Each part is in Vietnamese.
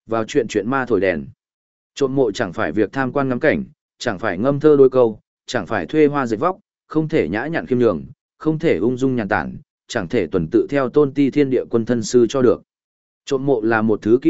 Vào chuyện ma thổi đèn. Trộm mộ chẳng phải việc tham quan ngắm cảnh, chẳng phải ngâm thơ đôi câu, chẳng phải thuê hoa dệt vóc, không thể nhã nhặn khiêm nhường, không thể ung dung nhàn tản, chẳng thể tuần tự theo tôn ti thiên địa quân thân sư cho được. Trộm mộ là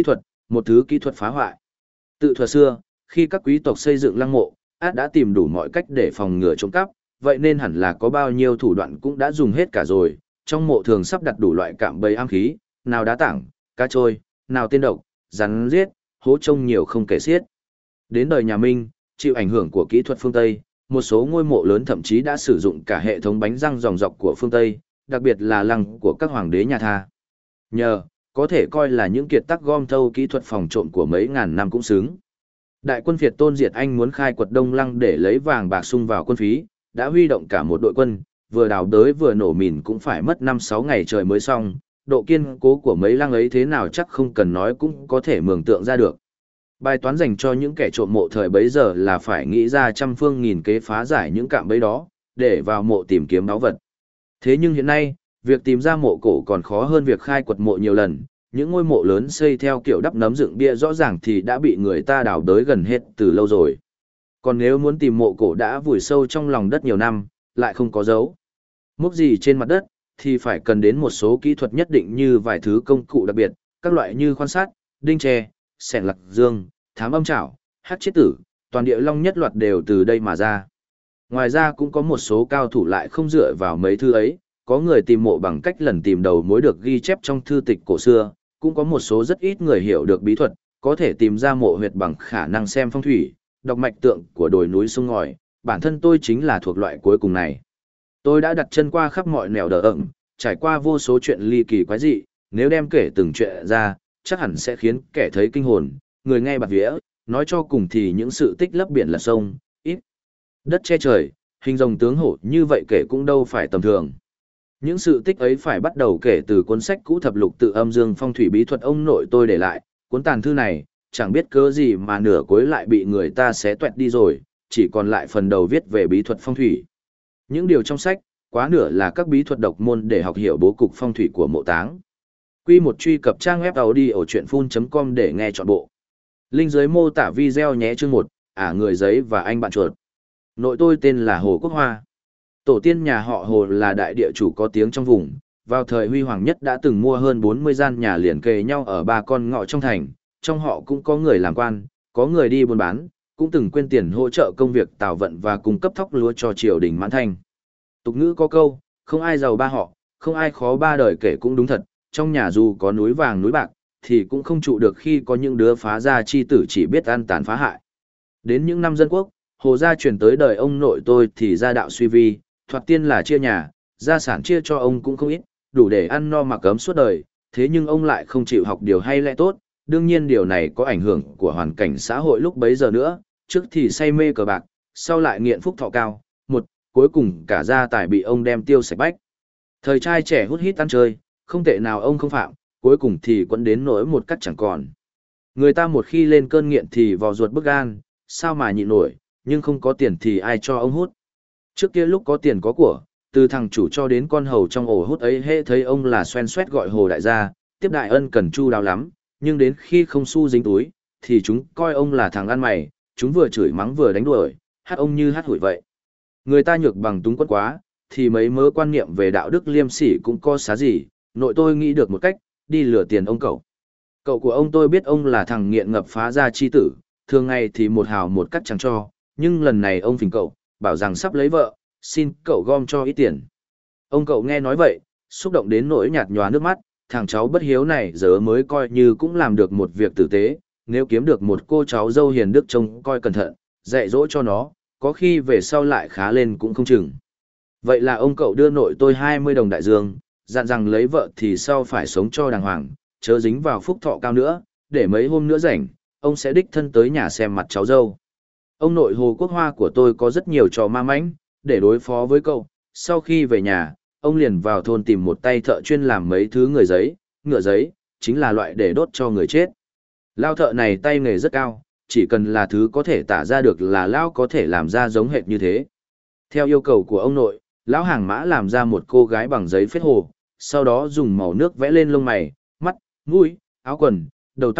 một thứ kỹ thuật phá hoại. Tự thuở xưa, khi các quý tộc xây dựng lăng mộ, át đã tìm đủ mọi cách để phòng ngừa trộm cắp, vậy nên hẳn là có bao nhiêu thủ đoạn cũng đã dùng hết cả rồi. Trong mộ thường sắp đặt đủ loại cạm bẫy ám khí, nào đá tảng, cá trôi, nào tiên độc, rắn giết, hố trông nhiều không kể xiết. Đến đời nhà Minh, chịu ảnh hưởng của kỹ thuật phương Tây, một số ngôi mộ lớn thậm chí đã sử dụng cả hệ thống bánh răng dòng dọc của phương Tây, đặc biệt là lăng của các hoàng đế nhà Tha. Nhờ, có thể coi là những kiệt tác gom thâu kỹ thuật phòng trộm của mấy ngàn năm cũng xứng. Đại quân Việt Tôn Diệt Anh muốn khai quật Đông Lăng để lấy vàng bạc sung vào quân phí, đã huy động cả một đội quân, vừa đào đới vừa nổ mìn cũng phải mất 5-6 ngày trời mới xong, độ kiên cố của mấy lăng ấy thế nào chắc không cần nói cũng có thể mường tượng ra được. Bài toán dành cho những kẻ trộm mộ thời bấy giờ là phải nghĩ ra trăm phương nghìn kế phá giải những cạm bẫy đó, để vào mộ tìm kiếm báu vật. Thế nhưng hiện nay, việc tìm ra mộ cổ còn khó hơn việc khai quật mộ nhiều lần, những ngôi mộ lớn xây theo kiểu đắp nấm dựng bia rõ ràng thì đã bị người ta đào đới gần hết từ lâu rồi. Còn nếu muốn tìm mộ cổ đã vùi sâu trong lòng đất nhiều năm, lại không có dấu mốc gì trên mặt đất, thì phải cần đến một số kỹ thuật nhất định như vài thứ công cụ đặc biệt, các loại như khoan sắt, đinh tre, xẻng lạc dương, thám âm chảo, hắc chiết tử, toàn địa long nhất loạt đều từ đây mà ra. Ngoài ra cũng có một số cao thủ lại không dựa vào mấy thứ ấy, có người tìm mộ bằng cách lần tìm đầu mối được ghi chép trong thư tịch cổ xưa, cũng có một số rất ít người hiểu được bí thuật, có thể tìm ra mộ huyệt bằng khả năng xem phong thủy, đọc mạch tượng của đồi núi sông ngòi, bản thân tôi chính là thuộc loại cuối cùng này. Tôi đã đặt chân qua khắp mọi nẻo đờ ẩn, trải qua vô số chuyện ly kỳ quái dị, nếu đem kể từng chuyện ra, chắc hẳn sẽ khiến kẻ thấy kinh hồn, người nghe bạt vía, nói cho cùng thì những sự tích lấp biển là sông, ít đất che trời, hình rồng tướng hổ như vậy kể cũng đâu phải tầm thường. Những sự tích ấy phải bắt đầu kể từ cuốn sách cũ thập lục tự âm dương phong thủy bí thuật ông nội tôi để lại, cuốn tàn thư này, chẳng biết cớ gì mà nửa cuối lại bị người ta xé toẹt đi rồi, chỉ còn lại phần đầu viết về bí thuật phong thủy. Những điều trong sách, quá nửa là các bí thuật độc môn để học hiểu bố cục phong thủy của mộ táng. Quy một truy cập trang web audiochuyenphun.com để nghe trọn bộ. Link dưới mô tả video nhé. Chương 1, người giấy và anh bạn chuột. Nội tôi tên là Hồ Quốc Hoa. Tổ tiên nhà họ Hồ là đại địa chủ có tiếng trong vùng, vào thời huy hoàng nhất đã từng mua hơn 40 gian nhà liền kề nhau ở ba con ngõ trong thành, trong họ cũng có người làm quan, có người đi buôn bán, cũng từng quyên tiền hỗ trợ công việc tào vận và cung cấp thóc lúa cho triều đình Mãn Thanh. Tục ngữ có câu, không ai giàu ba họ, không ai khó ba đời kể cũng đúng thật, trong nhà dù có núi vàng núi bạc, thì cũng không trụ được khi có những đứa phá gia chi tử chỉ biết ăn tàn phá hại. Đến những năm dân quốc, Hồ gia truyền tới đời ông nội tôi thì gia đạo suy vi, thoạt tiên là chia nhà, gia sản chia cho ông cũng không ít, đủ để ăn no mặc ấm suốt đời, thế nhưng ông lại không chịu học điều hay lẽ tốt, đương nhiên điều này có ảnh hưởng của hoàn cảnh xã hội lúc bấy giờ nữa, trước thì say mê cờ bạc, sau lại nghiện phúc thọ cao, cuối cùng cả gia tài bị ông đem tiêu sạch bách. Thời trai trẻ hút hít ăn chơi, không tệ nào ông không phạm, cuối cùng thì quẫn đến nỗi một cách chẳng còn. Người ta một khi lên cơn nghiện thì vò ruột bức gan, sao mà nhịn nổi, nhưng không có tiền thì ai cho ông hút. Trước kia lúc có tiền có của, từ thằng chủ cho đến con hầu trong ổ hút ấy hễ thấy ông là xoen xoét gọi Hồ đại gia, tiếp đại ân cần chu đáo lắm, nhưng đến khi không xu dính túi, thì chúng coi ông là thằng ăn mày, chúng vừa chửi mắng vừa đánh đuổi, hát ông như hát hủi vậy. Người ta nhược bằng túng quẫn quá, thì mấy mớ quan niệm về đạo đức liêm sỉ cũng có xá gì, nội tôi nghĩ được một cách, đi lừa tiền ông cậu. Cậu của ông tôi biết ông là thằng nghiện ngập phá gia chi tử, thường ngày thì một hào một cắt chẳng cho, nhưng lần này ông phình cậu, bảo rằng sắp lấy vợ, xin cậu gom cho ít tiền. Ông cậu nghe nói vậy, xúc động đến nỗi nhạt nhòa nước mắt, thằng cháu bất hiếu này giờ mới coi như cũng làm được một việc tử tế, nếu kiếm được một cô cháu dâu hiền đức trông coi cẩn thận, dạy dỗ cho nó, có khi về sau lại khá lên cũng không chừng. Vậy là ông cậu đưa nội tôi 20 đồng đại dương, dặn rằng lấy vợ thì sau phải sống cho đàng hoàng, chớ dính vào phúc thọ cao nữa, để mấy hôm nữa rảnh, ông sẽ đích thân tới nhà xem mặt cháu dâu. Ông nội Hồ Quốc Hoa của tôi có rất nhiều trò ma mãnh để đối phó với cậu. Sau khi về nhà, ông liền vào thôn tìm một tay thợ chuyên làm mấy thứ người giấy, ngựa giấy, chính là loại để đốt cho người chết. Lao thợ này tay nghề rất cao, chỉ cần là thứ có thể tả ra được là Lão có thể làm ra giống hệt như thế. Theo yêu cầu của ông nội, Lão hàng mã làm ra một cô gái bằng giấy phết hồ, sau đó dùng màu nước vẽ lên lông mày, mắt, mũi, áo quần, đầu tóc,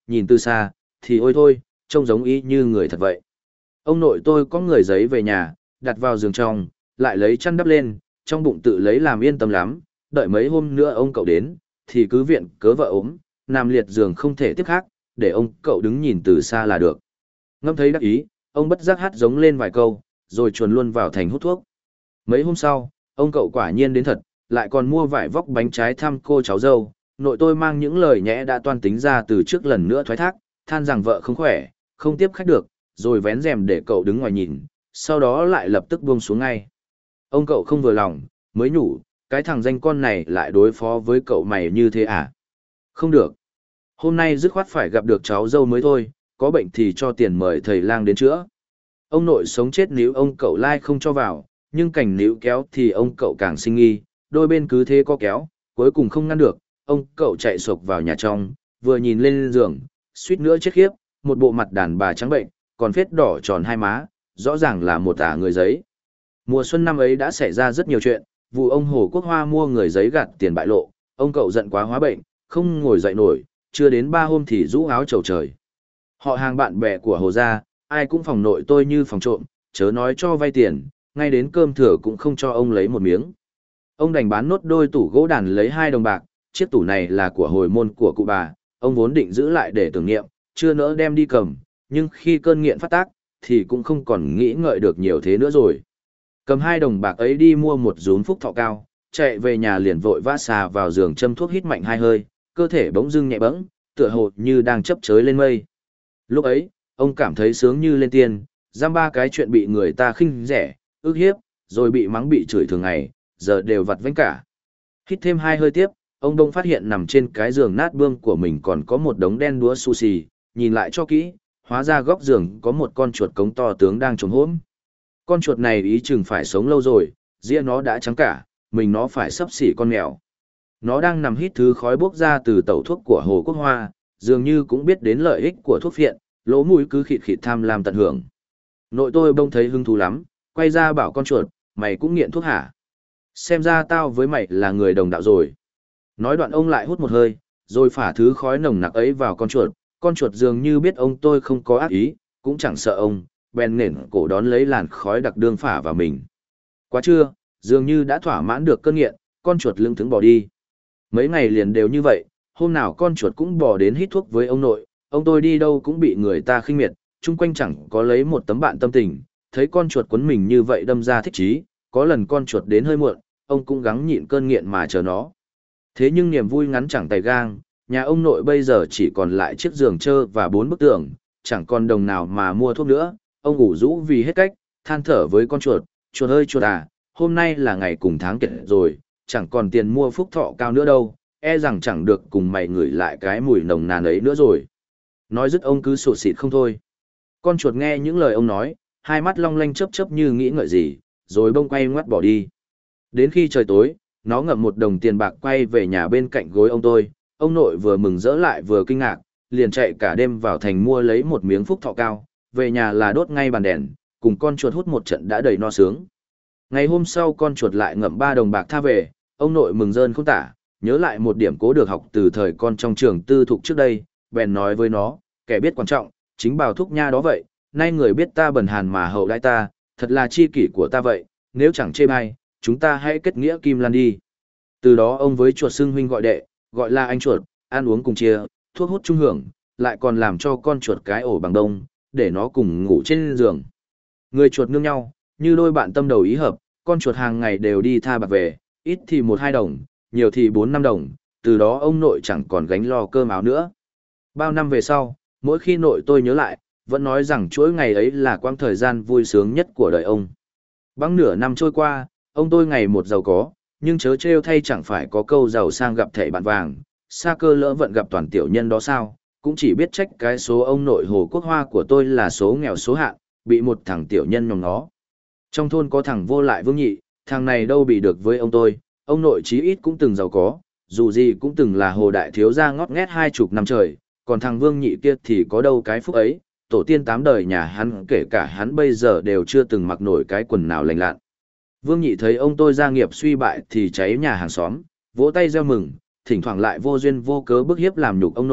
nhìn từ xa, thì ôi thôi, trông giống y như người thật vậy. Ông nội tôi có người giấy về nhà, đặt vào giường trong, lại lấy chăn đắp lên, trong bụng tự lấy làm yên tâm lắm, đợi mấy hôm nữa ông cậu đến, thì cứ viện cớ vợ ốm, nằm liệt giường không thể tiếp khác, để ông cậu đứng nhìn từ xa là được. Ngâm thấy đắc ý, ông bất giác hát giống lên vài câu, rồi chuồn luôn vào thành hút thuốc. Mấy hôm sau, ông cậu quả nhiên đến thật, lại còn mua vải vóc bánh trái thăm cô cháu dâu. Nội tôi mang những lời nhẽ đã toan tính ra từ trước lần nữa thoái thác, than rằng vợ không khỏe, không tiếp khách được, rồi vén rèm để cậu đứng ngoài nhìn, sau đó lại lập tức buông xuống ngay. Ông cậu không vừa lòng, mới nhủ, cái thằng danh con này lại đối phó với cậu mày như thế à? Không được. Hôm nay dứt khoát phải gặp được cháu dâu mới thôi, có bệnh thì cho tiền mời thầy lang đến chữa. Ông nội sống chết níu ông cậu lai không cho vào, nhưng cảnh níu kéo thì ông cậu càng sinh nghi, đôi bên cứ thế có kéo, cuối cùng không ngăn được, ông cậu chạy sộc vào nhà trong, vừa nhìn lên giường, suýt nữa chết khiếp, một bộ mặt đàn bà trắng bệnh, còn vết đỏ tròn hai má, rõ ràng là một ả người giấy. Mùa xuân năm ấy đã xảy ra rất nhiều chuyện, vụ ông Hồ Quốc Hoa mua người giấy gạt tiền bại lộ, ông cậu giận quá hóa bệnh, không ngồi dậy nổi, chưa đến 3 hôm thì rũ áo chầu trời. Họ hàng bạn bè của Hồ gia, ai cũng phòng nội tôi như phòng trộm, chớ nói cho vay tiền, ngay đến cơm thừa cũng không cho ông lấy một miếng. Ông đành bán nốt đôi tủ gỗ đàn lấy 2 đồng bạc, chiếc tủ này là của hồi môn của cụ bà, ông vốn định giữ lại để tưởng niệm, chưa nỡ đem đi cầm, nhưng khi cơn nghiện phát tác, thì cũng không còn nghĩ ngợi được nhiều thế nữa rồi. Cầm 2 đồng bạc ấy đi mua một rúm phúc thọ cao, chạy về nhà liền vội vã xà vào giường châm thuốc hít mạnh 2 hơi, cơ thể bỗng dưng nhẹ bẫng, tựa hồ như đang chấp chới lên mây. Lúc ấy, ông cảm thấy sướng như lên tiên, giam 3 cái chuyện bị người ta khinh rẻ, ức hiếp, rồi bị mắng bị chửi thường ngày, giờ đều vặt vãnh cả. Hít thêm 2 hơi tiếp, ông đông phát hiện nằm trên cái giường nát bươm của mình còn có một đống đen đúa sushi, nhìn lại cho kỹ, hóa ra góc giường có một con chuột cống to tướng đang trồm hốm. Con chuột này ý chừng phải sống lâu rồi, ria nó đã trắng cả, mình nó phải xấp xỉ con mèo. Nó đang nằm hít thứ khói bốc ra từ tẩu thuốc của Hồ Quốc Hoa, dường như cũng biết đến lợi ích của thuốc phiện, lỗ mũi cứ khịt khịt tham lam tận hưởng. Nội tôi bỗng thấy hứng thú lắm, quay ra bảo con chuột, mày cũng nghiện thuốc hả? Xem ra tao với mày là người đồng đạo rồi. Nói đoạn ông lại hút một hơi, rồi phả thứ khói nồng nặc ấy vào con chuột dường như biết ông tôi không có ác ý, cũng chẳng sợ ông, bèn nền cổ đón lấy làn khói đặc đương phả vào mình. Quá trưa, dường như đã thỏa mãn được cơn nghiện, con chuột lững thững bỏ đi. Mấy ngày liền đều như vậy, hôm nào con chuột cũng bỏ đến hít thuốc với ông nội, ông tôi đi đâu cũng bị người ta khinh miệt, chung quanh chẳng có lấy một tấm bạn tâm tình, thấy con chuột quấn mình như vậy đâm ra thích chí, có lần con chuột đến hơi muộn, ông cũng gắng nhịn cơn nghiện mà chờ nó. Thế nhưng niềm vui ngắn chẳng tay gang, nhà ông nội bây giờ chỉ còn lại chiếc giường trơ và 4 bức tường, chẳng còn đồng nào mà mua thuốc nữa, ông ủ rũ vì hết cách, than thở với con chuột, chuột ơi chuột à, hôm nay là ngày cùng tháng kiệt rồi, chẳng còn tiền mua phúc thọ cao nữa đâu, e rằng chẳng được cùng mày ngửi lại cái mùi nồng nàn ấy nữa rồi. Nói dứt ông cứ sụt xịt không thôi. Con chuột nghe những lời ông nói, hai mắt long lanh chớp chớp như nghĩ ngợi gì, rồi bông quay ngoắt bỏ đi. Đến khi trời tối, nó ngậm một đồng tiền bạc quay về nhà bên cạnh gối ông tôi, ông nội vừa mừng rỡ lại vừa kinh ngạc, liền chạy cả đêm vào thành mua lấy một miếng phúc thọ cao, về nhà là đốt ngay bàn đèn, cùng con chuột hút một trận đã đầy no sướng. Ngày hôm sau con chuột lại ngậm 3 đồng bạc tha về, ông nội mừng rơn không tả, nhớ lại một điểm cố được học từ thời con trong trường tư thục trước đây, bèn nói với nó, kẻ biết quan trọng, chính bảo thúc nha đó vậy, nay người biết ta bần hàn mà hậu đãi ta, thật là chi kỷ của ta vậy, nếu chẳng chê bai, chúng ta hãy kết nghĩa kim lan đi. Từ đó ông với chuột xưng huynh gọi đệ, gọi là anh chuột, ăn uống cùng chia, thuốc hút chung hưởng, lại còn làm cho con chuột cái ổ bằng đông, để nó cùng ngủ trên giường. Người chuột nương nhau, như đôi bạn tâm đầu ý hợp, con chuột hàng ngày đều đi tha bạc về, ít thì 1-2 đồng, nhiều thì 4-5 đồng, từ đó ông nội chẳng còn gánh lo cơm áo nữa. Bao năm về sau, mỗi khi nội tôi nhớ lại, vẫn nói rằng chuỗi ngày ấy là quãng thời gian vui sướng nhất của đời ông. Bẵng nửa năm trôi qua, ông tôi ngày một giàu có, nhưng chớ trêu thay chẳng phải có câu giàu sang gặp thẻ bạn vàng, xa cơ lỡ vận gặp toàn tiểu nhân đó sao, cũng chỉ biết trách cái số ông nội Hồ Quốc Hoa của tôi là số nghèo số hạn, bị một thằng tiểu nhân nhòm nó. Trong thôn có thằng vô lại Vương Nhị, thằng này đâu bị được với ông tôi, ông nội chí ít cũng từng giàu có, dù gì cũng từng là hồ đại thiếu gia ngót nghét 20 năm trời, còn thằng Vương Nhị kia thì có đâu cái phúc ấy, tổ tiên 8 đời nhà hắn kể cả hắn bây giờ đều chưa từng mặc nổi cái quần nào lành lặn. Vương Nhị thấy ông tôi gia nghiệp suy bại thì cháy nhà hàng xóm, vỗ tay reo mừng, thỉnh thoảng lại vô duyên vô cớ bức hiếp làm nhục ông nội,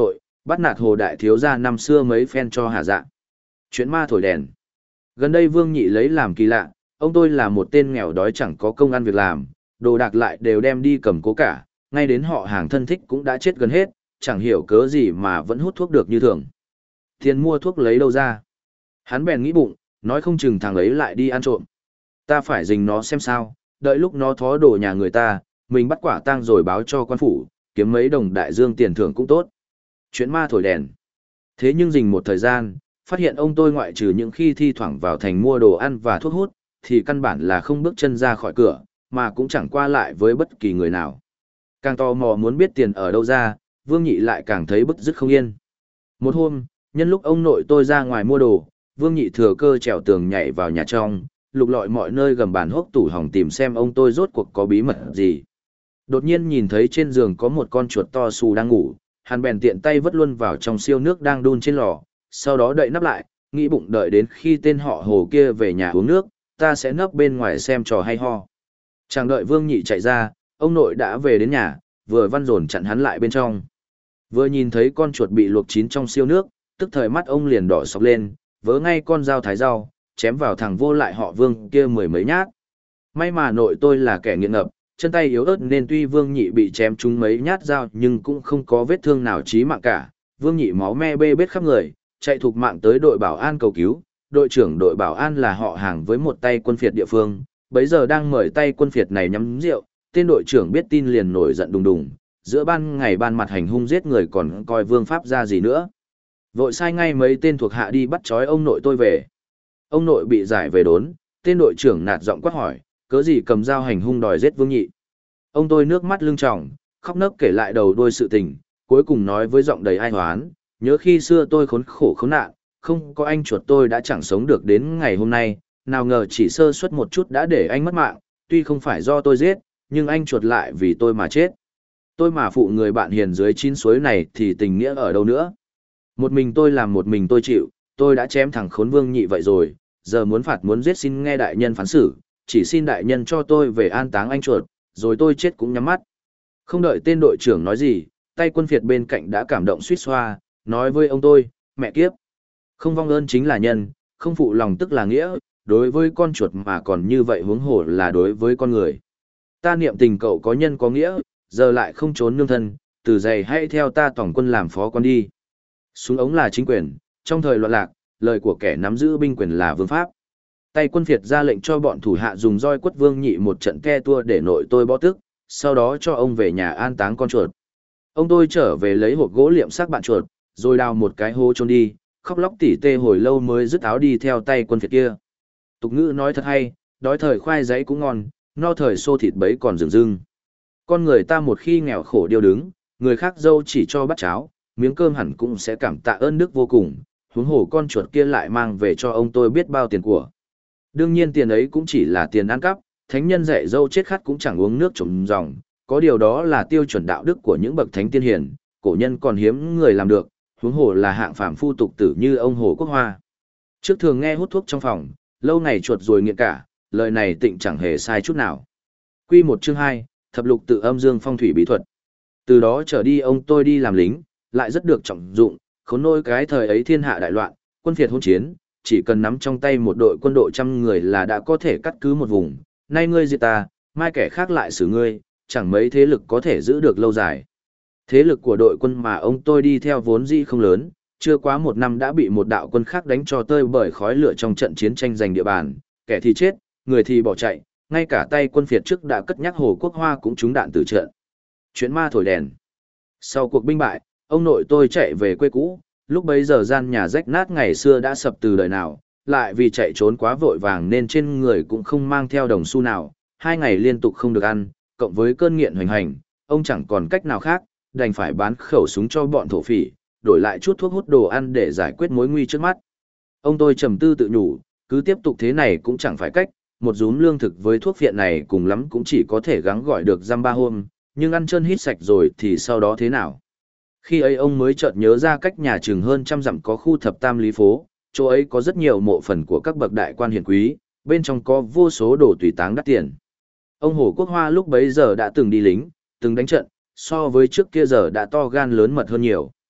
bắt nạt Hồ đại thiếu gia năm xưa mấy phen cho hả dạ. Chuyện ma thổi đèn. Gần đây Vương Nhị lấy làm kỳ lạ, ông tôi là một tên nghèo đói chẳng có công ăn việc làm, đồ đạc lại đều đem đi cầm cố cả, ngay đến họ hàng thân thích cũng đã chết gần hết, chẳng hiểu cớ gì mà vẫn hút thuốc được như thường. Tiền mua thuốc lấy đâu ra? Hắn bèn nghĩ bụng, nói không chừng thằng ấy lại đi ăn trộm. Ta phải rình nó xem sao, đợi lúc nó thó đồ nhà người ta, mình bắt quả tang rồi báo cho quan phủ, kiếm mấy đồng đại dương tiền thưởng cũng tốt. Chuyện ma thổi đèn. Thế nhưng rình một thời gian, phát hiện ông tôi ngoại trừ những khi thi thoảng vào thành mua đồ ăn và thuốc hút, thì căn bản là không bước chân ra khỏi cửa, mà cũng chẳng qua lại với bất kỳ người nào. Càng tò mò muốn biết tiền ở đâu ra, Vương Nhị lại càng thấy bứt rứt không yên. Một hôm, nhân lúc ông nội tôi ra ngoài mua đồ, Vương Nhị thừa cơ trèo tường nhảy vào nhà trong, lục lọi mọi nơi gầm bàn hốc tủ hỏng tìm xem ông tôi rốt cuộc có bí mật gì. Đột nhiên nhìn thấy trên giường có một con chuột to xù đang ngủ, hắn bèn tiện tay vứt luôn vào trong siêu nước đang đun trên lò, sau đó đậy nắp lại, nghĩ bụng đợi đến khi tên họ Hồ kia về nhà uống nước, ta sẽ nấp bên ngoài xem trò hay ho. Chẳng đợi Vương Nhị chạy ra, ông nội đã về đến nhà, vừa văn dồn chặn hắn lại bên trong. Vừa nhìn thấy con chuột bị luộc chín trong siêu nước, tức thời mắt ông liền đỏ sọc lên, vớ ngay con dao thái rau, chém vào thằng vô lại họ Vương kia mười mấy nhát. May mà nội tôi là kẻ nghiện ngập, chân tay yếu ớt nên tuy Vương Nhị bị chém trúng mấy nhát dao nhưng cũng không có vết thương nào chí mạng cả. Vương Nhị máu me bê bết khắp người, chạy thục mạng tới đội bảo an cầu cứu. Đội trưởng đội bảo an là họ hàng với một tay quân phiệt địa phương, bấy giờ đang mời tay quân phiệt này nhắm rượu. Tên đội trưởng biết tin liền nổi giận đùng đùng, giữa ban ngày ban mặt hành hung giết người còn coi vương pháp ra gì nữa. Vội sai ngay mấy tên thuộc hạ đi bắt trói ông nội tôi về. Ông nội bị giải về đốn, tên đội trưởng nạt giọng quát hỏi, cớ gì cầm dao hành hung đòi giết Vương Nhị. Ông tôi nước mắt lưng tròng, khóc nấc kể lại đầu đuôi sự tình, cuối cùng nói với giọng đầy ai hoán, nhớ khi xưa tôi khốn khổ khốn nạn, không có anh chuột tôi đã chẳng sống được đến ngày hôm nay, nào ngờ chỉ sơ suất một chút đã để anh mất mạng, tuy không phải do tôi giết, nhưng anh chuột lại vì tôi mà chết. Tôi mà phụ người bạn hiền dưới chín suối này thì tình nghĩa ở đâu nữa. Một mình tôi làm một mình tôi chịu, tôi đã chém thằng khốn Vương Nhị vậy rồi, giờ muốn phạt muốn giết xin nghe đại nhân phán xử, chỉ xin đại nhân cho tôi về an táng anh chuột, rồi tôi chết cũng nhắm mắt. Không đợi tên đội trưởng nói gì, tay quân phiệt bên cạnh đã cảm động suýt xoa, nói với ông tôi, mẹ kiếp. Không vong ơn chính là nhân, không phụ lòng tức là nghĩa, đối với con chuột mà còn như vậy huống hồ là đối với con người. Ta niệm tình cậu có nhân có nghĩa, giờ lại không trốn nương thân, từ giày hãy theo ta tổng quân làm phó con đi. Súng ống là chính quyền, trong thời loạn lạc, lời của kẻ nắm giữ binh quyền là vương pháp. Tay quân phiệt ra lệnh cho bọn thủ hạ dùng roi quất Vương Nhị một trận ke tua để nội tôi bó tức, sau đó cho ông về nhà an táng con chuột. Ông tôi trở về lấy hộp gỗ liệm xác bạn chuột, rồi đào một cái hố chôn đi, khóc lóc tỉ tê hồi lâu mới dứt áo đi theo tay quân phiệt kia. Tục ngữ nói thật hay, đói thời khoai giấy cũng ngon, no thời xô thịt bấy còn rừng rưng. Con người ta một khi nghèo khổ điêu đứng, người khác dâu chỉ cho bát cháo, miếng cơm hẳn cũng sẽ cảm tạ ơn đức vô cùng, huống hồ con chuột kia lại mang về cho ông tôi biết bao tiền của. Đương nhiên tiền ấy cũng chỉ là tiền ăn cắp, thánh nhân dạy dâu chết khát cũng chẳng uống nước trồng dòng, có điều đó là tiêu chuẩn đạo đức của những bậc thánh tiên hiền, cổ nhân còn hiếm người làm được, huống hồ là hạng phàm phu tục tử như ông Hồ Quốc Hoa. Trước thường nghe hút thuốc trong phòng, lâu ngày chuột rồi nghiện cả, lời này tịnh chẳng hề sai chút nào. Quy 1 chương 2, thập lục tự âm dương phong thủy bí thuật. Từ đó trở đi ông tôi đi làm lính, lại rất được trọng dụng, khốn nỗi cái thời ấy thiên hạ đại loạn, quân phiệt hỗn chiến, chỉ cần nắm trong tay một đội quân đội 100 người là đã có thể cắt cứ một vùng, nay ngươi diệt ta, mai kẻ khác lại xử ngươi, chẳng mấy thế lực có thể giữ được lâu dài. Thế lực của đội quân mà ông tôi đi theo vốn dĩ không lớn, chưa quá một năm đã bị một đạo quân khác đánh cho tơi bởi khói lửa trong trận chiến tranh giành địa bàn, kẻ thì chết, người thì bỏ chạy, ngay cả tay quân phiệt trước đã cất nhắc Hồ Quốc Hoa cũng trúng đạn tử trận. Chuyện ma thổi đèn. Sau cuộc binh bại, ông nội tôi chạy về quê cũ, lúc bấy giờ gian nhà rách nát ngày xưa đã sập từ đời nào, lại vì chạy trốn quá vội vàng nên trên người cũng không mang theo đồng xu nào, 2 ngày liên tục không được ăn, cộng với cơn nghiện hoành hành, ông chẳng còn cách nào khác, đành phải bán khẩu súng cho bọn thổ phỉ, đổi lại chút thuốc hút đồ ăn để giải quyết mối nguy trước mắt. Ông tôi trầm tư tự nhủ, cứ tiếp tục thế này cũng chẳng phải cách, một rúm lương thực với thuốc viện này cùng lắm cũng chỉ có thể gắng gọi được dăm 3 hôm, nhưng ăn trơn hít sạch rồi thì sau đó thế nào? Khi ấy ông mới chợt nhớ ra cách nhà chừng hơn 100 dặm có khu thập tam lý phố, chỗ ấy có rất nhiều mộ phần của các bậc đại quan hiển quý, bên trong có vô số đồ tùy táng đắt tiền. Ông Hồ Quốc Hoa lúc bấy giờ đã từng đi lính, từng đánh trận, so với trước kia giờ đã to gan lớn mật hơn nhiều.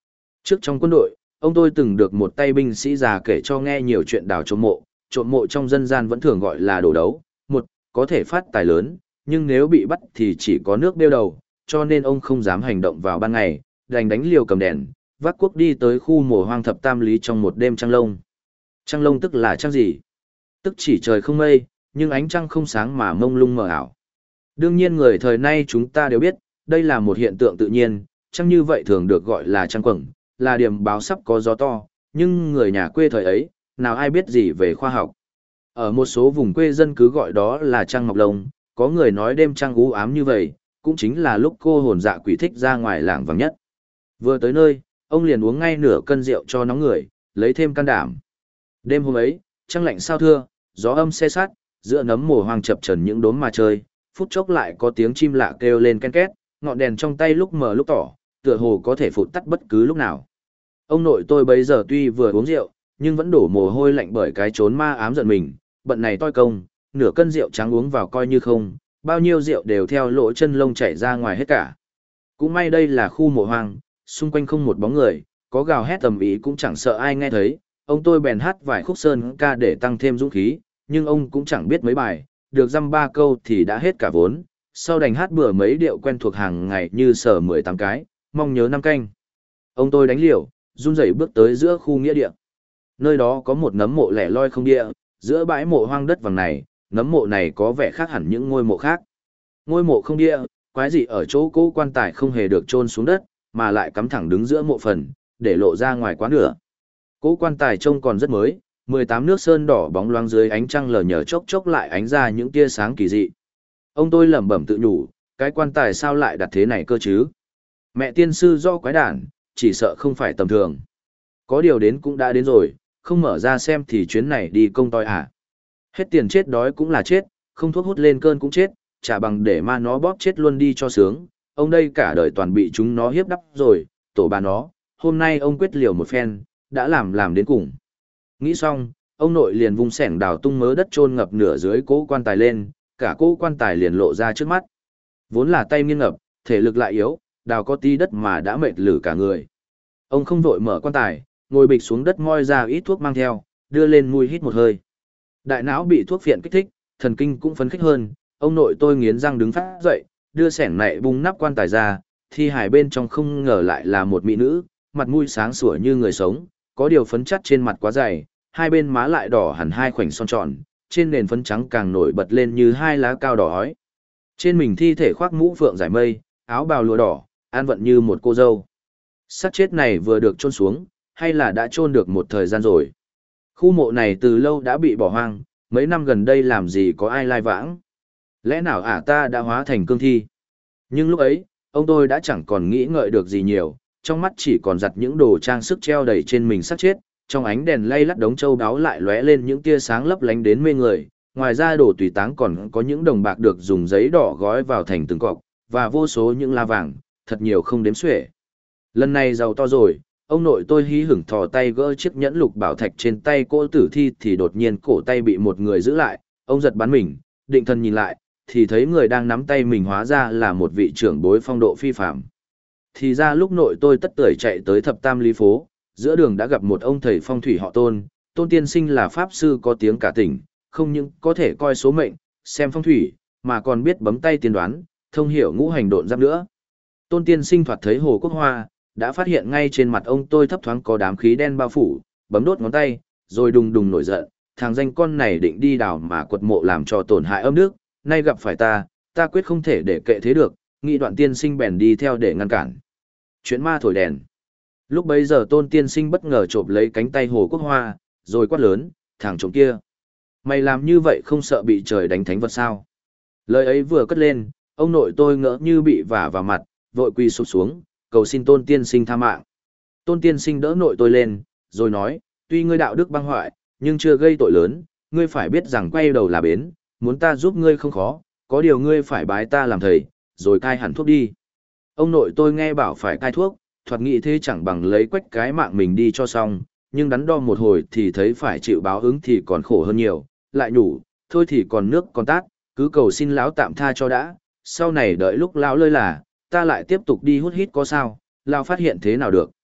Trước trong quân đội, ông tôi từng được một tay binh sĩ già kể cho nghe nhiều chuyện đào trộm mộ trong dân gian vẫn thường gọi là đồ đấu, một, có thể phát tài lớn, nhưng nếu bị bắt thì chỉ có nước bêu đầu, cho nên ông không dám hành động vào ban ngày, đành đánh liều cầm đèn, vác cuốc đi tới khu mồ hoang thập tam lý trong một đêm trăng lông. Trăng lông tức là trăng gì? Tức chỉ trời không mây, nhưng ánh trăng không sáng mà mông lung mờ ảo. Đương nhiên người thời nay chúng ta đều biết, đây là một hiện tượng tự nhiên, trăng như vậy thường được gọi là trăng quầng, là điểm báo sắp có gió to, nhưng người nhà quê thời ấy, nào ai biết gì về khoa học. Ở một số vùng quê dân cứ gọi đó là trăng ngọc lông, có người nói đêm trăng u ám như vậy, cũng chính là lúc cô hồn dạ quỷ thích ra ngoài lảng vắng nhất. Vừa tới nơi, ông liền uống ngay nửa cân rượu cho nóng người, lấy thêm can đảm. Đêm hôm ấy, trăng lạnh sao thưa, gió âm se sát, giữa nấm mồ hoang chập trần những đốm mà chơi, phút chốc lại có tiếng chim lạ kêu lên ken két, ngọn đèn trong tay lúc mờ lúc tỏ, tựa hồ có thể phụt tắt bất cứ lúc nào. Ông nội tôi bấy giờ tuy vừa uống rượu, nhưng vẫn đổ mồ hôi lạnh bởi cái chốn ma ám giận mình, bận này toi công, nửa cân rượu trắng uống vào coi như không, bao nhiêu rượu đều theo lỗ chân lông chảy ra ngoài hết cả. Cũng may đây là khu mộ hoang, xung quanh không một bóng người, có gào hét tầm ý cũng chẳng sợ ai nghe thấy, ông tôi bèn hát vài khúc sơn ca để tăng thêm dũng khí, nhưng ông cũng chẳng biết mấy bài, được dăm ba câu thì đã hết cả vốn, sau đành hát bừa mấy điệu quen thuộc hàng ngày như sở 18 cái, mong nhớ năm canh. Ông tôi đánh liều, run rẩy bước tới giữa khu nghĩa địa. Nơi đó có một nấm mộ lẻ loi không địa, giữa bãi mộ hoang đất vàng này, nấm mộ này có vẻ khác hẳn những ngôi mộ khác. Ngôi mộ không địa, quái dị ở chỗ cố quan tài không hề được chôn xuống đất, mà lại cắm thẳng đứng giữa mộ phần, để lộ ra ngoài quá nửa. Cố quan tài trông còn rất mới, 18 nước sơn đỏ bóng loáng dưới ánh trăng lờ nhờ chốc chốc lại ánh ra những tia sáng kỳ dị. Ông tôi lẩm bẩm tự nhủ, cái quan tài sao lại đặt thế này cơ chứ? Mẹ tiên sư do quái đản, chỉ sợ không phải tầm thường. Có điều đến cũng đã đến rồi, không mở ra xem thì chuyến này đi công toi à. Hết tiền chết đói cũng là chết, không thuốc hút lên cơn cũng chết, chả bằng để ma nó bóp chết luôn đi cho sướng. Ông đây cả đời toàn bị chúng nó hiếp đắp rồi, tổ bà nó, hôm nay ông quyết liều một phen, đã làm đến cùng. Nghĩ xong, ông nội liền vung sẻng đào tung mớ đất chôn ngập nửa dưới cố quan tài lên, cả cố quan tài liền lộ ra trước mắt. Vốn là tay nghiêng ngập, thể lực lại yếu, đào có tí đất mà đã mệt lử cả người. Ông không vội mở quan tài, ngồi bịch xuống đất moi ra ít thuốc mang theo, đưa lên mùi hít một hơi. Đại não bị thuốc phiện kích thích, thần kinh cũng phấn khích hơn, ông nội tôi nghiến răng đứng phát dậy, đưa sẻng nạy bung nắp quan tài ra, thi hài bên trong không ngờ lại là một mỹ nữ, mặt mũi sáng sủa như người sống, có điều phấn chất trên mặt quá dày, hai bên má lại đỏ hẳn hai khoảnh son tròn, trên nền phấn trắng càng nổi bật lên như hai lá cao đỏ ói. Trên mình thi thể khoác mũ phượng giải mây, áo bào lụa đỏ, an vận như một cô dâu. Xác chết này vừa được chôn xuống, hay là đã chôn được một thời gian rồi. Khu mộ này từ lâu đã bị bỏ hoang, mấy năm gần đây làm gì có ai lai vãng. Lẽ nào ta đã hóa thành cương thi? Nhưng lúc ấy, ông tôi đã chẳng còn nghĩ ngợi được gì nhiều, trong mắt chỉ còn giặt những đồ trang sức treo đầy trên mình xác chết, trong ánh đèn lay lắt đống châu đáo lại lóe lên những tia sáng lấp lánh đến mê người. Ngoài ra đồ tùy táng còn có những đồng bạc được dùng giấy đỏ gói vào thành từng cọc, và vô số những la vàng, thật nhiều không đếm xuể. Lần này giàu to rồi, ông nội tôi hí hửng thò tay gỡ chiếc nhẫn lục bảo thạch trên tay cô tử thi thì đột nhiên cổ tay bị một người giữ lại, ông giật bắn mình, định thần nhìn lại, thì thấy người đang nắm tay mình hóa ra là một vị trưởng bối phong độ phi phạm. Thì ra lúc nội tôi tất tởi chạy tới thập tam lý phố, giữa đường đã gặp một ông thầy phong thủy họ Tôn, Tôn tiên sinh là pháp sư có tiếng cả tỉnh, không những có thể coi số mệnh, xem phong thủy, mà còn biết bấm tay tiên đoán, thông hiểu ngũ hành độn giáp nữa. Tôn tiên sinh thoạt thấy Hồ Quốc Hoa, đã phát hiện ngay trên mặt ông tôi thấp thoáng có đám khí đen bao phủ, bấm đốt ngón tay, rồi đùng đùng nổi giận, thằng danh con này định đi đào mà quật mộ làm cho tổn hại âm đức, nay gặp phải ta quyết không thể để kệ thế được, nghị đoạn tiên sinh bèn đi theo để ngăn cản. Chuyện ma thổi đèn. Lúc bấy giờ Tôn tiên sinh bất ngờ chộp lấy cánh tay Hồ Quốc Hoa, rồi quát lớn, thằng trộm kia. Mày làm như vậy không sợ bị trời đánh thánh vật sao? Lời ấy vừa cất lên, ông nội tôi ngỡ như bị vả vào mặt, vội quỳ sụp xuống, cầu xin Tôn tiên sinh tha mạng. Tôn tiên sinh đỡ nội tôi lên, rồi nói, tuy ngươi đạo đức băng hoại, nhưng chưa gây tội lớn, ngươi phải biết rằng quay đầu là bến, muốn ta giúp ngươi không khó, có điều ngươi phải bái ta làm thầy, rồi cai hẳn thuốc đi. Ông nội tôi nghe bảo phải cai thuốc, thoạt nghĩ thế chẳng bằng lấy quách cái mạng mình đi cho xong, nhưng đắn đo một hồi thì thấy phải chịu báo ứng thì còn khổ hơn nhiều, lại nhủ, thôi thì còn nước còn tát, cứ cầu xin lão tạm tha cho đã, sau này đợi lúc lão lơi là, ta lại tiếp tục đi hút hít có sao, lão phát hiện thế nào được.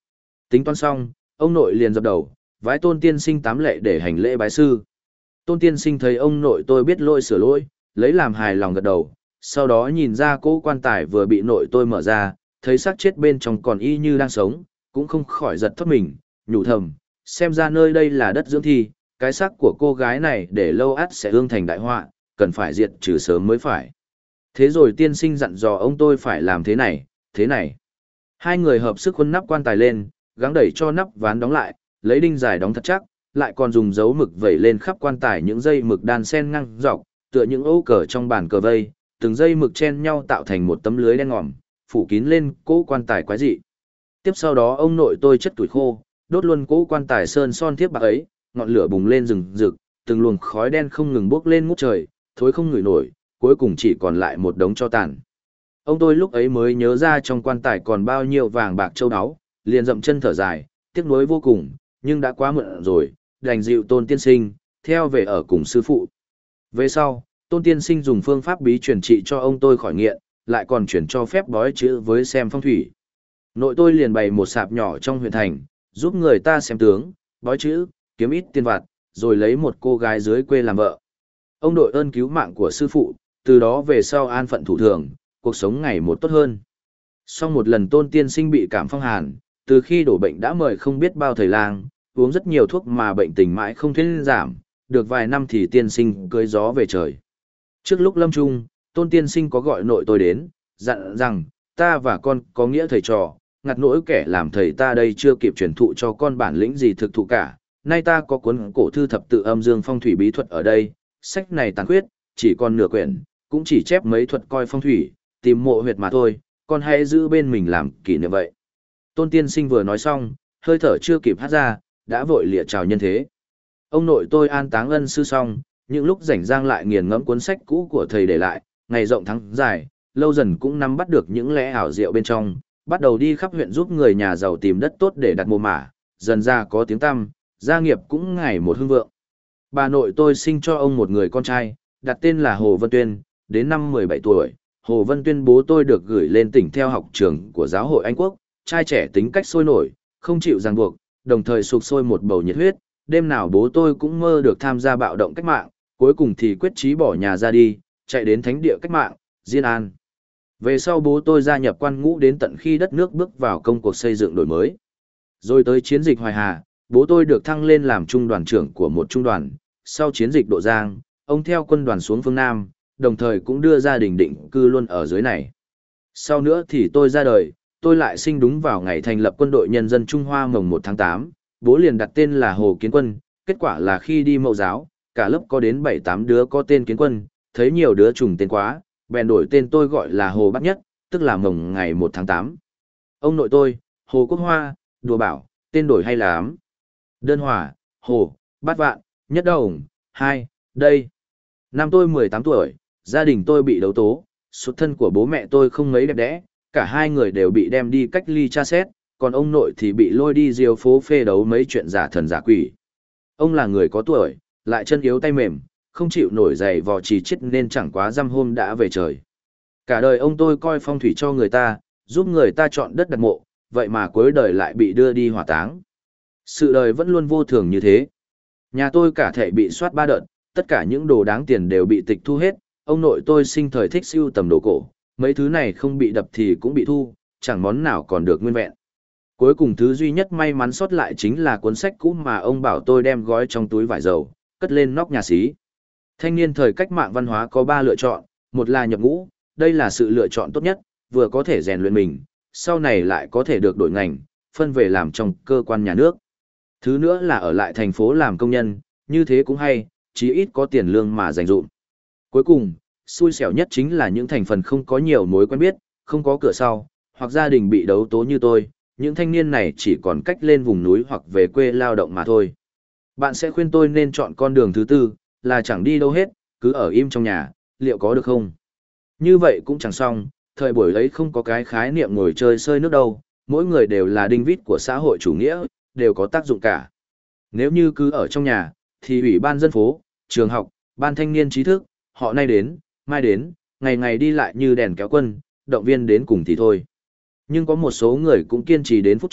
Tính toán xong, ông nội liền dập đầu, vái Tôn tiên sinh tám lệ để hành lễ bái sư. Tôn tiên sinh thấy ông nội tôi biết lỗi sửa lỗi, lấy làm hài lòng gật đầu, sau đó nhìn ra cỗ quan tài vừa bị nội tôi mở ra, thấy xác chết bên trong còn y như đang sống, cũng không khỏi giật thót mình, nhủ thầm, xem ra nơi đây là đất dưỡng thi, cái xác của cô gái này để lâu ắt sẽ ương thành đại họa, cần phải diệt trừ sớm mới phải. Thế rồi tiên sinh dặn dò ông tôi phải làm thế này, thế này. Hai người hợp sức khuân nắp quan tài lên, gắng đẩy cho nắp ván đóng lại, lấy đinh dài đóng thật chắc, lại còn dùng dấu mực vẩy lên khắp quan tài những dây mực đan sen ngang dọc, tựa những ô cờ trong bàn cờ vây, từng dây mực chen nhau tạo thành một tấm lưới đen ngòm, phủ kín lên cỗ quan tài quái dị. Tiếp sau đó ông nội tôi chất tuổi khô, đốt luôn cỗ quan tài sơn son thiếp bạc ấy, ngọn lửa bùng lên rừng rực, từng luồng khói đen không ngừng bốc lên ngút trời, thối không ngửi nổi, cuối cùng chỉ còn lại một đống tro tàn. Ông tôi lúc ấy mới nhớ ra trong quan tài còn bao nhiêu vàng bạc châu áo, liền dậm chân thở dài, tiếc nuối vô cùng, nhưng đã quá muộn rồi, đành dịu Tôn tiên sinh, theo về ở cùng sư phụ. Về sau, Tôn tiên sinh dùng phương pháp bí truyền trị cho ông tôi khỏi nghiện, lại còn chuyển cho phép bói chữ với xem phong thủy. Nội tôi liền bày một sạp nhỏ trong huyện thành, giúp người ta xem tướng, bói chữ, kiếm ít tiền vặt, rồi lấy một cô gái dưới quê làm vợ. Ông đội ơn cứu mạng của sư phụ, từ đó về sau an phận thủ thường, cuộc sống ngày một tốt hơn. Sau một lần Tôn tiên sinh bị cảm phong hàn, từ khi đổ bệnh đã mời không biết bao thầy lang, uống rất nhiều thuốc mà bệnh tình mãi không thuyên giảm, được vài năm thì tiên sinh cưới gió về trời. Trước lúc lâm chung, Tôn tiên sinh có gọi nội tôi đến, dặn rằng, ta và con có nghĩa thầy trò, ngặt nỗi kẻ làm thầy ta đây chưa kịp truyền thụ cho con bản lĩnh gì thực thụ cả. Nay ta có cuốn cổ thư thập tự âm dương phong thủy bí thuật ở đây, sách này tàn khuyết, chỉ còn nửa quyển, cũng chỉ chép mấy thuật coi phong thủy, tìm mộ huyệt mà thôi, con hãy giữ bên mình làm kỷ niệm vậy. Tôn tiên sinh vừa nói xong, hơi thở chưa kịp hát ra, đã vội lịa chào nhân thế. Ông nội tôi an táng ân sư xong, những lúc rảnh rang lại nghiền ngẫm cuốn sách cũ của thầy để lại, ngày rộng tháng dài, lâu dần cũng nắm bắt được những lẽ ảo diệu bên trong, bắt đầu đi khắp huyện giúp người nhà giàu tìm đất tốt để đặt mồ mả, dần ra có tiếng tăm, gia nghiệp cũng ngày một hưng vượng. Bà nội tôi sinh cho ông một người con trai, đặt tên là Hồ Vân Tuyên, đến năm 17 tuổi, Hồ Vân Tuyên bố tôi được gửi lên tỉnh theo học trường của giáo hội Anh Quốc, trai trẻ tính cách sôi nổi, không chịu ràng buộc, đồng thời sục sôi một bầu nhiệt huyết, đêm nào bố tôi cũng mơ được tham gia bạo động cách mạng, cuối cùng thì quyết chí bỏ nhà ra đi, chạy đến thánh địa cách mạng, Diên An. Về sau bố tôi gia nhập quan ngũ đến tận khi đất nước bước vào công cuộc xây dựng đổi mới. Rồi tới chiến dịch Hoài Hà, bố tôi được thăng lên làm trung đoàn trưởng của một trung đoàn. Sau chiến dịch Độ Giang, ông theo quân đoàn xuống phương Nam, đồng thời cũng đưa gia đình định cư luôn ở dưới này. Sau nữa thì tôi ra đời, tôi lại sinh đúng vào ngày thành lập quân đội nhân dân Trung Hoa mồng 1 tháng 8, bố liền đặt tên là Hồ Kiến Quân, kết quả là khi đi mẫu giáo, cả lớp có đến 7-8 đứa có tên Kiến Quân, thấy nhiều đứa trùng tên quá, bèn đổi tên tôi gọi là Hồ Bát Nhất, tức là mồng ngày 1 tháng 8. Ông nội tôi, Hồ Quốc Hoa, đùa bảo, tên đổi hay lắm. Đơn Hòa, Hồ, Bát Vạn, Nhất Đồng, Hai, đây. Năm tôi 18 tuổi, gia đình tôi bị đấu tố, xuất thân của bố mẹ tôi không mấy đẹp đẽ, cả hai người đều bị đem đi cách ly tra xét, còn ông nội thì bị lôi đi diêu phố phê đấu mấy chuyện giả thần giả quỷ. Ông là người có tuổi, lại chân yếu tay mềm, không chịu nổi giày vò trì chết nên chẳng quá dăm hôm đã về trời. Cả đời ông tôi coi phong thủy cho người ta, giúp người ta chọn đất đặt mộ, vậy mà cuối đời lại bị đưa đi hỏa táng. Sự đời vẫn luôn vô thường như thế. Nhà tôi cả thể bị soát 3 đợt, tất cả những đồ đáng tiền đều bị tịch thu hết, ông nội tôi sinh thời thích sưu tầm đồ cổ, mấy thứ này không bị đập thì cũng bị thu, chẳng món nào còn được nguyên vẹn. Cuối cùng thứ duy nhất may mắn sót lại chính là cuốn sách cũ mà ông bảo tôi đem gói trong túi vải dầu, cất lên nóc nhà xí. Thanh niên thời cách mạng văn hóa có 3 lựa chọn, một là nhập ngũ, đây là sự lựa chọn tốt nhất, vừa có thể rèn luyện mình, sau này lại có thể được đổi ngành, phân về làm trong cơ quan nhà nước. Thứ nữa là ở lại thành phố làm công nhân, như thế cũng hay, chí ít có tiền lương mà dành dụm. Cuối cùng, xui xẻo nhất chính là những thành phần không có nhiều mối quen biết, không có cửa sau, hoặc gia đình bị đấu tố như tôi, những thanh niên này chỉ còn cách lên vùng núi hoặc về quê lao động mà thôi. Bạn sẽ khuyên tôi nên chọn con đường thứ tư, là chẳng đi đâu hết, cứ ở im trong nhà, liệu có được không? Như vậy cũng chẳng xong, thời buổi ấy không có cái khái niệm ngồi chơi sơi nước đâu, mỗi người đều là đinh vít của xã hội chủ nghĩa, đều có tác dụng cả. Nếu như cứ ở trong nhà, thì ủy ban dân phố, trường học, ban thanh niên trí thức, họ nay đến, mai đến, ngày ngày đi lại như đèn kéo quân, động viên đến cùng thì thôi. Nhưng có một số người cũng kiên trì đến phút chót,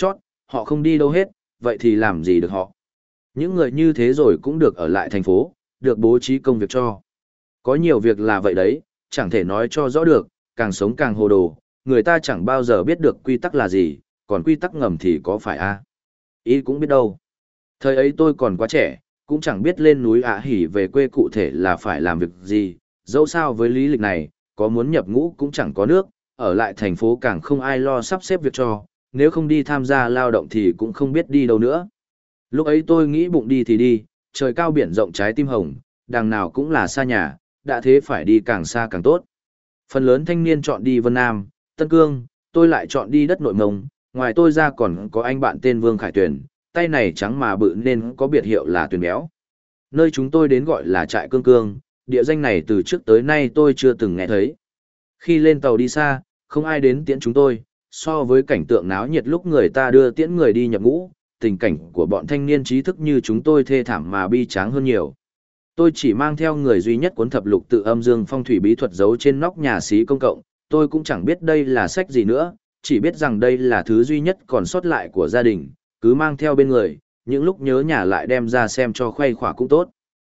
họ không đi đâu hết, vậy thì làm gì được họ. Những người như thế rồi cũng được ở lại thành phố, được bố trí công việc cho. Có nhiều việc là vậy đấy, chẳng thể nói cho rõ được, càng sống càng hồ đồ, người ta chẳng bao giờ biết được quy tắc là gì, còn quy tắc ngầm thì có phải a? Ý cũng biết đâu. Thời ấy tôi còn quá trẻ, cũng chẳng biết lên núi Ả Hỉ về quê cụ thể là phải làm việc gì, dẫu sao với lý lịch này, có muốn nhập ngũ cũng chẳng có nước, ở lại thành phố càng không ai lo sắp xếp việc cho, nếu không đi tham gia lao động thì cũng không biết đi đâu nữa. Lúc ấy tôi nghĩ bụng đi thì đi, trời cao biển rộng trái tim hồng, đằng nào cũng là xa nhà, đã thế phải đi càng xa càng tốt. Phần lớn thanh niên chọn đi Vân Nam, Tân Cương, tôi lại chọn đi đất Nội Mông, ngoài tôi ra còn có anh bạn tên Vương Khải Tuyền, tay này trắng mà bự nên có biệt hiệu là Tuyền Béo. Nơi chúng tôi đến gọi là trại Cương Cương, địa danh này từ trước tới nay tôi chưa từng nghe thấy. Khi lên tàu đi xa, không ai đến tiễn chúng tôi, so với cảnh tượng náo nhiệt lúc người ta đưa tiễn người đi nhập ngũ, tình cảnh của bọn thanh niên trí thức như chúng tôi thê thảm mà bi tráng hơn nhiều. Tôi chỉ mang theo người duy nhất cuốn thập lục tự âm dương phong thủy bí thuật giấu trên nóc nhà xí công cộng, tôi cũng chẳng biết đây là sách gì nữa, chỉ biết rằng đây là thứ duy nhất còn sót lại của gia đình, cứ mang theo bên người, những lúc nhớ nhà lại đem ra xem cho khuây khỏa cũng tốt.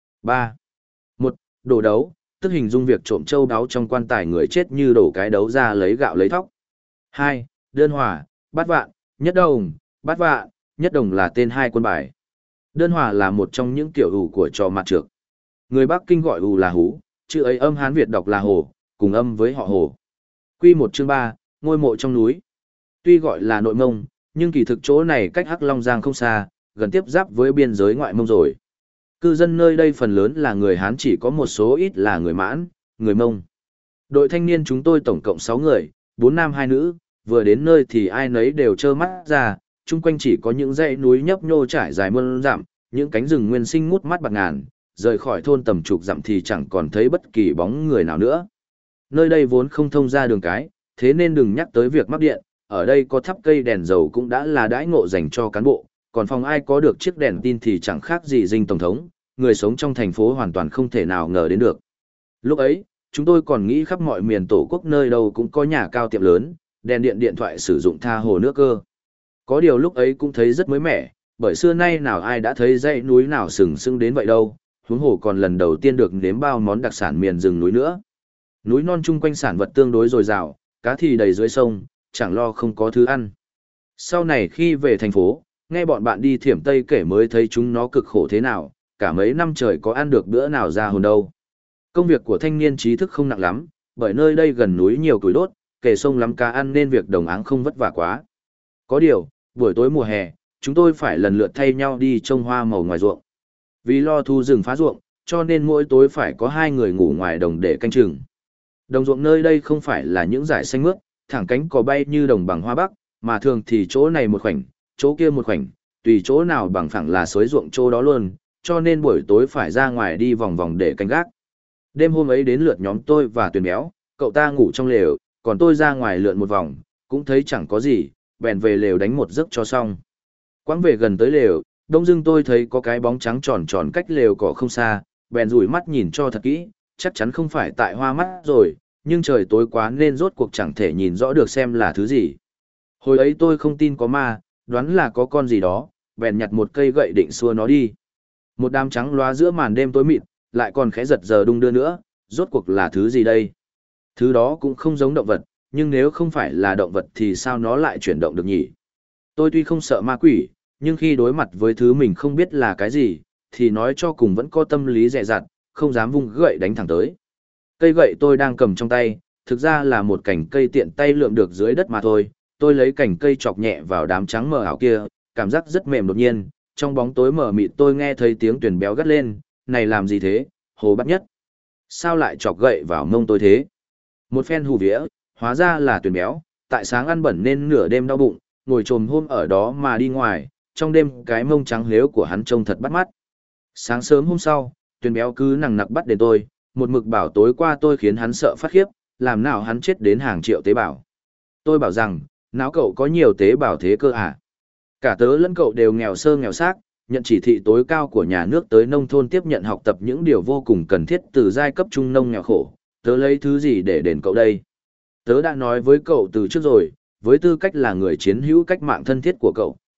3. 1. Đổ đấu, tức hình dung việc trộm châu đáo trong quan tài người chết như đổ cái đấu ra lấy gạo lấy thóc. 2. Đơn hòa, bát vạn, nhất đồng, bát vạn, nhất đồng là tên hai quân bài. Đơn hòa là một trong những kiểu ủ của trò mặt trược. Người Bắc Kinh gọi ủ là hú, chữ ấy âm Hán Việt đọc là hồ, cùng âm với họ hồ. Quy 1 chương 3, ngôi mộ trong núi. Tuy gọi là Nội Mông, nhưng kỳ thực chỗ này cách Hắc Long Giang không xa, gần tiếp giáp với biên giới ngoại Mông rồi. Cư dân nơi đây phần lớn là người Hán, chỉ có một số ít là người Mãn, người Mông. Đội thanh niên chúng tôi tổng cộng 6 người, 4 nam 2 nữ, vừa đến nơi thì ai nấy đều trơ mắt ra, chung quanh chỉ có những dãy núi nhấp nhô trải dài muôn dặm, những cánh rừng nguyên sinh ngút mắt bạc ngàn, rời khỏi thôn tầm chục dặm thì chẳng còn thấy bất kỳ bóng người nào nữa. Nơi đây vốn không thông ra đường cái, thế nên đừng nhắc tới việc mắc điện, ở đây có thắp cây đèn dầu cũng đã là đãi ngộ dành cho cán bộ, còn phòng ai có được chiếc đèn tin thì chẳng khác gì dinh tổng thống, người sống trong thành phố hoàn toàn không thể nào ngờ đến được. Lúc ấy, chúng tôi còn nghĩ khắp mọi miền tổ quốc nơi đâu cũng có nhà cao tiệm lớn, đèn điện điện thoại sử dụng tha hồ nước cơ. Có điều lúc ấy cũng thấy rất mới mẻ, bởi xưa nay nào ai đã thấy dãy núi nào sừng sững đến vậy đâu, huống hồ còn lần đầu tiên được nếm bao món đặc sản miền rừng núi nữa. Núi non chung quanh sản vật tương đối dồi dào, cá thì đầy dưới sông, chẳng lo không có thứ ăn. Sau này khi về thành phố, nghe bọn bạn đi Thiểm Tây kể mới thấy chúng nó cực khổ thế nào, cả mấy năm trời có ăn được bữa nào ra hồn đâu. Công việc của thanh niên trí thức không nặng lắm, bởi nơi đây gần núi nhiều củi đốt, kề sông lắm cá ăn nên việc đồng áng không vất vả quá. Có điều, buổi tối mùa hè, chúng tôi phải lần lượt thay nhau đi trông hoa màu ngoài ruộng. Vì lo thu rừng phá ruộng, cho nên mỗi tối phải có 2 người ngủ ngoài đồng để canh chừng. Đồng ruộng nơi đây không phải là những dải xanh mướt, thẳng cánh cò bay như đồng bằng hoa bắc, mà thường thì chỗ này một khoảnh, chỗ kia một khoảnh, tùy chỗ nào bằng phẳng là xới ruộng chỗ đó luôn, cho nên buổi tối phải ra ngoài đi vòng vòng để canh gác. Đêm hôm ấy đến lượt nhóm tôi và Tuyền Béo, cậu ta ngủ trong lều, còn tôi ra ngoài lượn một vòng, cũng thấy chẳng có gì, bèn về lều đánh một giấc cho xong. Quãng về gần tới lều, đông dưng tôi thấy có cái bóng trắng tròn tròn cách lều cỏ không xa, bèn rủi mắt nhìn cho thật kỹ, chắc chắn không phải tại hoa mắt rồi, nhưng trời tối quá nên rốt cuộc chẳng thể nhìn rõ được xem là thứ gì. Hồi ấy tôi không tin có ma, đoán là có con gì đó, bèn nhặt một cây gậy định xua nó đi. Một đám trắng loá giữa màn đêm tối mịt, lại còn khẽ giật giờ đung đưa nữa, rốt cuộc là thứ gì đây? Thứ đó cũng không giống động vật, nhưng nếu không phải là động vật thì sao nó lại chuyển động được nhỉ? Tôi tuy không sợ ma quỷ, nhưng khi đối mặt với thứ mình không biết là cái gì, thì nói cho cùng vẫn có tâm lý dè dặt, không dám vung gậy đánh thẳng tới. Cây gậy tôi đang cầm trong tay, thực ra là một cành cây tiện tay lượm được dưới đất mà thôi. Tôi lấy cành cây chọc nhẹ vào đám trắng mờ ảo kia, cảm giác rất mềm đột nhiên. Trong bóng tối mờ mịt tôi nghe thấy tiếng Tuyền Béo gắt lên, này làm gì thế, Hồ Bắt Nhất? Sao lại chọc gậy vào mông tôi thế? Một phen hù vía, hóa ra là Tuyền Béo, tại sáng ăn bẩn nên nửa đêm đau bụng, ngồi chồm hôm ở đó mà đi ngoài, trong đêm cái mông trắng lếu của hắn trông thật bắt mắt. Sáng sớm hôm sau, Tuyền Béo cứ nằng nặc bắt đến tôi, một mực bảo tối qua tôi khiến hắn sợ phát khiếp, làm nào hắn chết đến hàng triệu tế bào. Tôi bảo rằng, não cậu có nhiều tế bào thế cơ à? Cả tớ lẫn cậu đều nghèo sơ nghèo xác, nhận chỉ thị tối cao của nhà nước tới nông thôn tiếp nhận học tập những điều vô cùng cần thiết từ giai cấp trung nông nghèo khổ, tớ lấy thứ gì để đền cậu đây? Tớ đã nói với cậu từ trước rồi, với tư cách là người chiến hữu cách mạng thân thiết của cậu,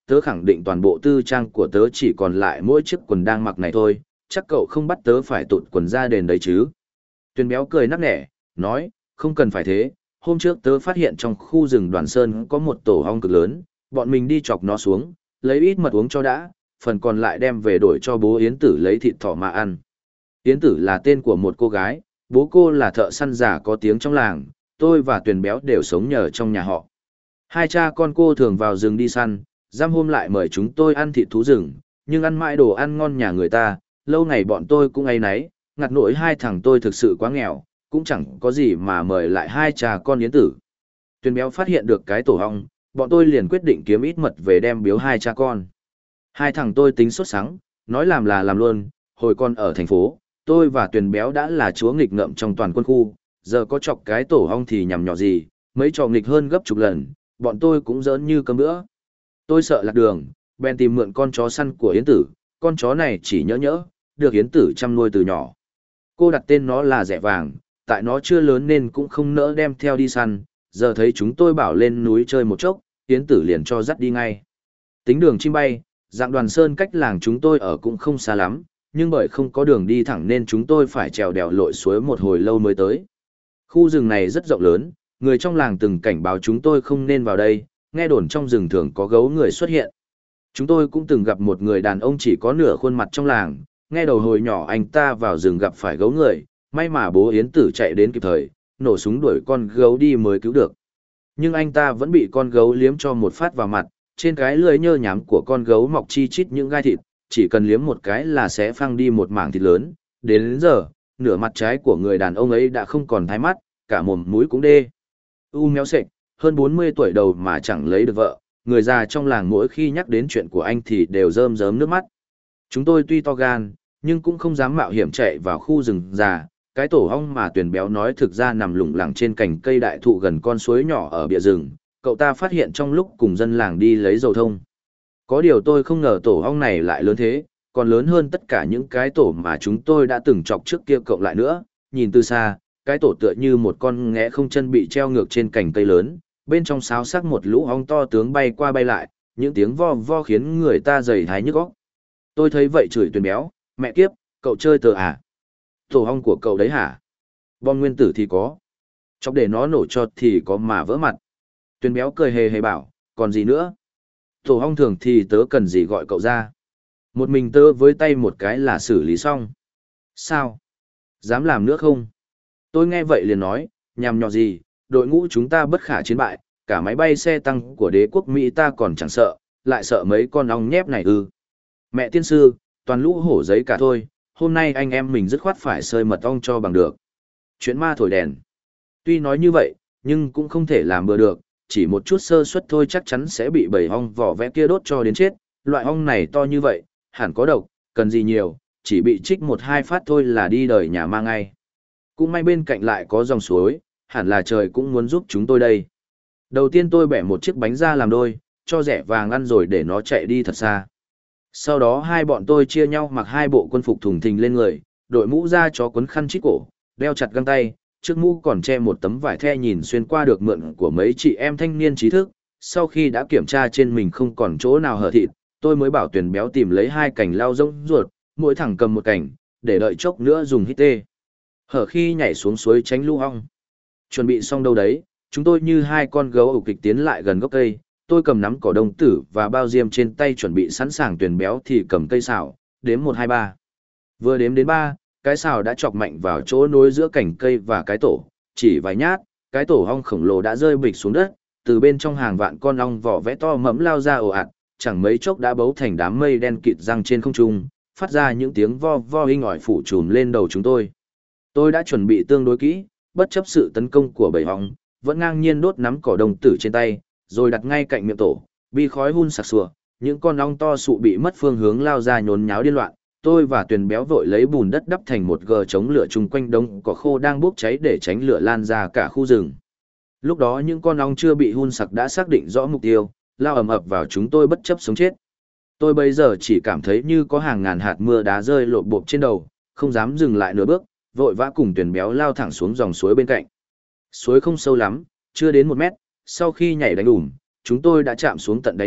tớ khẳng định toàn bộ tư trang của tớ chỉ còn lại mỗi chiếc quần đang mặc này thôi, chắc cậu không bắt tớ phải tụt quần ra đền đấy chứ. Tuyền béo cười nắc nẻ, nói, không cần phải thế, hôm trước tớ phát hiện trong khu rừng Đoàn Sơn có một tổ ong cực lớn, bọn mình đi chọc nó xuống, lấy ít mật uống cho đã, phần còn lại đem về đổi cho bố Yến Tử lấy thịt thỏ mà ăn. Yến Tử là tên của một cô gái, bố cô là thợ săn già có tiếng trong làng, tôi và Tuyền béo đều sống nhờ trong nhà họ. Hai cha con cô thường vào rừng đi săn, giam hôm lại mời chúng tôi ăn thịt thú rừng, nhưng ăn mãi đồ ăn ngon nhà người ta, lâu ngày bọn tôi cũng áy náy, ngặt nỗi hai thằng tôi thực sự quá nghèo, cũng chẳng có gì mà mời lại hai cha con Yến Tử. Tuyền béo phát hiện được cái tổ ong, bọn tôi liền quyết định kiếm ít mật về đem biếu hai cha con. Hai thằng tôi tính sốt sắng, nói làm là làm luôn, hồi còn ở thành phố, tôi và Tuyền béo đã là chúa nghịch ngợm trong toàn quân khu, giờ có chọc cái tổ ong thì nhằm nhỏ gì, mấy trò nghịch hơn gấp chục lần, bọn tôi cũng giỡn như cơm bữa. Tôi sợ lạc đường, bèn tìm mượn con chó săn của Yến Tử, con chó này chỉ nhỡ nhỡ, được Yến Tử chăm nuôi từ nhỏ. Cô đặt tên nó là Rẻ Vàng, tại nó chưa lớn nên cũng không nỡ đem theo đi săn, giờ thấy chúng tôi bảo lên núi chơi một chốc, Yến Tử liền cho dắt đi ngay. Tính đường chim bay, dạng Đoàn Sơn cách làng chúng tôi ở cũng không xa lắm, nhưng bởi không có đường đi thẳng nên chúng tôi phải trèo đèo lội suối một hồi lâu mới tới. Khu rừng này rất rộng lớn, người trong làng từng cảnh báo chúng tôi không nên vào đây, nghe đồn trong rừng thường có gấu người xuất hiện. Chúng tôi cũng từng gặp một người đàn ông chỉ có nửa khuôn mặt trong làng, nghe đầu hồi nhỏ anh ta vào rừng gặp phải gấu người, may mà bố Yến Tử chạy đến kịp thời, nổ súng đuổi con gấu đi mới cứu được. Nhưng anh ta vẫn bị con gấu liếm cho một phát vào mặt, trên cái lưỡi nhơ nhám của con gấu mọc chi chít những gai thịt, chỉ cần liếm một cái là sẽ phăng đi một mảng thịt lớn. Đến giờ, nửa mặt trái của người đàn ông ấy đã không còn thái mắt, cả mồm mũi cũng đê. Méo sệch, hơn 40 tuổi đầu mà chẳng lấy được vợ, người già trong làng mỗi khi nhắc đến chuyện của anh thì đều rơm rớm nước mắt. Chúng tôi tuy to gan, nhưng cũng không dám mạo hiểm chạy vào khu rừng già. Cái tổ ong mà Tuyền béo nói thực ra nằm lủng lẳng trên cành cây đại thụ gần con suối nhỏ ở bìa rừng, cậu ta phát hiện trong lúc cùng dân làng đi lấy dầu thông. Có điều tôi không ngờ tổ ong này lại lớn thế, còn lớn hơn tất cả những cái tổ mà chúng tôi đã từng chọc trước kia cộng lại nữa. Nhìn từ xa, cái tổ tựa như một con nghé không chân bị treo ngược trên cành cây lớn, bên trong xáo xác một lũ ong to tướng bay qua bay lại, những tiếng vo vo khiến người ta dày thái nhức óc. Tôi thấy vậy chửi Tuyền béo, mẹ kiếp, cậu chơi tờ à? Tổ ong của cậu đấy hả? Bom nguyên tử thì có. Chọc để nó nổ cho thì có mà vỡ mặt. Tuyền béo cười hề hề bảo, còn gì nữa? Tổ ong thường thì tớ cần gì gọi cậu ra. Một mình tớ với tay một cái là xử lý xong. Sao? Dám làm nữa không? Tôi nghe vậy liền nói, nhằm nhọ gì, đội ngũ chúng ta bất khả chiến bại, cả máy bay xe tăng của đế quốc Mỹ ta còn chẳng sợ, lại sợ mấy con ong nhép này ư. Mẹ tiên sư, toàn lũ hổ giấy cả thôi, hôm nay anh em mình dứt khoát phải sơi mật ong cho bằng được. Chuyện ma thổi đèn. Tuy nói như vậy, nhưng cũng không thể làm bừa được, chỉ một chút sơ suất thôi chắc chắn sẽ bị bầy ong vỏ vẽ kia đốt cho đến chết. Loại ong này to như vậy, hẳn có độc, cần gì nhiều, chỉ bị trích một hai phát thôi là đi đời nhà ma ngay. Cũng may bên cạnh lại có dòng suối, hẳn là trời cũng muốn giúp chúng tôi đây. Đầu tiên tôi bẻ một chiếc bánh ra làm đôi, cho Rẻ Vàng ăn rồi để nó chạy đi thật xa. Sau đó hai bọn tôi chia nhau mặc hai bộ quân phục thùng thình lên người, đội mũ da chó quấn khăn chít cổ, đeo chặt găng tay, trước mũ còn che một tấm vải the nhìn xuyên qua được mượn của mấy chị em thanh niên trí thức. Sau khi đã kiểm tra trên mình không còn chỗ nào hở thịt, tôi mới bảo Tuyền béo tìm lấy hai cành lao rông ruột, mỗi thằng cầm một cành, để đợi chốc nữa dùng hít tê. Hở khi nhảy xuống suối tránh lũ ong. Chuẩn bị xong đâu đấy, chúng tôi như hai con gấu ẩu kịch tiến lại gần gốc cây, tôi cầm nắm cỏ đông tử và bao diêm trên tay chuẩn bị sẵn sàng. Tuyền béo thì cầm cây xào, đếm 1 2 3. Vừa đếm đến 3, cái xào đã chọc mạnh vào chỗ nối giữa cành cây và cái tổ, chỉ vài nhát, cái tổ ong khổng lồ đã rơi bịch xuống đất, từ bên trong hàng vạn con ong vỏ vẽ to mẫm lao ra ồ ạt, chẳng mấy chốc đã bấu thành đám mây đen kịt răng trên không trung, phát ra những tiếng vo vo inh ỏi phủ trùm lên đầu chúng tôi. Tôi đã chuẩn bị tương đối kỹ, bất chấp sự tấn công của bầy ong, vẫn ngang nhiên đốt nắm cỏ đồng tử trên tay, rồi đặt ngay cạnh miệng tổ, bi khói hun sặc sủa, những con ong to sụ bị mất phương hướng lao ra nhốn nháo điên loạn. Tôi và Tuyền béo vội lấy bùn đất đắp thành một gờ chống lửa chung quanh đống cỏ khô đang bốc cháy để tránh lửa lan ra cả khu rừng. Lúc đó những con ong chưa bị hun sặc đã xác định rõ mục tiêu, lao ầm ập vào chúng tôi bất chấp sống chết. Tôi bây giờ chỉ cảm thấy như có hàng ngàn hạt mưa đá rơi lộp bộp trên đầu, không dám dừng lại nửa bước, vội vã cùng Tuyền béo lao thẳng xuống dòng suối bên cạnh. Suối không sâu lắm, chưa đến 1 mét, sau khi nhảy đánh ủm, chúng tôi đã chạm xuống tận đáy nước,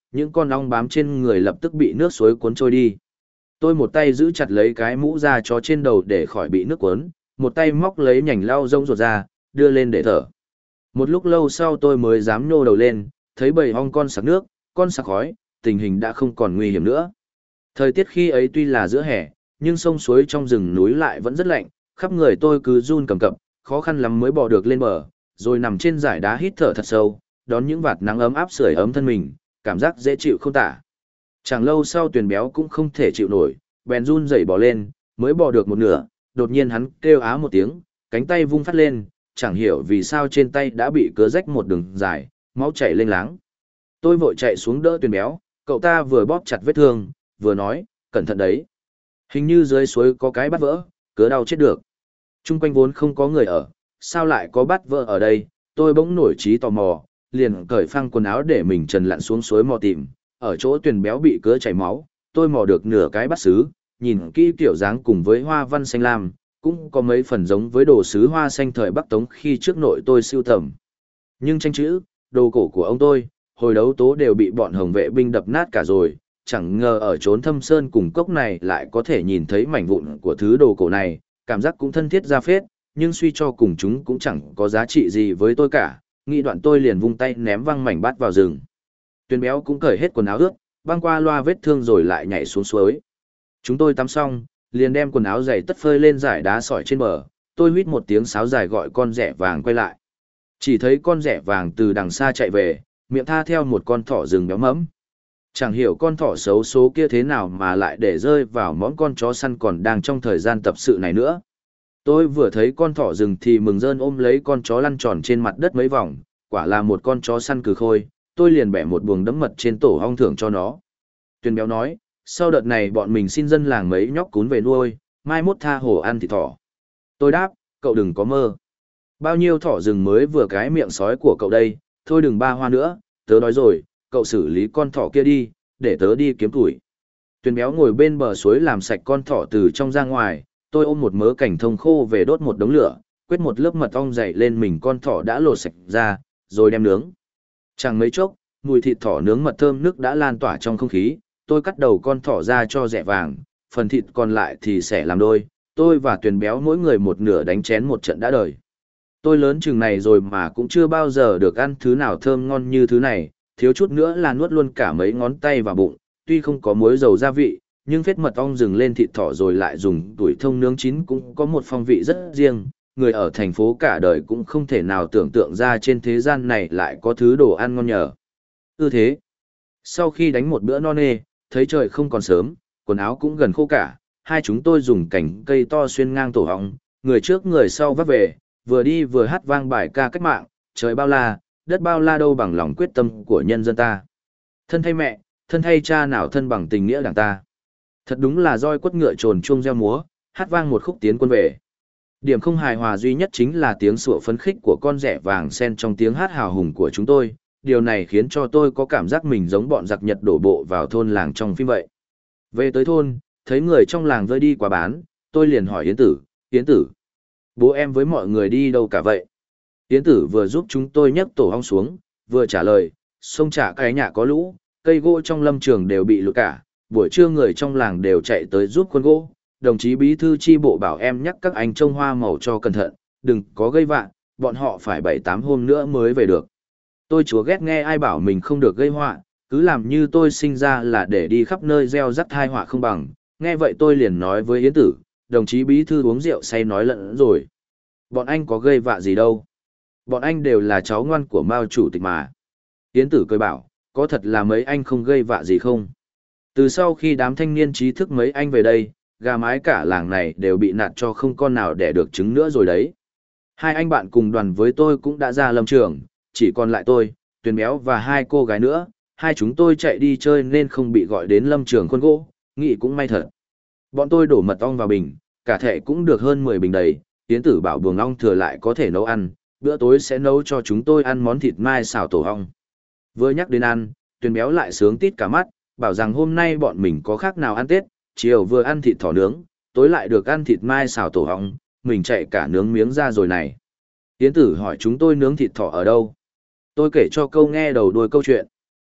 những con ong bám trên người lập tức bị nước suối cuốn trôi đi. Tôi một tay giữ chặt lấy cái mũ da chó trên đầu để khỏi bị nước cuốn, một tay móc lấy nhành lau rông ruột ra, đưa lên để thở. Một lúc lâu sau tôi mới dám nhô đầu lên, thấy bầy ong con sặc nước, con sặc khói, tình hình đã không còn nguy hiểm nữa. Thời tiết khi ấy tuy là giữa hè, nhưng sông suối trong rừng núi lại vẫn rất lạnh, khắp người tôi cứ run cầm cập, khó khăn lắm mới bò được lên bờ, rồi nằm trên dải đá hít thở thật sâu, đón những vạt nắng ấm áp sưởi ấm thân mình, cảm giác dễ chịu không tả. Chẳng lâu sau Tuyền Béo cũng không thể chịu nổi, bèn run rẩy bò lên, mới bò được một nửa, đột nhiên hắn kêu á một tiếng, cánh tay vung phát lên, chẳng hiểu vì sao trên tay đã bị cứa rách một đường dài, máu chảy lênh láng. Tôi vội chạy xuống đỡ Tuyền Béo, cậu ta vừa bóp chặt vết thương, vừa nói, cẩn thận đấy. Hình như dưới suối có cái bát vỡ, cứa đau chết được. Trung quanh vốn không có người ở, sao lại có bát vỡ ở đây, tôi bỗng nổi trí tò mò, liền cởi phăng quần áo để mình trần lặn xuống suối mò tìm. Ở chỗ Tuyền Béo bị cứa chảy máu, tôi mò được nửa cái bát sứ, nhìn kỹ kiểu dáng cùng với hoa văn xanh lam, cũng có mấy phần giống với đồ sứ hoa xanh thời Bắc Tống khi trước nội tôi sưu tầm. Nhưng tranh chữ, đồ cổ của ông tôi, hồi đấu tố đều bị bọn Hồng vệ binh đập nát cả rồi, chẳng ngờ ở chốn thâm sơn cùng cốc này lại có thể nhìn thấy mảnh vụn của thứ đồ cổ này, cảm giác cũng thân thiết ra phết, nhưng suy cho cùng chúng cũng chẳng có giá trị gì với tôi cả, nghĩ đoạn tôi liền vung tay ném văng mảnh bát vào rừng. Tuyền Béo cũng cởi hết quần áo ướt, băng qua loa vết thương rồi lại nhảy xuống suối. Chúng tôi tắm xong, liền đem quần áo giày tất phơi lên dải đá sỏi trên bờ, tôi huýt một tiếng sáo dài gọi con rẻ vàng quay lại. Chỉ thấy con rẻ vàng từ đằng xa chạy về, miệng tha theo một con thỏ rừng béo mẫm. Chẳng hiểu con thỏ xấu số kia thế nào mà lại để rơi vào món con chó săn còn đang trong thời gian tập sự này nữa. Tôi vừa thấy con thỏ rừng thì mừng rơn ôm lấy con chó lăn tròn trên mặt đất mấy vòng, quả là một con chó săn cừ khôi, tôi liền bẻ một buồng đấm mật trên tổ ong thưởng cho nó. Tuyền Béo nói, sau đợt này bọn mình xin dân làng mấy nhóc cún về nuôi, mai mốt tha hồ ăn thịt thỏ. Tôi đáp, cậu đừng có mơ. Bao nhiêu thỏ rừng mới vừa cái miệng sói của cậu đây, thôi đừng ba hoa nữa, tớ nói rồi, cậu xử lý con thỏ kia đi, để tớ đi kiếm củi. Tuyền Béo ngồi bên bờ suối làm sạch con thỏ từ trong ra ngoài, tôi ôm một mớ cảnh thông khô về đốt một đống lửa, quét một lớp mật ong dày lên mình con thỏ đã lột sạch ra, rồi đem nướng. Chẳng mấy chốc, mùi thịt thỏ nướng mật thơm nước đã lan tỏa trong không khí, tôi cắt đầu con thỏ ra cho rẻ vàng, phần thịt còn lại thì sẽ làm đôi, tôi và Tuyền Béo mỗi người một nửa đánh chén một trận đã đời. Tôi lớn chừng này rồi mà cũng chưa bao giờ được ăn thứ nào thơm ngon như thứ này, thiếu chút nữa là nuốt luôn cả mấy ngón tay vào bụng, tuy không có muối dầu gia vị, nhưng phết mật ong rừng lên thịt thỏ rồi lại dùng tuổi thông nướng chín cũng có một phong vị rất riêng, người ở thành phố cả đời cũng không thể nào tưởng tượng ra trên thế gian này lại có thứ đồ ăn ngon nhờ. Thế. Sau khi đánh một bữa no nê, thấy trời không còn sớm, quần áo cũng gần khô cả, hai chúng tôi dùng cành cây to xuyên ngang tổ ong, người trước người sau vác về, vừa đi vừa hát vang bài ca cách mạng, trời bao la, đất bao la đâu bằng lòng quyết tâm của nhân dân ta. Thân thay mẹ, thân thay cha nào thân bằng tình nghĩa đảng ta. Thật đúng là roi quất ngựa trồn chuông reo múa, hát vang một khúc tiến quân về. Điểm không hài hòa duy nhất chính là tiếng sủa phấn khích của con rẻ vàng xen trong tiếng hát hào hùng của chúng tôi, điều này khiến cho tôi có cảm giác mình giống bọn giặc Nhật đổ bộ vào thôn làng trong phim vậy. Về tới thôn, thấy người trong làng vơi đi quá bán, tôi liền hỏi Yến Tử, bố em với mọi người đi đâu cả vậy? Yến Tử vừa giúp chúng tôi nhấc tổ ong xuống, vừa trả lời, sông Trà cái nhà có lũ, cây gỗ trong lâm trường đều bị lụt cả, buổi trưa người trong làng đều chạy tới giúp quân gỗ, đồng chí bí thư chi bộ bảo em nhắc các anh trông hoa màu cho cẩn thận, đừng có gây vạ, bọn họ phải 7-8 hôm nữa mới về được. Tôi chúa ghét nghe ai bảo mình không được gây họa, cứ làm như tôi sinh ra là để đi khắp nơi gieo rắc thai họa không bằng, nghe vậy tôi liền nói với Yến Tử, đồng chí bí thư uống rượu say nói lẫn rồi. Bọn anh có gây vạ gì đâu. Bọn anh đều là cháu ngoan của Mao chủ tịch mà. Yến Tử cười bảo, có thật là mấy anh không gây vạ gì không? Từ sau khi đám thanh niên trí thức mấy anh về đây, gà mái cả làng này đều bị nạt cho không con nào đẻ được trứng nữa rồi đấy. Hai anh bạn cùng đoàn với tôi cũng đã ra lâm trường, chỉ còn lại tôi, Tuyền Béo và hai cô gái nữa, hai chúng tôi chạy đi chơi nên không bị gọi đến lâm trường khuôn gỗ, nghĩ cũng may thật. Bọn tôi đổ mật ong vào bình, cả thệ cũng được hơn 10 bình đầy, Yến Tử bảo buồng ong thừa lại có thể nấu ăn, bữa tối sẽ nấu cho chúng tôi ăn món thịt mai xào tổ ong. Vừa nhắc đến ăn, Tuyền Béo lại sướng tít cả mắt, bảo rằng hôm nay bọn mình có khác nào ăn Tết, chiều vừa ăn thịt thỏ nướng, tối lại được ăn thịt mai xào tổ ong, mình chạy cả nướng miếng ra rồi này. Yến Tử hỏi chúng tôi nướng thịt thỏ ở đâu. Tôi kể cho câu nghe đầu đuôi câu chuyện.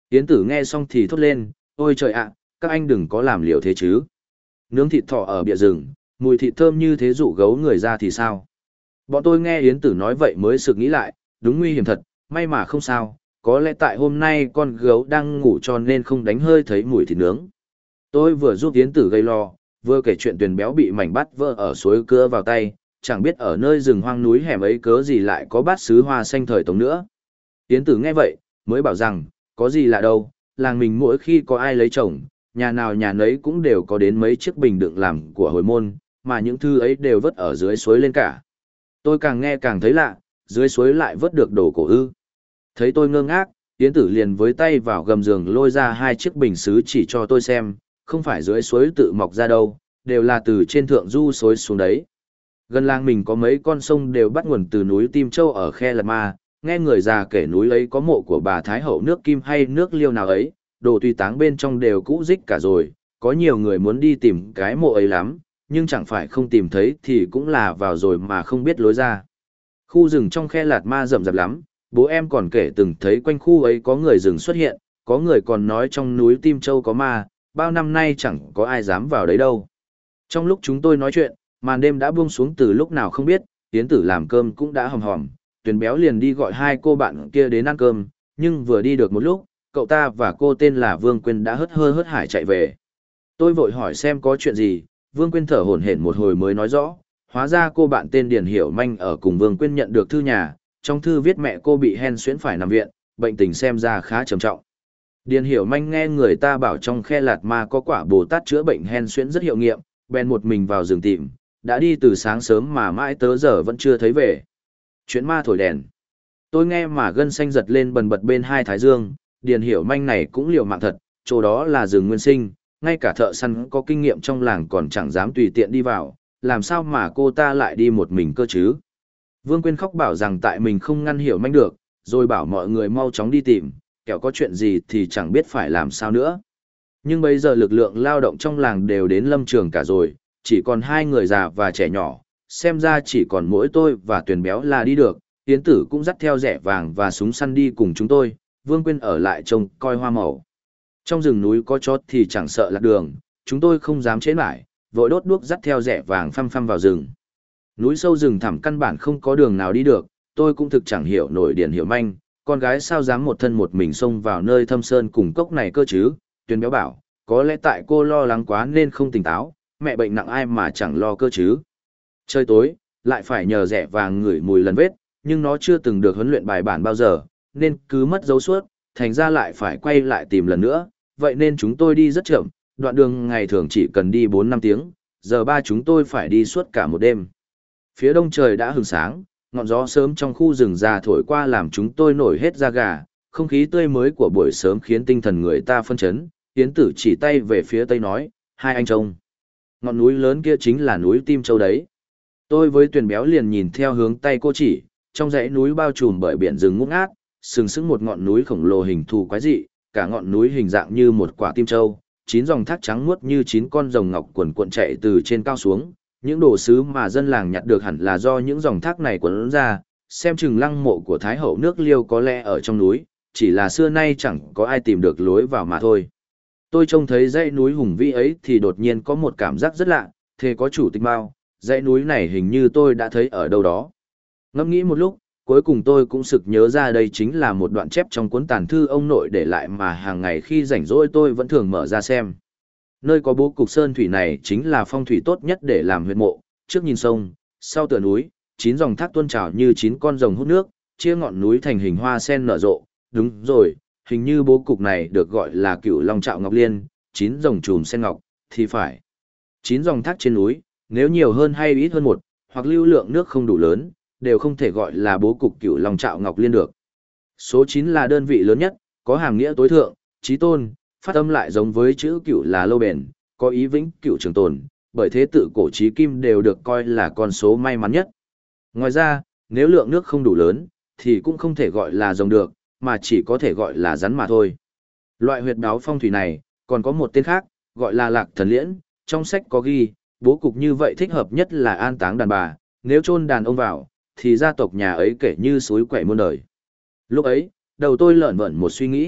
Yến Tử nghe xong thì thốt lên, ôi trời ạ, các anh đừng có làm liều thế chứ. Nướng thịt thỏ ở bìa rừng, mùi thịt thơm như thế dụ gấu người ra thì sao? Bọn tôi nghe Yến Tử nói vậy mới sực nghĩ lại, đúng nguy hiểm thật, may mà không sao, có lẽ tại hôm nay con gấu đang ngủ cho nên không đánh hơi thấy mùi thịt nướng. Tôi vừa giúp Yến Tử gây lo, vừa kể chuyện Tuyền Béo bị mảnh bát vỡ ở suối cưa vào tay, chẳng biết ở nơi rừng hoang núi hẻm ấy cớ gì lại có bát sứ hoa xanh thời Tống nữa. Yến Tử nghe vậy, mới bảo rằng, có gì lạ đâu, làng mình mỗi khi có ai lấy chồng, nhà nào nhà nấy cũng đều có đến mấy chiếc bình đựng làm của hồi môn, mà những thư ấy đều vứt ở dưới suối lên cả. Tôi càng nghe càng thấy lạ, dưới suối lại vớt được đồ cổ ư. Thấy tôi ngơ ngác, Yến Tử liền với tay vào gầm giường lôi ra hai chiếc bình sứ chỉ cho tôi xem, không phải dưới suối tự mọc ra đâu, đều là từ trên thượng du xối xuống đấy. Gần làng mình có mấy con sông đều bắt nguồn từ núi Tim Châu ở Khe Lạt Ma, nghe người già kể núi ấy có mộ của bà Thái Hậu nước Kim hay nước Liêu nào ấy, đồ tùy táng bên trong đều cũ rích cả rồi, có nhiều người muốn đi tìm cái mộ ấy lắm, nhưng chẳng phải không tìm thấy thì cũng là vào rồi mà không biết lối ra. Khu rừng trong Khe Lạt Ma rậm rạp lắm, bố em còn kể từng thấy quanh khu ấy có người rừng xuất hiện, có người còn nói trong núi Tim Châu có ma, bao năm nay chẳng có ai dám vào đấy đâu. Trong lúc chúng tôi nói chuyện, màn đêm đã buông xuống từ lúc nào không biết, Yến Tử làm cơm cũng đã hòm hòm, Tuyền Béo liền đi gọi hai cô bạn kia đến ăn cơm, nhưng vừa đi được một lúc, cậu ta và cô tên là Vương Quyên đã hớt hải chạy về. Tôi vội hỏi xem có chuyện gì, Vương Quyên thở hổn hển một hồi mới nói rõ, hóa ra cô bạn tên Điền Hiểu Manh ở cùng Vương Quyên nhận được thư nhà, trong thư viết mẹ cô bị hen suyễn phải nằm viện, bệnh tình xem ra khá trầm trọng. Điền Hiểu Manh nghe người ta bảo trong Khe Lạt Ma có quả Bồ Tát chữa bệnh hen suyễn rất hiệu nghiệm, bèn một mình vào rừng tìm, đã đi từ sáng sớm mà mãi tới giờ vẫn chưa thấy về. Chuyện ma thổi đèn. Tôi nghe mà gân xanh giật lên bần bật bên hai thái dương, Điền Hiểu Manh này cũng liều mạng thật, chỗ đó là rừng nguyên sinh, ngay cả thợ săn có kinh nghiệm trong làng còn chẳng dám tùy tiện đi vào, làm sao mà cô ta lại đi một mình cơ chứ? Vương Quyên khóc bảo rằng tại mình không ngăn Hiểu Manh được, rồi bảo mọi người mau chóng đi tìm, kẻo có chuyện gì thì chẳng biết phải làm sao nữa. Nhưng bây giờ lực lượng lao động trong làng đều đến lâm trường cả rồi, chỉ còn hai người già và trẻ nhỏ, xem ra chỉ còn mỗi tôi và Tuyền Béo là đi được, Yến Tử cũng dắt theo rẻ vàng và súng săn đi cùng chúng tôi, Vương Quyên ở lại trông coi hoa màu. Trong rừng núi có chó thì chẳng sợ lạc đường, chúng tôi không dám chế lại, vội đốt đuốc dắt theo rẻ vàng phăm phăm vào rừng. Núi sâu rừng thẳm căn bản không có đường nào đi được, tôi cũng thực chẳng hiểu nổi Điền Hiểu Manh, con gái sao dám một thân một mình xông vào nơi thâm sơn cùng cốc này cơ chứ. Tuyền Béo bảo, có lẽ tại cô lo lắng quá nên không tỉnh táo, mẹ bệnh nặng ai mà chẳng lo cơ chứ. Trời tối, lại phải nhờ rẻ vàng ngửi mùi lần vết, nhưng nó chưa từng được huấn luyện bài bản bao giờ, nên cứ mất dấu suốt, thành ra lại phải quay lại tìm lần nữa, vậy nên chúng tôi đi rất chậm, đoạn đường ngày thường chỉ cần đi 4-5 tiếng, giờ ba chúng tôi phải đi suốt cả một đêm. Phía đông trời đã hừng sáng, ngọn gió sớm trong khu rừng già thổi qua làm chúng tôi nổi hết da gà, không khí tươi mới của buổi sớm khiến tinh thần người ta phân chấn. Yến Tử chỉ tay về phía tây nói, hai anh trông. Ngọn núi lớn kia chính là núi Tim Châu đấy. Tôi với Tuyền Béo liền nhìn theo hướng tay cô chỉ, trong dãy núi bao trùm bởi biển rừng ngút ngát, sừng sững một ngọn núi khổng lồ hình thù quái dị, cả ngọn núi hình dạng như một quả tim châu, 9 dòng thác trắng muốt như 9 con rồng ngọc quần cuộn chạy từ trên cao xuống. Những đồ sứ mà dân làng nhặt được hẳn là do những dòng thác này quấn ra, xem chừng lăng mộ của Thái Hậu nước Liêu có lẽ ở trong núi, chỉ là xưa nay chẳng có ai tìm được lối vào mà thôi. Tôi trông thấy dãy núi hùng vĩ ấy thì đột nhiên có một cảm giác rất lạ, thế có chủ tịch Mao, dãy núi này hình như tôi đã thấy ở đâu đó. Ngẫm nghĩ một lúc, cuối cùng tôi cũng sực nhớ ra đây chính là một đoạn chép trong cuốn tàn thư ông nội để lại mà hàng ngày khi rảnh rỗi tôi vẫn thường mở ra xem. Nơi có bố cục sơn thủy này chính là phong thủy tốt nhất để làm huyệt mộ, trước nhìn sông, sau tựa núi, 9 dòng thác tuôn trào như 9 con rồng hút nước, chia ngọn núi thành hình hoa sen nở rộ. Đúng rồi, hình như bố cục này được gọi là Cửu Long Trạo Ngọc Liên, 9 dòng chùm sen ngọc, thì phải. 9 dòng thác trên núi, nếu nhiều hơn hay ít hơn một, hoặc lưu lượng nước không đủ lớn, đều không thể gọi là bố cục Cửu Long Trạo Ngọc Liên được. Số 9 là đơn vị lớn nhất, có hàm nghĩa tối thượng, chí tôn, phát âm lại giống với chữ cửu là lâu bền, có ý vĩnh cửu trường tồn, bởi thế tự cổ chí kim đều được coi là con số may mắn nhất. Ngoài ra, nếu lượng nước không đủ lớn, thì cũng không thể gọi là rồng được, mà chỉ có thể gọi là rắn mà thôi. Loại huyệt báo phong thủy này, còn có một tên khác, gọi là Lạc Thần Liễn, trong sách có ghi, bố cục như vậy thích hợp nhất là an táng đàn bà, nếu chôn đàn ông vào, thì gia tộc nhà ấy kể như suối quẻ muôn đời. Lúc ấy, đầu tôi lởn vởn một suy nghĩ,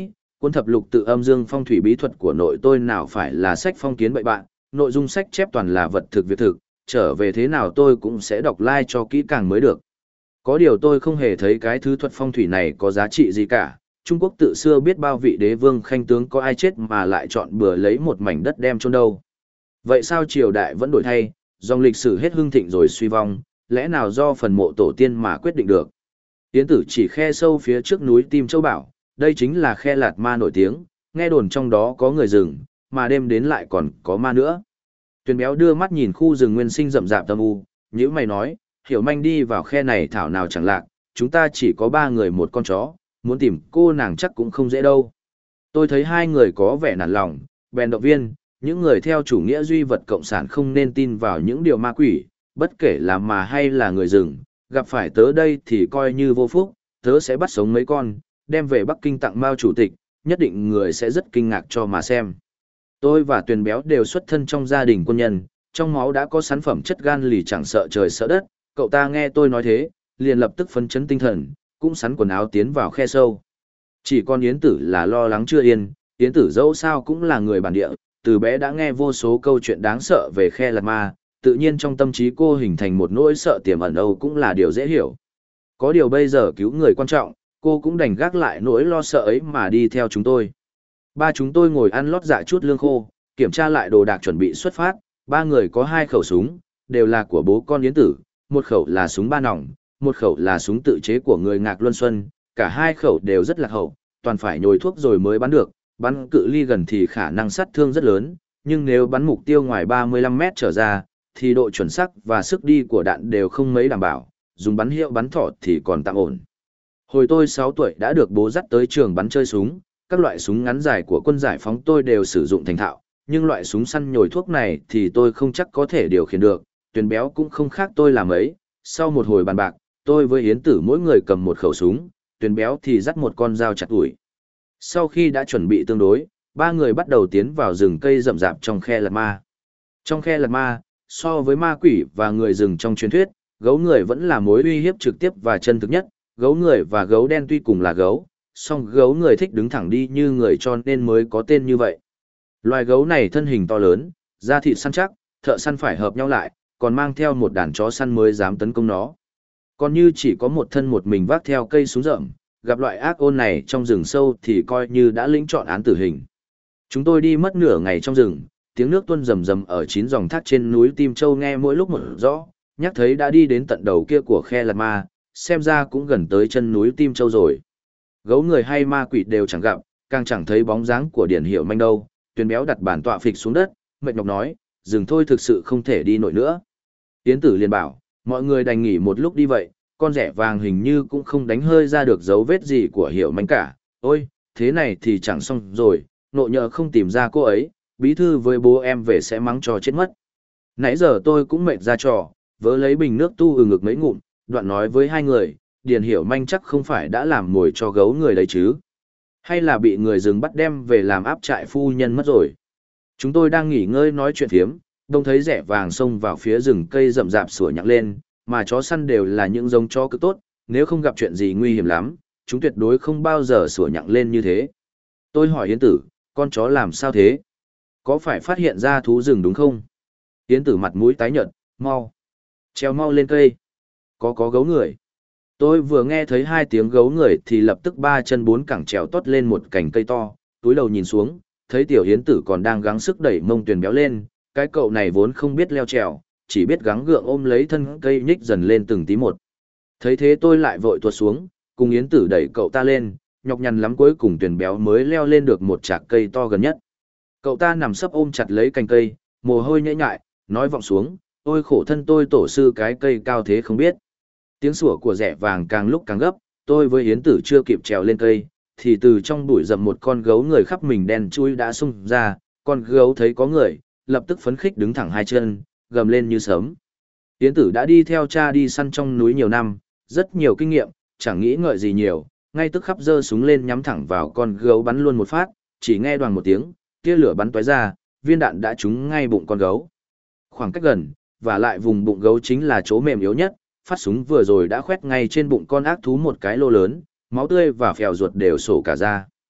Cuốn thập lục tự âm dương phong thủy bí thuật của nội tôi nào phải là sách phong kiến bậy bạn, nội dung sách chép toàn là vật thực việc thực, trở về thế nào tôi cũng sẽ đọc like cho kỹ càng mới được. Có điều tôi không hề thấy cái thứ thuật phong thủy này có giá trị gì cả. Trung Quốc tự xưa biết bao vị đế vương khanh tướng có ai chết mà lại chọn bừa lấy một mảnh đất đem chôn đâu. Vậy sao triều đại vẫn đổi thay, dòng lịch sử hết hưng thịnh rồi suy vong, lẽ nào do phần mộ tổ tiên mà quyết định được. Tiến tử chỉ khe sâu phía trước núi Tim Châu bảo, đây chính là khe Lạt Ma nổi tiếng, nghe đồn trong đó có người rừng, mà đêm đến lại còn có ma nữa. Tuyền béo đưa mắt nhìn khu rừng nguyên sinh rậm rạp âm u, nhữ mày nói, Hiểu Manh đi vào khe này thảo nào chẳng lạc, chúng ta chỉ có 3 người một con chó, muốn tìm cô nàng chắc cũng không dễ đâu. Tôi thấy hai người có vẻ nản lòng, bèn động viên, những người theo chủ nghĩa duy vật cộng sản không nên tin vào những điều ma quỷ, bất kể là mà hay là người rừng, gặp phải tớ đây thì coi như vô phúc, tớ sẽ bắt sống mấy con, đem về Bắc Kinh tặng Mao chủ tịch, nhất định người sẽ rất kinh ngạc cho mà xem. Tôi và Tuyền béo đều xuất thân trong gia đình quân nhân, trong máu đã có sản phẩm chất gan lì chẳng sợ trời sợ đất, cậu ta nghe tôi nói thế, liền lập tức phấn chấn tinh thần, cũng sắn quần áo tiến vào khe sâu. Chỉ còn Yến Tử là lo lắng chưa yên, Yến Tử dẫu sao cũng là người bản địa, từ bé đã nghe vô số câu chuyện đáng sợ về khe Lạt Ma, tự nhiên trong tâm trí cô hình thành một nỗi sợ tiềm ẩn âu cũng là điều dễ hiểu. Có điều bây giờ cứu người quan trọng, cô cũng đành gác lại nỗi lo sợ ấy mà đi theo chúng tôi. Ba chúng tôi ngồi ăn lót dạ chút lương khô, kiểm tra lại đồ đạc chuẩn bị xuất phát, 3 người có 2 khẩu súng, đều là của bố con Yến Tử, một khẩu là súng 3 nòng, một khẩu là súng tự chế của người Ngạc Luân Xuân, cả 2 khẩu đều rất lạc hậu, toàn phải nhồi thuốc rồi mới bắn được, bắn cự ly gần thì khả năng sát thương rất lớn, nhưng nếu bắn mục tiêu ngoài 35 mét trở ra, thì độ chuẩn xác và sức đi của đạn đều không mấy đảm bảo, dùng bắn hiệu bắn thỏ thì còn tạm ổn. Hồi tôi 6 tuổi đã được bố dắt tới trường bắn chơi súng, các loại súng ngắn dài của quân giải phóng tôi đều sử dụng thành thạo, nhưng loại súng săn nhồi thuốc này thì tôi không chắc có thể điều khiển được, Tuyền béo cũng không khác tôi làm ấy. Sau một hồi bàn bạc, tôi với Yến Tử mỗi người cầm một khẩu súng, Tuyền béo thì dắt một con dao chặt ủi. Sau khi đã chuẩn bị tương đối, 3 người bắt đầu tiến vào rừng cây rậm rạp trong khe Lạt Ma. Trong khe Lạt Ma, so với ma quỷ và người rừng trong truyền thuyết, gấu người vẫn là mối uy hiếp trực tiếp và chân thực nhất. Gấu người và gấu đen tuy cùng là gấu, song gấu người thích đứng thẳng đi như người cho nên mới có tên như vậy. Loài gấu này thân hình to lớn, da thịt săn chắc, thợ săn phải hợp nhau lại, còn mang theo một đàn chó săn mới dám tấn công nó. Còn như chỉ có một thân một mình vác theo cây súng rậm, gặp loại ác ôn này trong rừng sâu thì coi như đã lĩnh chọn án tử hình. Chúng tôi đi mất nửa ngày trong rừng, tiếng nước tuôn rầm rầm ở 9 dòng thác trên núi Tim Châu nghe mỗi lúc một rõ, nhắc thấy đã đi đến tận đầu kia của khe Lạt Ma, xem ra cũng gần tới chân núi Tim Châu rồi. Gấu người hay ma quỷ đều chẳng gặp, càng chẳng thấy bóng dáng của Điển Hiểu Manh đâu. Tuyền béo đặt bản tọa phịch xuống đất, mệt nhọc nói, dừng thôi thực sự không thể đi nổi nữa. Yến Tử liền bảo, mọi người đành nghỉ một lúc đi vậy, con rẻ vàng hình như cũng không đánh hơi ra được dấu vết gì của Hiểu Manh cả. Ôi, thế này thì chẳng xong rồi, nộ nhờ không tìm ra cô ấy, bí thư với bố em về sẽ mắng cho chết mất. Nãy giờ tôi cũng mệt ra trò, vớ lấy bình nước tu ngực mấy ngụm, đoạn nói với hai người, Điền Hiểu Manh chắc không phải đã làm mồi cho gấu người đấy chứ. Hay là bị người rừng bắt đem về làm áp trại phu nhân mất rồi. Chúng tôi đang nghỉ ngơi nói chuyện thiếm, đông thấy rẻ vàng xông vào phía rừng cây rậm rạp sủa nhặng lên, mà chó săn đều là những giống chó cực tốt, nếu không gặp chuyện gì nguy hiểm lắm, chúng tuyệt đối không bao giờ sủa nhặng lên như thế. Tôi hỏi Yến Tử, con chó làm sao thế? Có phải phát hiện ra thú rừng đúng không? Yến Tử mặt mũi tái nhợt, mau. Treo mau lên cây. Có gấu người. Tôi vừa nghe thấy 2 tiếng gấu người thì lập tức 3 chân 4 cẳng trèo tót lên một cành cây to, túi đầu nhìn xuống, thấy tiểu Yến Tử còn đang gắng sức đẩy mông Tuyền béo lên, cái cậu này vốn không biết leo trèo, chỉ biết gắng gượng ôm lấy thân cây nhích dần lên từng tí một. Thấy thế tôi lại vội tuột xuống, cùng Yến Tử đẩy cậu ta lên, nhọc nhằn lắm cuối cùng Tuyền béo mới leo lên được một chạc cây to gần nhất. Cậu ta nằm sấp ôm chặt lấy cành cây, mồ hôi nhễ nhại, nói vọng xuống, ôi khổ thân tôi tổ sư cái cây cao thế không biết. Tiếng sủa của rẻ vàng càng lúc càng gấp, tôi với Yến Tử chưa kịp trèo lên cây, thì từ trong bụi rậm một con gấu người khắp mình đen chui đã xung ra, con gấu thấy có người, lập tức phấn khích đứng thẳng 2 chân, gầm lên như sớm. Yến Tử đã đi theo cha đi săn trong núi nhiều năm, rất nhiều kinh nghiệm, chẳng nghĩ ngợi gì nhiều, ngay tức khắc giơ súng lên nhắm thẳng vào con gấu bắn luôn một phát, chỉ nghe đoàng một tiếng, tia lửa bắn tóe ra, viên đạn đã trúng ngay bụng con gấu. Khoảng cách gần, và lại vùng bụng gấu chính là chỗ mềm yếu nhất, phát súng vừa rồi đã khoét ngay trên bụng con ác thú một cái lô lớn, máu tươi và phèo ruột đều sổ cả ra.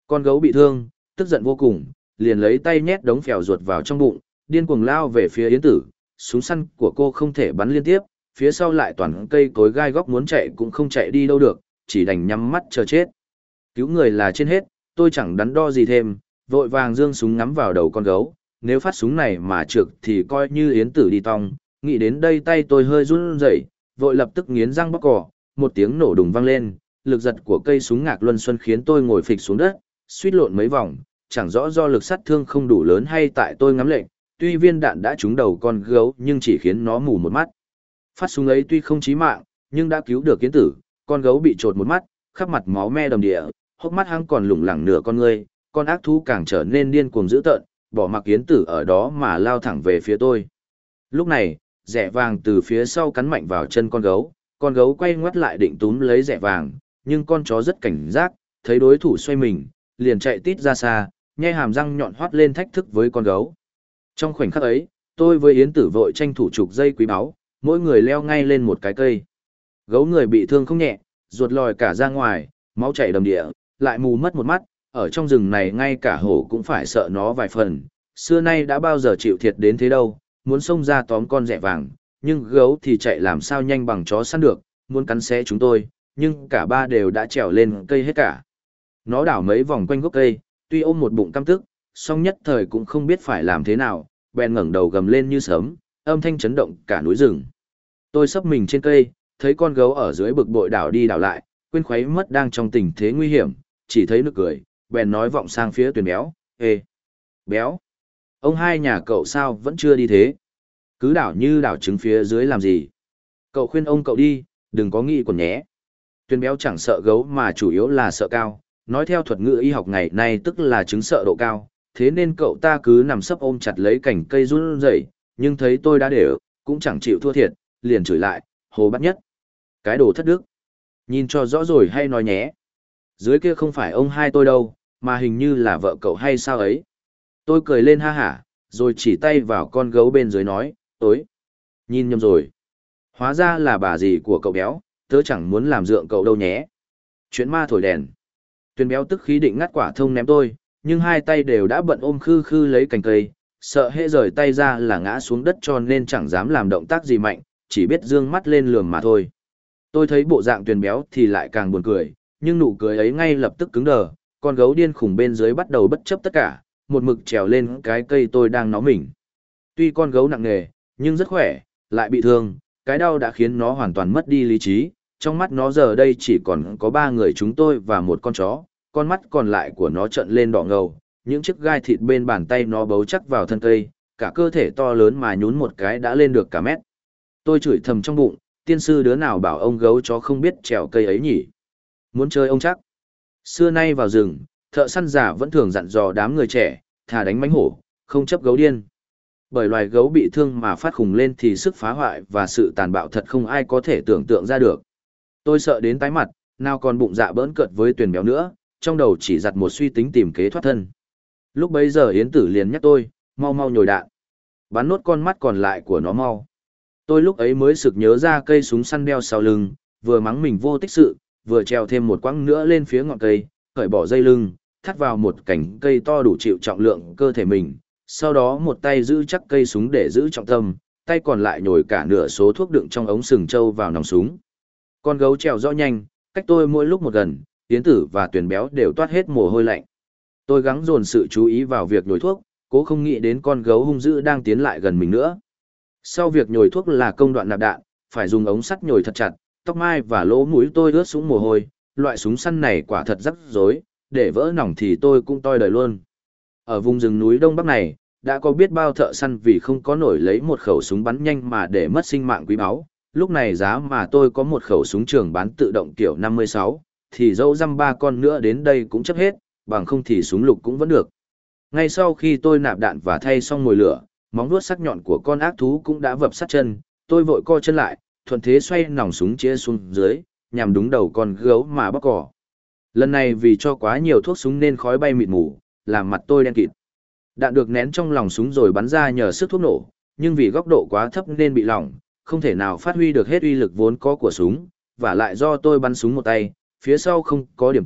Con gấu bị thương, tức giận vô cùng, liền lấy tay nhét đống phèo ruột vào trong bụng, điên cuồng lao về phía Yến Tử, súng săn của cô không thể bắn liên tiếp, phía sau lại toàn cây cối gai góc muốn chạy cũng không chạy đi đâu được, chỉ đành nhắm mắt chờ chết. Cứu người là trên hết, tôi chẳng đắn đo gì thêm, vội vàng giương súng ngắm vào đầu con gấu, nếu phát súng này mà trượt thì coi như Yến Tử đi tong, nghĩ đến đây tay tôi hơi run rẩy, vội lập tức nghiến răng bóc cỏ, một tiếng nổ đùng vang lên, lực giật của cây súng Ngạc Luân Xuân khiến tôi ngồi phịch xuống đất, suýt lộn mấy vòng, chẳng rõ do lực sát thương không đủ lớn hay tại tôi ngắm lệnh, tuy viên đạn đã trúng đầu con gấu nhưng chỉ khiến nó mù một mắt. Phát súng ấy tuy không chí mạng, nhưng đã cứu được Yến Tử, con gấu bị trột một mắt, khắp mặt máu me đầm địa, hốc mắt hăng còn lủng lẳng nửa con ngươi, con ác thú càng trở nên điên cuồng dữ tợn, bỏ mặc Yến Tử ở đó mà lao thẳng về phía tôi. Lúc này, rẻ vàng từ phía sau cắn mạnh vào chân con gấu quay ngoắt lại định túm lấy rẻ vàng, nhưng con chó rất cảnh giác, thấy đối thủ xoay mình, liền chạy tít ra xa, nhe hàm răng nhọn hoắt lên thách thức với con gấu. Trong khoảnh khắc ấy, tôi với Yến Tử vội tranh thủ trục dây quý báu, mỗi người leo ngay lên một cái cây. Gấu người bị thương không nhẹ, ruột lòi cả ra ngoài, máu chảy đầm địa, lại mù mất một mắt, ở trong rừng này ngay cả hổ cũng phải sợ nó vài phần, xưa nay đã bao giờ chịu thiệt đến thế đâu, muốn xông ra tóm con rẻ vàng, nhưng gấu thì chạy làm sao nhanh bằng chó săn được, muốn cắn xé chúng tôi, nhưng cả ba đều đã trèo lên cây hết cả. Nó đảo mấy vòng quanh gốc cây, tuy ôm một bụng căm tức, song nhất thời cũng không biết phải làm thế nào, bèn ngẩng đầu gầm lên như sớm, âm thanh chấn động cả núi rừng. Tôi sấp mình trên cây, thấy con gấu ở dưới bực bội đảo đi đảo lại, quên khuấy mất đang trong tình thế nguy hiểm, chỉ thấy nực cười, bèn nói vọng sang phía Tuyền Béo, ê, Béo, ông hai nhà cậu sao vẫn chưa đi thế? Cứ đảo như đảo trứng phía dưới làm gì? Cậu khuyên ông cậu đi, đừng có nghĩ còn nhé. Tuyền Béo chẳng sợ gấu mà chủ yếu là sợ cao, nói theo thuật ngữ y học ngày nay tức là chứng sợ độ cao, thế nên cậu ta cứ nằm sấp ôm chặt lấy cành cây run rẩy, nhưng thấy tôi đã để cũng chẳng chịu thua thiệt, liền chửi lại, hồ bắt nhất. Cái đồ thất đức. Nhìn cho rõ rồi hay nói nhé. Dưới kia không phải ông hai tôi đâu, mà hình như là vợ cậu hay sao ấy. Tôi cười lên ha hả, rồi chỉ tay vào con gấu bên dưới nói, ối, nhìn nhầm rồi. Hóa ra là bà dì của cậu Béo, tớ chẳng muốn làm dượng cậu đâu nhé. Chuyện ma thổi đèn. Tuyền Béo tức khí định ngắt quả thông ném tôi, nhưng hai tay đều đã bận ôm khư khư lấy cành cây, sợ hễ rời tay ra là ngã xuống đất cho nên chẳng dám làm động tác gì mạnh, chỉ biết dương mắt lên lườm mà thôi. Tôi thấy bộ dạng Tuyền Béo thì lại càng buồn cười, nhưng nụ cười ấy ngay lập tức cứng đờ, con gấu điên khủng bên dưới bắt đầu bất chấp tất cả, một mực trèo lên cái cây tôi đang nó mình. Tuy con gấu nặng nề, nhưng rất khỏe, lại bị thương, cái đau đã khiến nó hoàn toàn mất đi lý trí, trong mắt nó giờ đây chỉ còn có ba người chúng tôi và một con chó, con mắt còn lại của nó trợn lên đỏ ngầu, những chiếc gai thịt bên bàn tay nó bấu chắc vào thân cây, cả cơ thể to lớn mà nhún một cái đã lên được cả mét. Tôi chửi thầm trong bụng, tiên sư đứa nào bảo ông gấu chó không biết trèo cây ấy nhỉ? Muốn chơi ông chắc. Xưa nay vào rừng, thợ săn già vẫn thường dặn dò đám người trẻ, thà đánh mánh hổ, không chấp gấu điên. Bởi loài gấu bị thương mà phát khùng lên thì sức phá hoại và sự tàn bạo thật không ai có thể tưởng tượng ra được. Tôi sợ đến tái mặt, nào còn bụng dạ bỡn cợt với Tuyền Béo nữa, trong đầu chỉ giặt một suy tính tìm kế thoát thân. Lúc bấy giờ Yến Tử liền nhắc tôi, mau mau nhồi đạn. Bắn nốt con mắt còn lại của nó mau. Tôi lúc ấy mới sực nhớ ra cây súng săn đeo sau lưng, vừa mắng mình vô tích sự, vừa treo thêm một quãng nữa lên phía ngọn cây, cởi bỏ dây lưng, thắt vào một cành cây to đủ chịu trọng lượng cơ thể mình. Sau đó một tay giữ chắc cây súng để giữ trọng tâm, tay còn lại nhồi cả nửa số thuốc đựng trong ống sừng trâu vào nòng súng. Con gấu trèo rõ nhanh, cách tôi mỗi lúc một gần, Yến Tử và Tuyền Béo đều toát hết mồ hôi lạnh. Tôi gắng dồn sự chú ý vào việc nhồi thuốc, cố không nghĩ đến con gấu hung dữ đang tiến lại gần mình nữa. Sau việc nhồi thuốc là công đoạn nạp đạn, phải dùng ống sắt nhồi thật chặt, tóc mai và lỗ mũi tôi ướt sũng mồ hôi, loại súng săn này quả thật rắc rối, để vỡ nòng thì tôi cũng toi đời luôn. Ở vùng rừng núi Đông Bắc này, đã có biết bao thợ săn vì không có nổi lấy một khẩu súng bắn nhanh mà để mất sinh mạng quý báu. Lúc này giá mà tôi có một khẩu súng trường bán tự động kiểu 56, thì dẫu dăm ba con nữa đến đây cũng chấp hết, bằng không thì súng lục cũng vẫn được. Ngay sau khi tôi nạp đạn và thay xong mồi lửa, móng vuốt sắc nhọn của con ác thú cũng đã vập sát chân, tôi vội co chân lại, thuận thế xoay nòng súng chĩa xuống dưới, nhằm đúng đầu con gấu mà bóc cỏ. Lần này vì cho quá nhiều thuốc súng nên khói bay mịt mù, làm mặt tôi đen kịt. Đạn được nén trong lòng súng rồi bắn ra nhờ sức thuốc nổ, nhưng vì góc độ quá thấp nên bị lỏng, không thể nào phát huy được hết uy lực vốn có của súng, và lại do tôi bắn súng một tay, phía sau không có điểm tựa,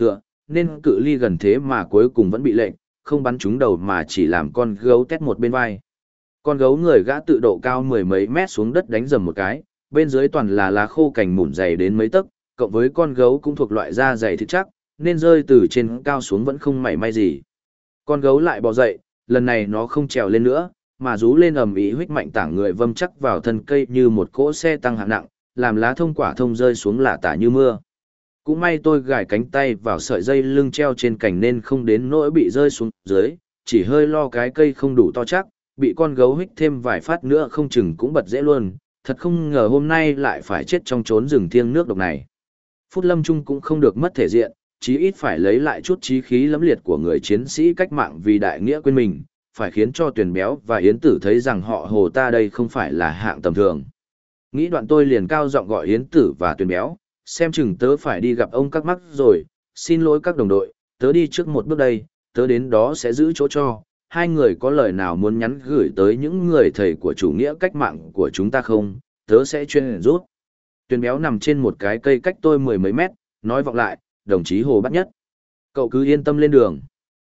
nên cự ly gần thế mà cuối cùng vẫn bị lệnh, không bắn trúng đầu mà chỉ làm con gấu tét một bên vai. Con gấu người gã tự độ cao mười mấy mét xuống đất đánh dầm một cái, bên dưới toàn là lá khô cành mủn dày đến mấy tấc, cộng với con gấu cũng thuộc loại da dày thịt chắc, nên rơi từ trên cao xuống vẫn không mảy may gì. Con gấu lại bò dậy, lần này nó không trèo lên nữa, mà rú lên ầm ĩ huých mạnh tảng người vâm chắc vào thân cây như một cỗ xe tăng hạng nặng, làm lá thông quả thông rơi xuống lả tả như mưa. Cũng may tôi gài cánh tay vào sợi dây lưng treo trên cành nên không đến nỗi bị rơi xuống dưới, chỉ hơi lo cái cây không đủ to chắc, bị con gấu hích thêm vài phát nữa không chừng cũng bật dễ luôn, thật không ngờ hôm nay lại phải chết trong chốn rừng thiêng nước độc này. Phút lâm chung cũng không được mất thể diện, chí ít phải lấy lại chút chí khí lẫm liệt của người chiến sĩ cách mạng vì đại nghĩa quên mình, phải khiến cho Tuyền Béo và Yến Tử thấy rằng họ Hồ ta đây không phải là hạng tầm thường. Nghĩ đoạn tôi liền cao giọng gọi Yến Tử và Tuyền Béo, xem chừng tớ phải đi gặp ông các mắc rồi, xin lỗi các đồng đội, tớ đi trước một bước đây, tớ đến đó sẽ giữ chỗ cho. Hai người có lời nào muốn nhắn gửi tới những người thầy của chủ nghĩa cách mạng của chúng ta không, tớ sẽ chuyên rút. Tuyền Béo nằm trên một cái cây cách tôi mười mấy mét, nói vọng lại, đồng chí Hồ Bát Nhất. Cậu cứ yên tâm lên đường.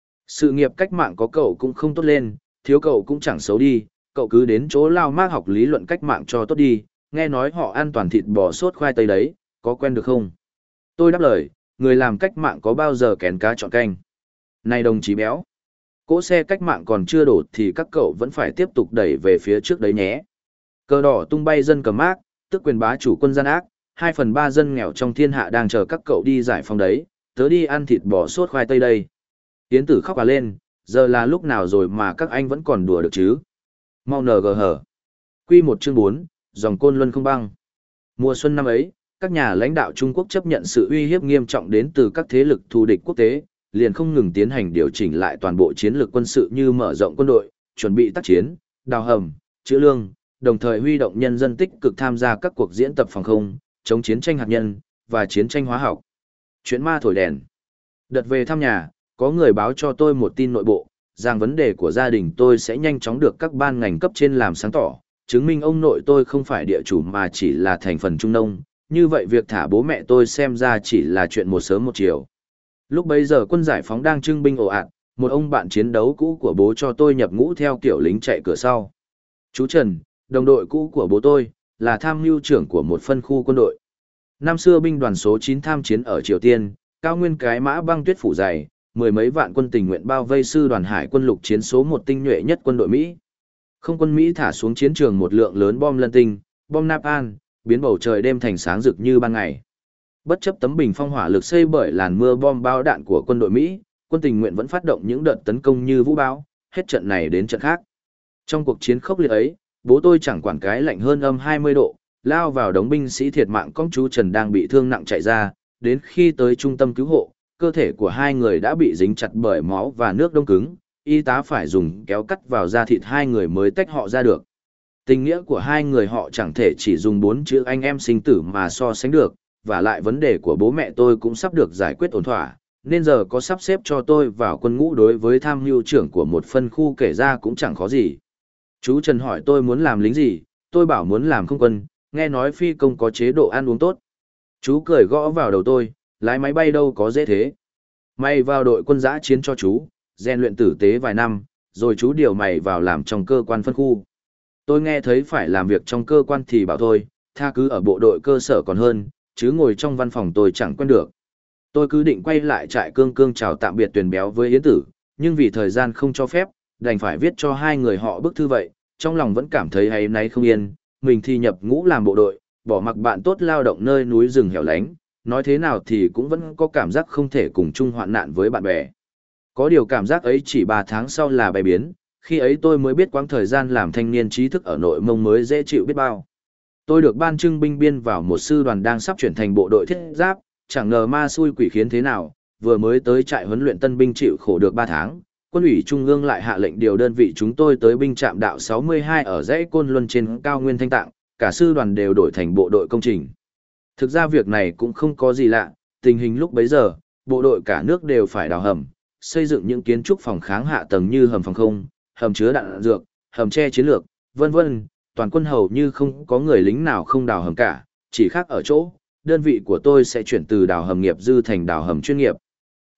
Sự nghiệp cách mạng có cậu cũng không tốt lên, thiếu cậu cũng chẳng xấu đi, cậu cứ đến chỗ Lao Mác học lý luận cách mạng cho tốt đi, nghe nói họ ăn toàn thịt bò sốt khoai tây đấy, có quen được không? Tôi đáp lời, người làm cách mạng có bao giờ kén cá chọn canh. Này đồng chí Béo, cỗ xe cách mạng còn chưa đổ thì các cậu vẫn phải tiếp tục đẩy về phía trước đấy nhé. Cờ đỏ tung bay dân cầm mác, tức quyền bá chủ quân gian ác, 2/3 dân nghèo trong thiên hạ đang chờ các cậu đi giải phóng đấy, tớ đi ăn thịt bò sốt khoai tây đây. Yến Tử khóc cả lên, giờ là lúc nào rồi mà các anh vẫn còn đùa được chứ? Mau nờ gờ hở. Quy 1 chương 4, dòng côn luân không băng. Mùa xuân năm ấy, các nhà lãnh đạo Trung Quốc chấp nhận sự uy hiếp nghiêm trọng đến từ các thế lực thù địch quốc tế, liền không ngừng tiến hành điều chỉnh lại toàn bộ chiến lược quân sự như mở rộng quân đội, chuẩn bị tác chiến, đào hầm, trữ lương, đồng thời huy động nhân dân tích cực tham gia các cuộc diễn tập phòng không, chống chiến tranh hạt nhân và chiến tranh hóa học. Chuyện ma thổi đèn. Đợt về thăm nhà, có người báo cho tôi một tin nội bộ, rằng vấn đề của gia đình tôi sẽ nhanh chóng được các ban ngành cấp trên làm sáng tỏ, chứng minh ông nội tôi không phải địa chủ mà chỉ là thành phần trung nông, như vậy việc thả bố mẹ tôi xem ra chỉ là chuyện một sớm một chiều. Lúc bấy giờ quân giải phóng đang trưng binh ồ ạt, một ông bạn chiến đấu cũ của bố cho tôi nhập ngũ theo kiểu lính chạy cửa sau. Chú Trần, đồng đội cũ của bố tôi, là tham mưu trưởng của một phân khu quân đội. Năm xưa binh đoàn số 9 tham chiến ở Triều Tiên, cao nguyên cái mã băng tuyết phủ dày, mười mấy vạn quân tình nguyện bao vây sư đoàn hải quân lục chiến số 1 tinh nhuệ nhất quân đội Mỹ. Không quân Mỹ thả xuống chiến trường một lượng lớn bom lân tinh, bom napalm, biến bầu trời đêm thành sáng rực như ban ngày. Bất chấp tấm bình phong hỏa lực xây bởi làn mưa bom bao đạn của quân đội Mỹ, quân tình nguyện vẫn phát động những đợt tấn công như vũ bão, hết trận này đến trận khác. Trong cuộc chiến khốc liệt ấy, bố tôi chẳng quản cái lạnh hơn âm 20 độ, lao vào đống binh sĩ thiệt mạng con chú Trần đang bị thương nặng chạy ra, đến khi tới trung tâm cứu hộ, cơ thể của hai người đã bị dính chặt bởi máu và nước đông cứng, y tá phải dùng kéo cắt vào da thịt hai người mới tách họ ra được. Tình nghĩa của hai người họ chẳng thể chỉ dùng 4 chữ anh em sinh tử mà so sánh được, và lại vấn đề của bố mẹ tôi cũng sắp được giải quyết ổn thỏa, nên giờ có sắp xếp cho tôi vào quân ngũ đối với tham mưu trưởng của một phân khu kể ra cũng chẳng khó gì. Chú Trần hỏi tôi muốn làm lính gì, tôi bảo muốn làm không quân, nghe nói phi công có chế độ ăn uống tốt. Chú cười gõ vào đầu tôi, lái máy bay đâu có dễ thế. Mày vào đội quân dã chiến cho chú, rèn luyện tử tế vài năm, rồi chú điều mày vào làm trong cơ quan phân khu. Tôi nghe thấy phải làm việc trong cơ quan thì bảo thôi, tha cứ ở bộ đội cơ sở còn hơn, chứ ngồi trong văn phòng tôi chẳng quen được. Tôi cứ định quay lại trại Cương Cương chào tạm biệt Tuyền Béo với Yến Tử, nhưng vì thời gian không cho phép, đành phải viết cho hai người họ bức thư vậy, trong lòng vẫn cảm thấy áy náy không yên, mình thì nhập ngũ làm bộ đội, bỏ mặc bạn tốt lao động nơi núi rừng hẻo lánh, nói thế nào thì cũng vẫn có cảm giác không thể cùng chung hoạn nạn với bạn bè. Có điều cảm giác ấy chỉ 3 tháng sau là bay biến, khi ấy tôi mới biết quãng thời gian làm thanh niên trí thức ở nội mông mới dễ chịu biết bao. Tôi được ban trưng binh biên vào một sư đoàn đang sắp chuyển thành bộ đội thiết giáp, chẳng ngờ ma xui quỷ khiến thế nào, vừa mới tới trại huấn luyện tân binh chịu khổ được 3 tháng, quân ủy trung ương lại hạ lệnh điều đơn vị chúng tôi tới binh trạm đạo 62 ở dãy Côn Luân trên cao nguyên Thanh Tạng, cả sư đoàn đều đổi thành bộ đội công trình. Thực ra việc này cũng không có gì lạ, tình hình lúc bấy giờ, bộ đội cả nước đều phải đào hầm, xây dựng những kiến trúc phòng kháng hạ tầng như hầm phòng không, hầm chứa đạn dược, hầm che chiến lược, vân vân. Toàn quân hầu như không có người lính nào không đào hầm cả, chỉ khác ở chỗ, đơn vị của tôi sẽ chuyển từ đào hầm nghiệp dư thành đào hầm chuyên nghiệp.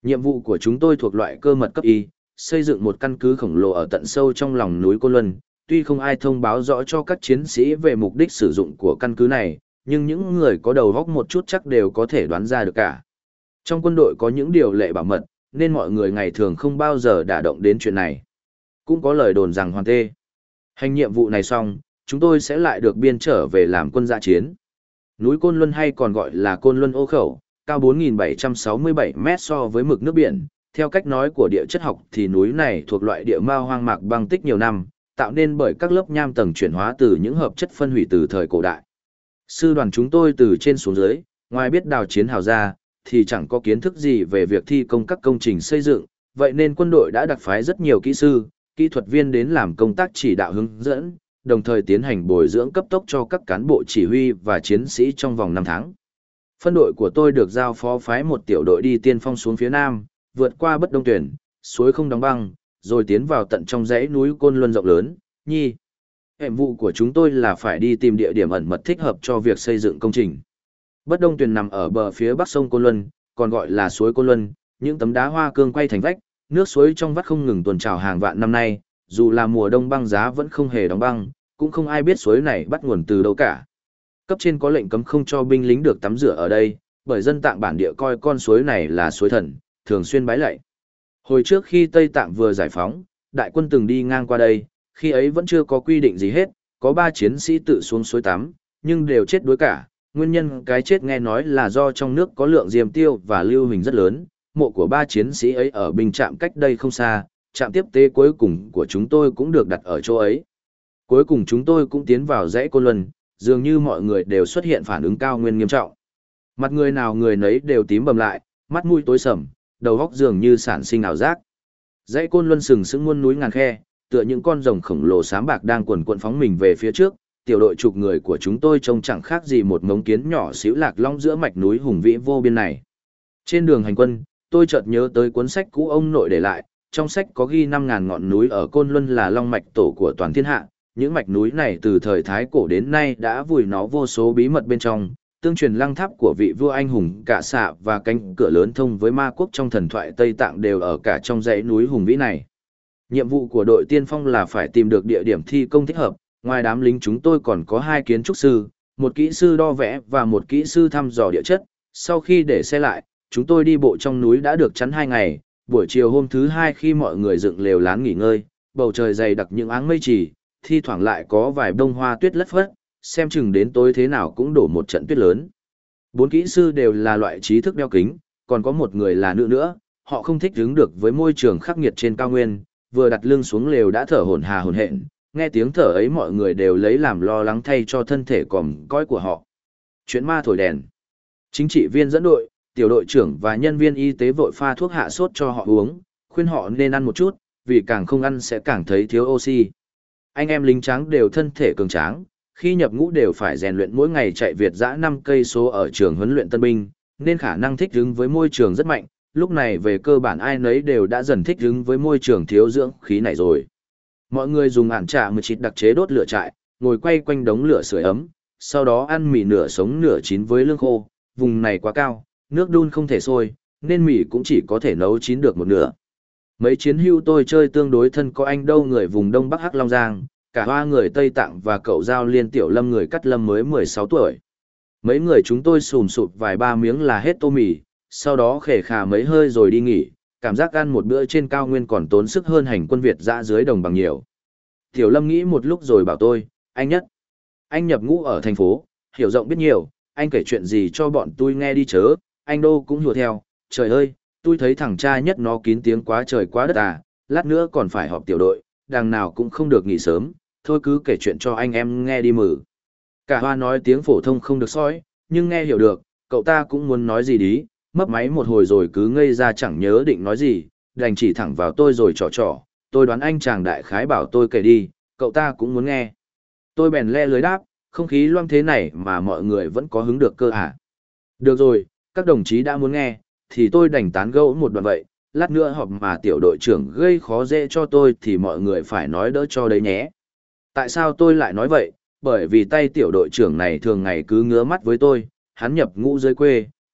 Nhiệm vụ của chúng tôi thuộc loại cơ mật cấp Y, xây dựng một căn cứ khổng lồ ở tận sâu trong lòng núi Côn Luân. Tuy không ai thông báo rõ cho các chiến sĩ về mục đích sử dụng của căn cứ này, nhưng những người có đầu óc một chút chắc đều có thể đoán ra được cả. Trong quân đội có những điều lệ bảo mật, nên mọi người ngày thường không bao giờ đả động đến chuyện này. Cũng có lời đồn rằng hoàn tê. Hành nhiệm vụ này xong, chúng tôi sẽ lại được biên trở về làm quân dã chiến. Núi Côn Luân hay còn gọi là Côn Luân Ô Khẩu, cao 4.767 mét so với mực nước biển. Theo cách nói của địa chất học thì núi này thuộc loại địa mao hoang mạc băng tích nhiều năm, tạo nên bởi các lớp nham tầng chuyển hóa từ những hợp chất phân hủy từ thời cổ đại. Sư đoàn chúng tôi từ trên xuống dưới, ngoài biết đào chiến hào ra, thì chẳng có kiến thức gì về việc thi công các công trình xây dựng, vậy nên quân đội đã đặc phái rất nhiều kỹ sư, kỹ thuật viên đến làm công tác chỉ đạo hướng dẫn, đồng thời tiến hành bồi dưỡng cấp tốc cho các cán bộ chỉ huy và chiến sĩ trong vòng 5 tháng. Phân đội của tôi được giao phó phái một tiểu đội đi tiên phong xuống phía nam, vượt qua Bất Đông Tuyển, suối không đóng băng, rồi tiến vào tận trong dãy núi Côn Luân rộng lớn. Nhiệm vụ của chúng tôi là phải đi tìm địa điểm ẩn mật thích hợp cho việc xây dựng công trình. Bất Đông Tuyền nằm ở bờ phía bắc sông Côn Luân, còn gọi là suối Côn Luân, những tấm đá hoa cương quay thành vách, nước suối trong vắt không ngừng tuôn trào hàng vạn năm nay, dù là mùa đông băng giá vẫn không hề đóng băng, cũng không ai biết suối này bắt nguồn từ đâu cả. Cấp trên có lệnh cấm không cho binh lính được tắm rửa ở đây, bởi dân Tạng bản địa coi con suối này là suối thần, thường xuyên bái lạy. Hồi trước khi Tây Tạng vừa giải phóng, đại quân từng đi ngang qua đây, khi ấy vẫn chưa có quy định gì hết, có 3 chiến sĩ tự xuống suối tắm, nhưng đều chết đuối cả. Nguyên nhân cái chết nghe nói là do trong nước có lượng diêm tiêu và lưu huỳnh rất lớn. Mộ của 3 chiến sĩ ấy ở binh trạm cách đây không xa, trạm tiếp tế cuối cùng của chúng tôi cũng được đặt ở chỗ ấy. Cuối cùng chúng tôi cũng tiến vào dãy Côn Luân, dường như mọi người đều xuất hiện phản ứng cao nguyên nghiêm trọng. Mặt người nào người nấy đều tím bầm lại, mắt mũi tối sầm, đầu óc dường như sản sinh ảo giác. Dãy Côn Luân sừng sững muôn núi ngàn khe, tựa những con rồng khổng lồ xám bạc đang quần quần phóng mình về phía trước. Tiểu đội chục người của chúng tôi trông chẳng khác gì một mống kiến nhỏ xíu lạc long giữa mạch núi hùng vĩ vô biên này. Trên đường hành quân, tôi chợt nhớ tới cuốn sách cũ ông nội để lại, trong sách có ghi 5.000 ngọn núi ở Côn Luân là long mạch tổ của toàn thiên hạ. Những mạch núi này từ thời Thái Cổ đến nay đã vùi nó vô số bí mật bên trong, tương truyền lăng tháp của vị vua anh hùng Cả Xạ và cánh cửa lớn thông với ma quốc trong thần thoại Tây Tạng đều ở cả trong dãy núi hùng vĩ này. Nhiệm vụ của đội tiên phong là phải tìm được địa điểm thi công thích hợp. Ngoài đám lính chúng tôi còn có 2 kiến trúc sư, một kỹ sư đo vẽ và một kỹ sư thăm dò địa chất. Sau khi để xe lại, chúng tôi đi bộ trong núi đã được chắn 2 ngày. Buổi chiều hôm thứ 2 khi mọi người dựng lều lán nghỉ ngơi, bầu trời dày đặc những áng mây trì, thi thoảng lại có vài bông hoa tuyết lất phất, xem chừng đến tối thế nào cũng đổ một trận tuyết lớn. 4 kỹ sư đều là loại trí thức đeo kính, còn có một người là nữ nữa, họ không thích ứng được với môi trường khắc nghiệt trên cao nguyên, vừa đặt lưng xuống lều đã thở hổn hển. Nghe tiếng thở ấy mọi người đều lấy làm lo lắng thay cho thân thể còm cõi của họ. Chuyện ma thổi đèn. Chính trị viên dẫn đội, tiểu đội trưởng và nhân viên y tế vội pha thuốc hạ sốt cho họ uống, khuyên họ nên ăn một chút, vì càng không ăn sẽ càng thấy thiếu oxy. Anh em lính tráng đều thân thể cường tráng, khi nhập ngũ đều phải rèn luyện mỗi ngày chạy Việt dã 5 cây số ở trường huấn luyện tân binh, nên khả năng thích ứng với môi trường rất mạnh. Lúc này về cơ bản ai nấy đều đã dần thích ứng với môi trường thiếu dưỡng khí này rồi. Mọi người dùng ản trà mười chít đặc chế đốt lửa trại, ngồi quay quanh đống lửa sưởi ấm, sau đó ăn mì nửa sống nửa chín với lương khô. Vùng này quá cao, nước đun không thể sôi, nên mì cũng chỉ có thể nấu chín được một nửa. Mấy chiến hữu tôi chơi tương đối thân có anh đâu người vùng Đông Bắc Hắc Long Giang, cả Hoa người Tây Tạng và cậu Giao Liên Tiểu Lâm người Cắt Lâm mới 16 tuổi. Mấy người chúng tôi sùm sụp vài ba miếng là hết tô mì, sau đó khề khà mấy hơi rồi đi nghỉ, cảm giác ăn một bữa trên cao nguyên còn tốn sức hơn hành quân Việt dã dưới đồng bằng nhiều. Tiểu Lâm nghĩ một lúc rồi bảo tôi, anh Nhất, anh nhập ngũ ở thành phố, hiểu rộng biết nhiều, anh kể chuyện gì cho bọn tôi nghe đi chớ. Anh Đô cũng hùa theo, trời ơi, tôi thấy thằng cha Nhất nó kín tiếng quá trời quá đất à, lát nữa còn phải họp tiểu đội, đằng nào cũng không được nghỉ sớm, thôi cứ kể chuyện cho anh em nghe đi mử. Cả Hoa nói tiếng phổ thông không được sói, nhưng nghe hiểu được, cậu ta cũng muốn nói gì đi, mấp máy một hồi rồi cứ ngây ra chẳng nhớ định nói gì, đành chỉ thẳng vào tôi rồi trò. Tôi đoán anh chàng đại khái bảo tôi kể đi, cậu ta cũng muốn nghe. Tôi bèn le lưới đáp, không khí loang thế này mà mọi người vẫn có hứng được cơ à. Được rồi, các đồng chí đã muốn nghe, thì tôi đành tán gẫu một đoạn vậy, lát nữa họp mà tiểu đội trưởng gây khó dễ cho tôi thì mọi người phải nói đỡ cho đấy nhé. Tại sao tôi lại nói vậy? Bởi vì tay tiểu đội trưởng này thường ngày cứ ngứa mắt với tôi, hắn nhập ngũ dưới quê,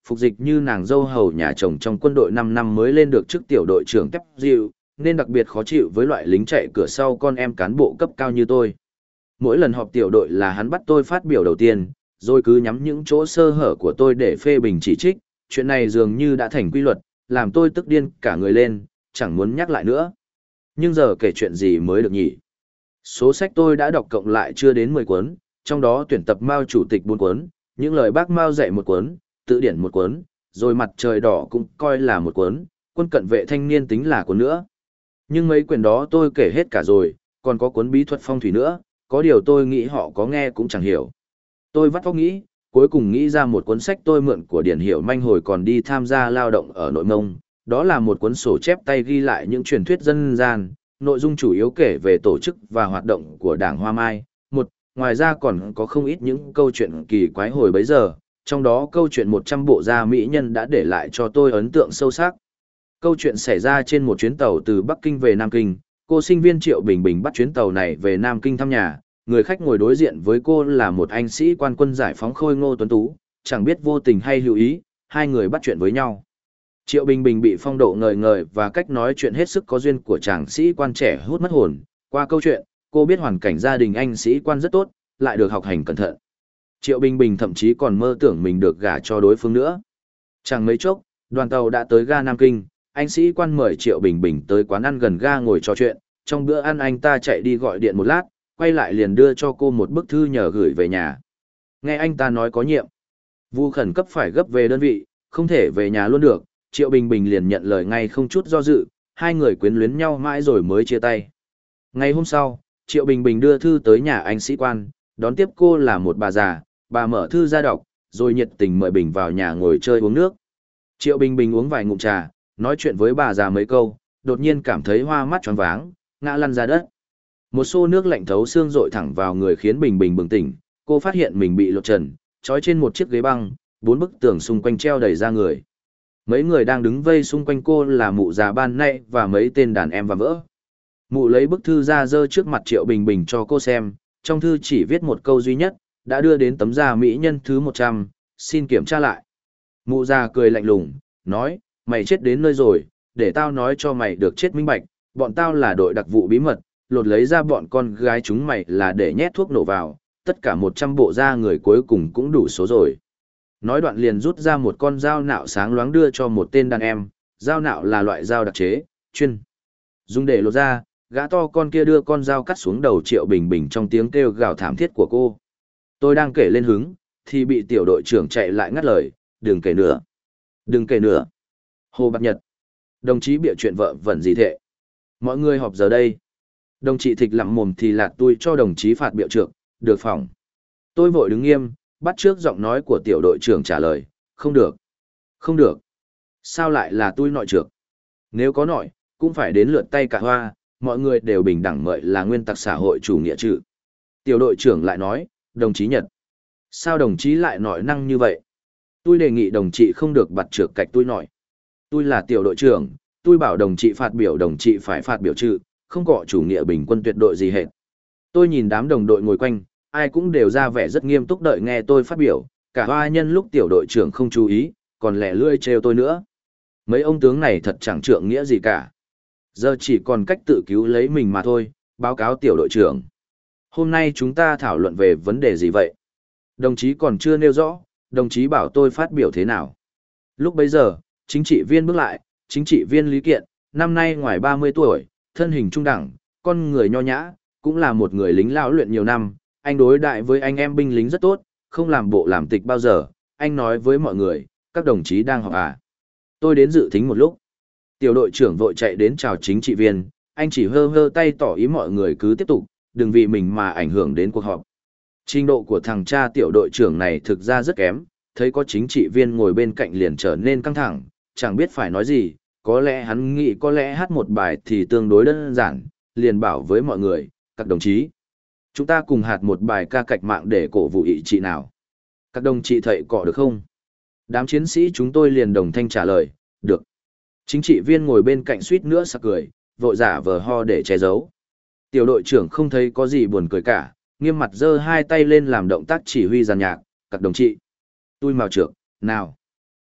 phục dịch như nàng dâu hầu nhà chồng trong quân đội 5 năm mới lên được chức tiểu đội trưởng tép dịu, nên đặc biệt khó chịu với loại lính chạy cửa sau con em cán bộ cấp cao như tôi. Mỗi lần họp tiểu đội là hắn bắt tôi phát biểu đầu tiên, rồi cứ nhắm những chỗ sơ hở của tôi để phê bình chỉ trích, chuyện này dường như đã thành quy luật, làm tôi tức điên cả người lên, chẳng muốn nhắc lại nữa. Nhưng giờ kể chuyện gì mới được nhỉ? Số sách tôi đã đọc cộng lại chưa đến 10 cuốn, trong đó tuyển tập Mao Chủ tịch 4 cuốn, những lời bác Mao dạy 1 cuốn, tự điển 1 cuốn, rồi Mặt trời đỏ cũng coi là 1 cuốn, Quân cận vệ thanh niên tính là cuốn nữa. Nhưng mấy quyển đó tôi kể hết cả rồi, còn có cuốn bí thuật phong thủy nữa, có điều tôi nghĩ họ có nghe cũng chẳng hiểu. Tôi vắt óc nghĩ, cuối cùng nghĩ ra một cuốn sách tôi mượn của Điển Hiểu Manh hồi còn đi tham gia lao động ở Nội Mông, đó là một cuốn sổ chép tay ghi lại những truyền thuyết dân gian, nội dung chủ yếu kể về tổ chức và hoạt động của Đảng Hoa Mai. Ngoài ra còn có không ít những câu chuyện kỳ quái hồi bấy giờ, trong đó câu chuyện 100 bộ da mỹ nhân đã để lại cho tôi ấn tượng sâu sắc. Câu chuyện xảy ra trên một chuyến tàu từ Bắc Kinh về Nam Kinh, cô sinh viên Triệu Bình Bình bắt chuyến tàu này về Nam Kinh thăm nhà, người khách ngồi đối diện với cô là một anh sĩ quan quân giải phóng khôi ngô tuấn tú, chẳng biết vô tình hay hữu ý, hai người bắt chuyện với nhau. Triệu Bình Bình bị phong độ ngời ngời và cách nói chuyện hết sức có duyên của chàng sĩ quan trẻ hút mất hồn. Qua câu chuyện, cô biết hoàn cảnh gia đình anh sĩ quan rất tốt, lại được học hành cẩn thận. Triệu Bình Bình thậm chí còn mơ tưởng mình được gả cho đối phương nữa. Chẳng mấy chốc, đoàn tàu đã tới ga Nam Kinh, anh sĩ quan mời Triệu Bình Bình tới quán ăn gần ga ngồi trò chuyện. Trong bữa ăn anh ta chạy đi gọi điện một lát, quay lại liền đưa cho cô một bức thư nhờ gửi về nhà. Nghe anh ta nói có nhiệm vụ khẩn cấp phải gấp về đơn vị, không thể về nhà luôn được, Triệu Bình Bình liền nhận lời ngay không chút do dự, hai người quyến luyến nhau mãi rồi mới chia tay. Ngày hôm sau, Triệu Bình Bình đưa thư tới nhà anh sĩ quan, đón tiếp cô là một bà già, bà mở thư ra đọc, rồi nhiệt tình mời Bình vào nhà ngồi chơi uống nước. Triệu Bình Bình uống vài ngụm trà, nói chuyện với bà già mấy câu, đột nhiên cảm thấy hoa mắt choáng váng, ngã lăn ra đất. Một xô nước lạnh thấu xương dội thẳng vào người khiến Bình Bình bừng tỉnh, cô phát hiện mình bị lột trần, trói trên một chiếc ghế băng, 4 bức tường xung quanh treo đầy ra người. Mấy người đang đứng vây xung quanh cô là mụ già ban nãy và mấy tên đàn em và vỡ. Mụ lấy bức thư ra giơ trước mặt Triệu Bình Bình cho cô xem, trong thư chỉ viết một câu duy nhất, đã đưa đến tấm da mỹ nhân thứ 100, xin kiểm tra lại. Mụ già cười lạnh lùng, nói, mày chết đến nơi rồi, để tao nói cho mày được chết minh bạch, bọn tao là đội đặc vụ bí mật, lột lấy ra bọn con gái chúng mày là để nhét thuốc nổ vào, tất cả 100 bộ da người cuối cùng cũng đủ số rồi. Nói đoạn liền rút ra một con dao nạo sáng loáng đưa cho một tên đàn em, dao nạo là loại dao đặc chế, chuyên dùng để lột ra, gã to con kia đưa con dao cắt xuống đầu Triệu Bình Bình trong tiếng kêu gào thảm thiết của cô. Tôi đang kể lên hứng, thì bị tiểu đội trưởng chạy lại ngắt lời, đừng kể nữa. Đừng kể nữa. Hồ Bạc Nhật. Đồng chí bịa chuyện vợ vẩn gì thế? Mọi người họp giờ đây. Đồng chí thịch lặng mồm thì lạt tui cho đồng chí phạt biểu trượng, được phòng. Tôi vội đứng nghiêm, bắt trước giọng nói của tiểu đội trưởng trả lời, không được. Không được. Sao lại là tôi nội trưởng? Nếu có nội, cũng phải đến lượt tay cả hoa, mọi người đều bình đẳng mợi là nguyên tắc xã hội chủ nghĩa trừ. Tiểu đội trưởng lại nói, đồng chí Nhật. Sao đồng chí lại nội năng như vậy? Tôi đề nghị đồng chí không được bặt trược cạch tôi nội. Tôi là tiểu đội trưởng, tôi bảo đồng chí phạt biểu đồng chí phải phạt biểu trừ, không có chủ nghĩa bình quân tuyệt đối gì hết. Tôi nhìn đám đồng đội ngồi quanh, ai cũng đều ra vẻ rất nghiêm túc đợi nghe tôi phát biểu, cả hoa nhân lúc tiểu đội trưởng không chú ý, còn lẻ lươi trêu tôi nữa. Mấy ông tướng này thật chẳng trượng nghĩa gì cả. Giờ chỉ còn cách tự cứu lấy mình mà thôi, báo cáo tiểu đội trưởng. Hôm nay chúng ta thảo luận về vấn đề gì vậy? Đồng chí còn chưa nêu rõ, đồng chí bảo tôi phát biểu thế nào? Lúc bấy giờ, chính trị viên bước lại, chính trị viên Lý Kiện, năm nay ngoài 30 tuổi, thân hình trung đẳng, con người nho nhã, cũng là một người lính lão luyện nhiều năm, anh đối đại với anh em binh lính rất tốt, không làm bộ làm tịch bao giờ, anh nói với mọi người, các đồng chí đang họp à. Tôi đến dự thính một lúc. Tiểu đội trưởng vội chạy đến chào chính trị viên, anh chỉ hơ hơ tay tỏ ý mọi người cứ tiếp tục, đừng vì mình mà ảnh hưởng đến cuộc họp. Trình độ của thằng cha tiểu đội trưởng này thực ra rất kém, thấy có chính trị viên ngồi bên cạnh liền trở nên căng thẳng, chẳng biết phải nói gì, có lẽ hắn nghĩ có lẽ hát một bài thì tương đối đơn giản, liền bảo với mọi người, các đồng chí. Chúng ta cùng hạt một bài ca cách mạng để cổ vũ ý chị nào. Các đồng chí thầy cọ được không? Đám chiến sĩ chúng tôi liền đồng thanh trả lời, được. Chính trị viên ngồi bên cạnh suýt nữa sặc cười, vội giả vờ ho để che giấu. Tiểu đội trưởng không thấy có gì buồn cười cả, nghiêm mặt giơ hai tay lên làm động tác chỉ huy giàn nhạc, các đồng chí. Tôi mào trượng, nào.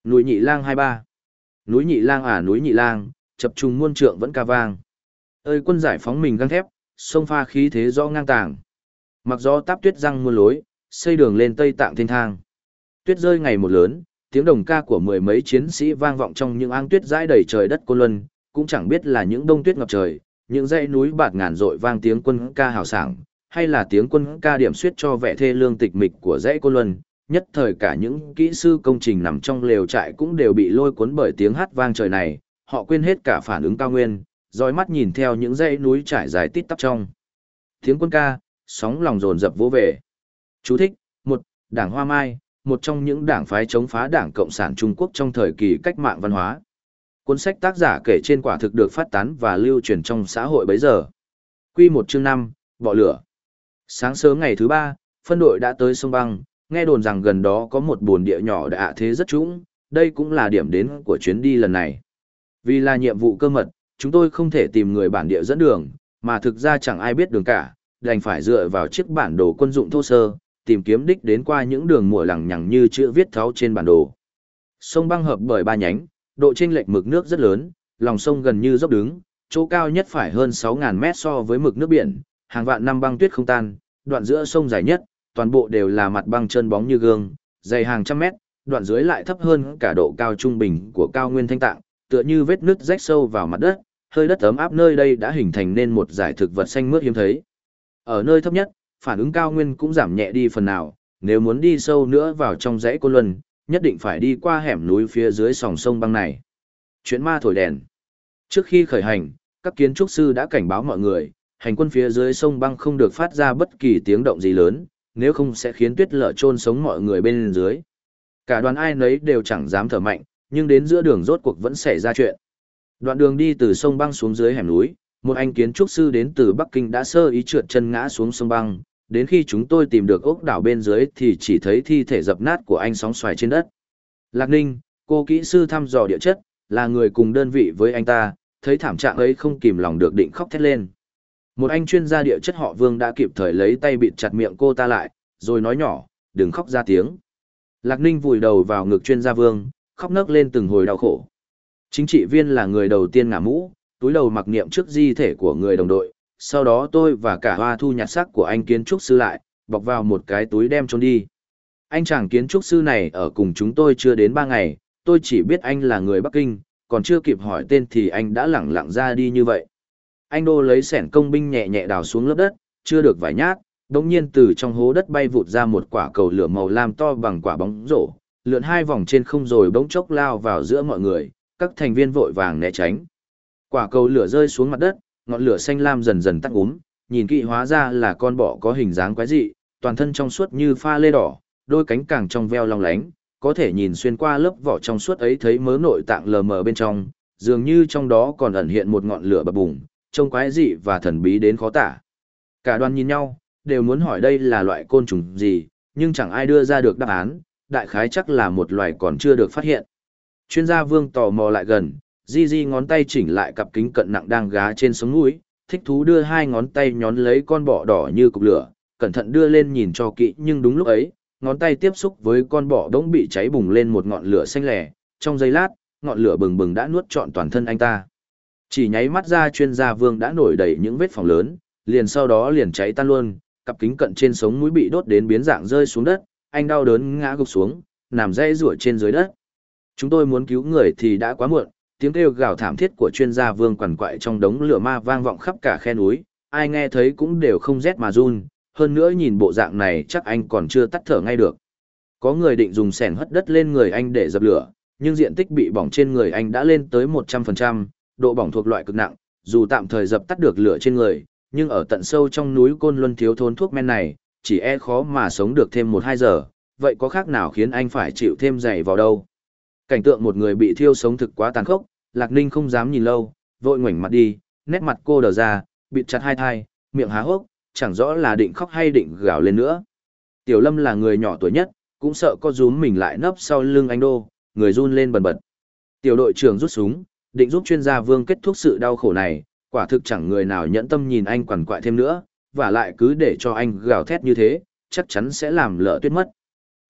Núi Nhị Lang 23. Núi Nhị Lang à núi Nhị Lang, chập trùng muôn trượng vẫn ca vang. Ơi quân giải phóng mình găng thép, sông pha khí thế rõ ngang tàng. Mặc gió táp tuyết răng muôn lối, xây đường lên Tây Tạng thiên thang. Tuyết rơi ngày một lớn, tiếng đồng ca của mười mấy chiến sĩ vang vọng trong những áng tuyết dãi đầy trời đất Côn Luân, cũng chẳng biết là những đông tuyết ngập trời, những dãy núi bạt ngàn dội vang tiếng quân ca hào sảng, hay là tiếng quân ca điểm xuyết cho vẻ thê lương tịch mịch của dãy Côn Luân. Nhất thời cả những kỹ sư công trình nằm trong lều trại cũng đều bị lôi cuốn bởi tiếng hát vang trời này, họ quên hết cả phản ứng cao nguyên, dõi mắt nhìn theo những dãy núi trải dài tít tắp trong tiếng quân ca, sóng lòng dồn dập vỗ về. Chú thích: một, Đảng Hoa Mai, một trong những đảng phái chống phá Đảng Cộng sản Trung Quốc trong thời kỳ cách mạng văn hóa. Cuốn sách tác giả kể trên quả thực được phát tán và lưu truyền trong xã hội bấy giờ. Quy 1 chương 5, bọ lửa. Sáng sớm ngày thứ 3, phân đội đã tới sông Băng, nghe đồn rằng gần đó có một bồn địa nhỏ đã thế rất trũng, đây cũng là điểm đến của chuyến đi lần này. Vì là nhiệm vụ cơ mật, chúng tôi không thể tìm người bản địa dẫn đường, mà thực ra chẳng ai biết đường cả, đành phải dựa vào chiếc bản đồ quân dụng thô sơ, tìm kiếm đích đến qua những đường mùa lằng nhằng như chữ viết tháo trên bản đồ. Sông Băng hợp bởi ba nhánh, độ chênh lệch mực nước rất lớn, lòng sông gần như dốc đứng, chỗ cao nhất phải hơn 6.000 mét so với mực nước biển, hàng vạn năm băng tuyết không tan, đoạn giữa sông dài nhất, toàn bộ đều là mặt băng trơn bóng như gương, dày hàng trăm mét, đoạn dưới lại thấp hơn cả độ cao trung bình của cao nguyên Thanh Tạng, tựa như vết nứt rách sâu vào mặt đất, hơi đất ấm áp nơi đây đã hình thành nên một dải thực vật xanh mướt hiếm thấy. Ở nơi thấp nhất, phản ứng cao nguyên cũng giảm nhẹ đi phần nào, nếu muốn đi sâu nữa vào trong dãy Côn Luân, nhất định phải đi qua hẻm núi phía dưới sòng sông Băng này. Chuyện ma thổi đèn. Trước khi khởi hành, các kiến trúc sư đã cảnh báo mọi người, hành quân phía dưới sông Băng không được phát ra bất kỳ tiếng động gì lớn, nếu không sẽ khiến tuyết lở chôn sống mọi người bên dưới. Cả đoàn ai nấy đều chẳng dám thở mạnh, nhưng đến giữa đường rốt cuộc vẫn xảy ra chuyện. Đoạn đường đi từ sông Băng xuống dưới hẻm núi, một anh kiến trúc sư đến từ Bắc Kinh đã sơ ý trượt chân ngã xuống sông Băng, đến khi chúng tôi tìm được ốc đảo bên dưới thì chỉ thấy thi thể dập nát của anh sóng xoài trên đất. Lạc Ninh, cô kỹ sư thăm dò địa chất, là người cùng đơn vị với anh ta, thấy thảm trạng ấy không kìm lòng được định khóc thét lên. Một anh chuyên gia địa chất họ Vương đã kịp thời lấy tay bịt chặt miệng cô ta lại, rồi nói nhỏ, đừng khóc ra tiếng. Lạc Ninh vùi đầu vào ngực chuyên gia Vương, khóc nấc lên từng hồi đau khổ. Chính trị viên là người đầu tiên ngả mũ, túi đầu mặc niệm trước di thể của người đồng đội, sau đó tôi và cả Hoa Thu nhặt xác của anh kiến trúc sư lại, bọc vào một cái túi đem trốn đi. Anh chàng kiến trúc sư này ở cùng chúng tôi chưa đến 3 ngày, tôi chỉ biết anh là người Bắc Kinh, còn chưa kịp hỏi tên thì anh đã lẳng lặng ra đi như vậy. Anh Đô lấy xẻng công binh nhẹ nhẹ đào xuống lớp đất, chưa được vài nhát, đột nhiên từ trong hố đất bay vụt ra một quả cầu lửa màu lam to bằng quả bóng rổ, lượn 2 vòng trên không rồi bỗng chốc lao vào giữa mọi người, các thành viên vội vàng né tránh. Quả cầu lửa rơi xuống mặt đất, ngọn lửa xanh lam dần dần tắt úm, nhìn kỹ hóa ra là con bọ có hình dáng quái dị, toàn thân trong suốt như pha lê đỏ, đôi cánh càng trong veo long lánh, có thể nhìn xuyên qua lớp vỏ trong suốt ấy thấy mớ nội tạng lờ mờ bên trong, dường như trong đó còn ẩn hiện một ngọn lửa bập bùng, trông quái dị và thần bí đến khó tả. Cả đoàn nhìn nhau, đều muốn hỏi đây là loại côn trùng gì, nhưng chẳng ai đưa ra được đáp án, đại khái chắc là một loài còn chưa được phát hiện. Chuyên gia Vương tò mò lại gần, di ngón tay chỉnh lại cặp kính cận nặng đang gá trên sống mũi, thích thú đưa 2 ngón tay nhón lấy con bọ đỏ như cục lửa, cẩn thận đưa lên nhìn cho kỹ, nhưng đúng lúc ấy, ngón tay tiếp xúc với con bọ đống bị cháy bùng lên một ngọn lửa xanh lẻ, trong giây lát, ngọn lửa bừng bừng đã nuốt trọn toàn thân anh ta. Chỉ nháy mắt ra chuyên gia Vương đã nổi đầy những vết phỏng lớn, liền sau đó liền cháy tan luôn, cặp kính cận trên sống mũi bị đốt đến biến dạng rơi xuống đất, anh đau đớn ngã gục xuống, nằm dãy rủa trên dưới đất. Chúng tôi muốn cứu người thì đã quá muộn, tiếng kêu gào thảm thiết của chuyên gia Vương quằn quại trong đống lửa ma vang vọng khắp cả khe núi, ai nghe thấy cũng đều không rét mà run, hơn nữa nhìn bộ dạng này chắc anh còn chưa tắt thở ngay được. Có người định dùng xẻng hất đất lên người anh để dập lửa, nhưng diện tích bị bỏng trên người anh đã lên tới 100%, độ bỏng thuộc loại cực nặng, dù tạm thời dập tắt được lửa trên người, nhưng ở tận sâu trong núi Côn Luân thiếu thốn thuốc men này, chỉ e khó mà sống được thêm 1-2 giờ, vậy có khác nào khiến anh phải chịu thêm dày vào đâu. Cảnh tượng một người bị thiêu sống thực quá tàn khốc, Lạc Ninh không dám nhìn lâu, vội ngoảnh mặt đi, nét mặt cô đờ ra, bịt chặt hai thai, miệng há hốc, chẳng rõ là định khóc hay định gào lên nữa. Tiểu Lâm là người nhỏ tuổi nhất, cũng sợ có rúm mình lại nấp sau lưng anh Đô, người run lên bần bật. Tiểu đội trưởng rút súng, định giúp chuyên gia Vương kết thúc sự đau khổ này, quả thực chẳng người nào nhẫn tâm nhìn anh quằn quại thêm nữa, và lại cứ để cho anh gào thét như thế, chắc chắn sẽ làm lỡ tuyết mất.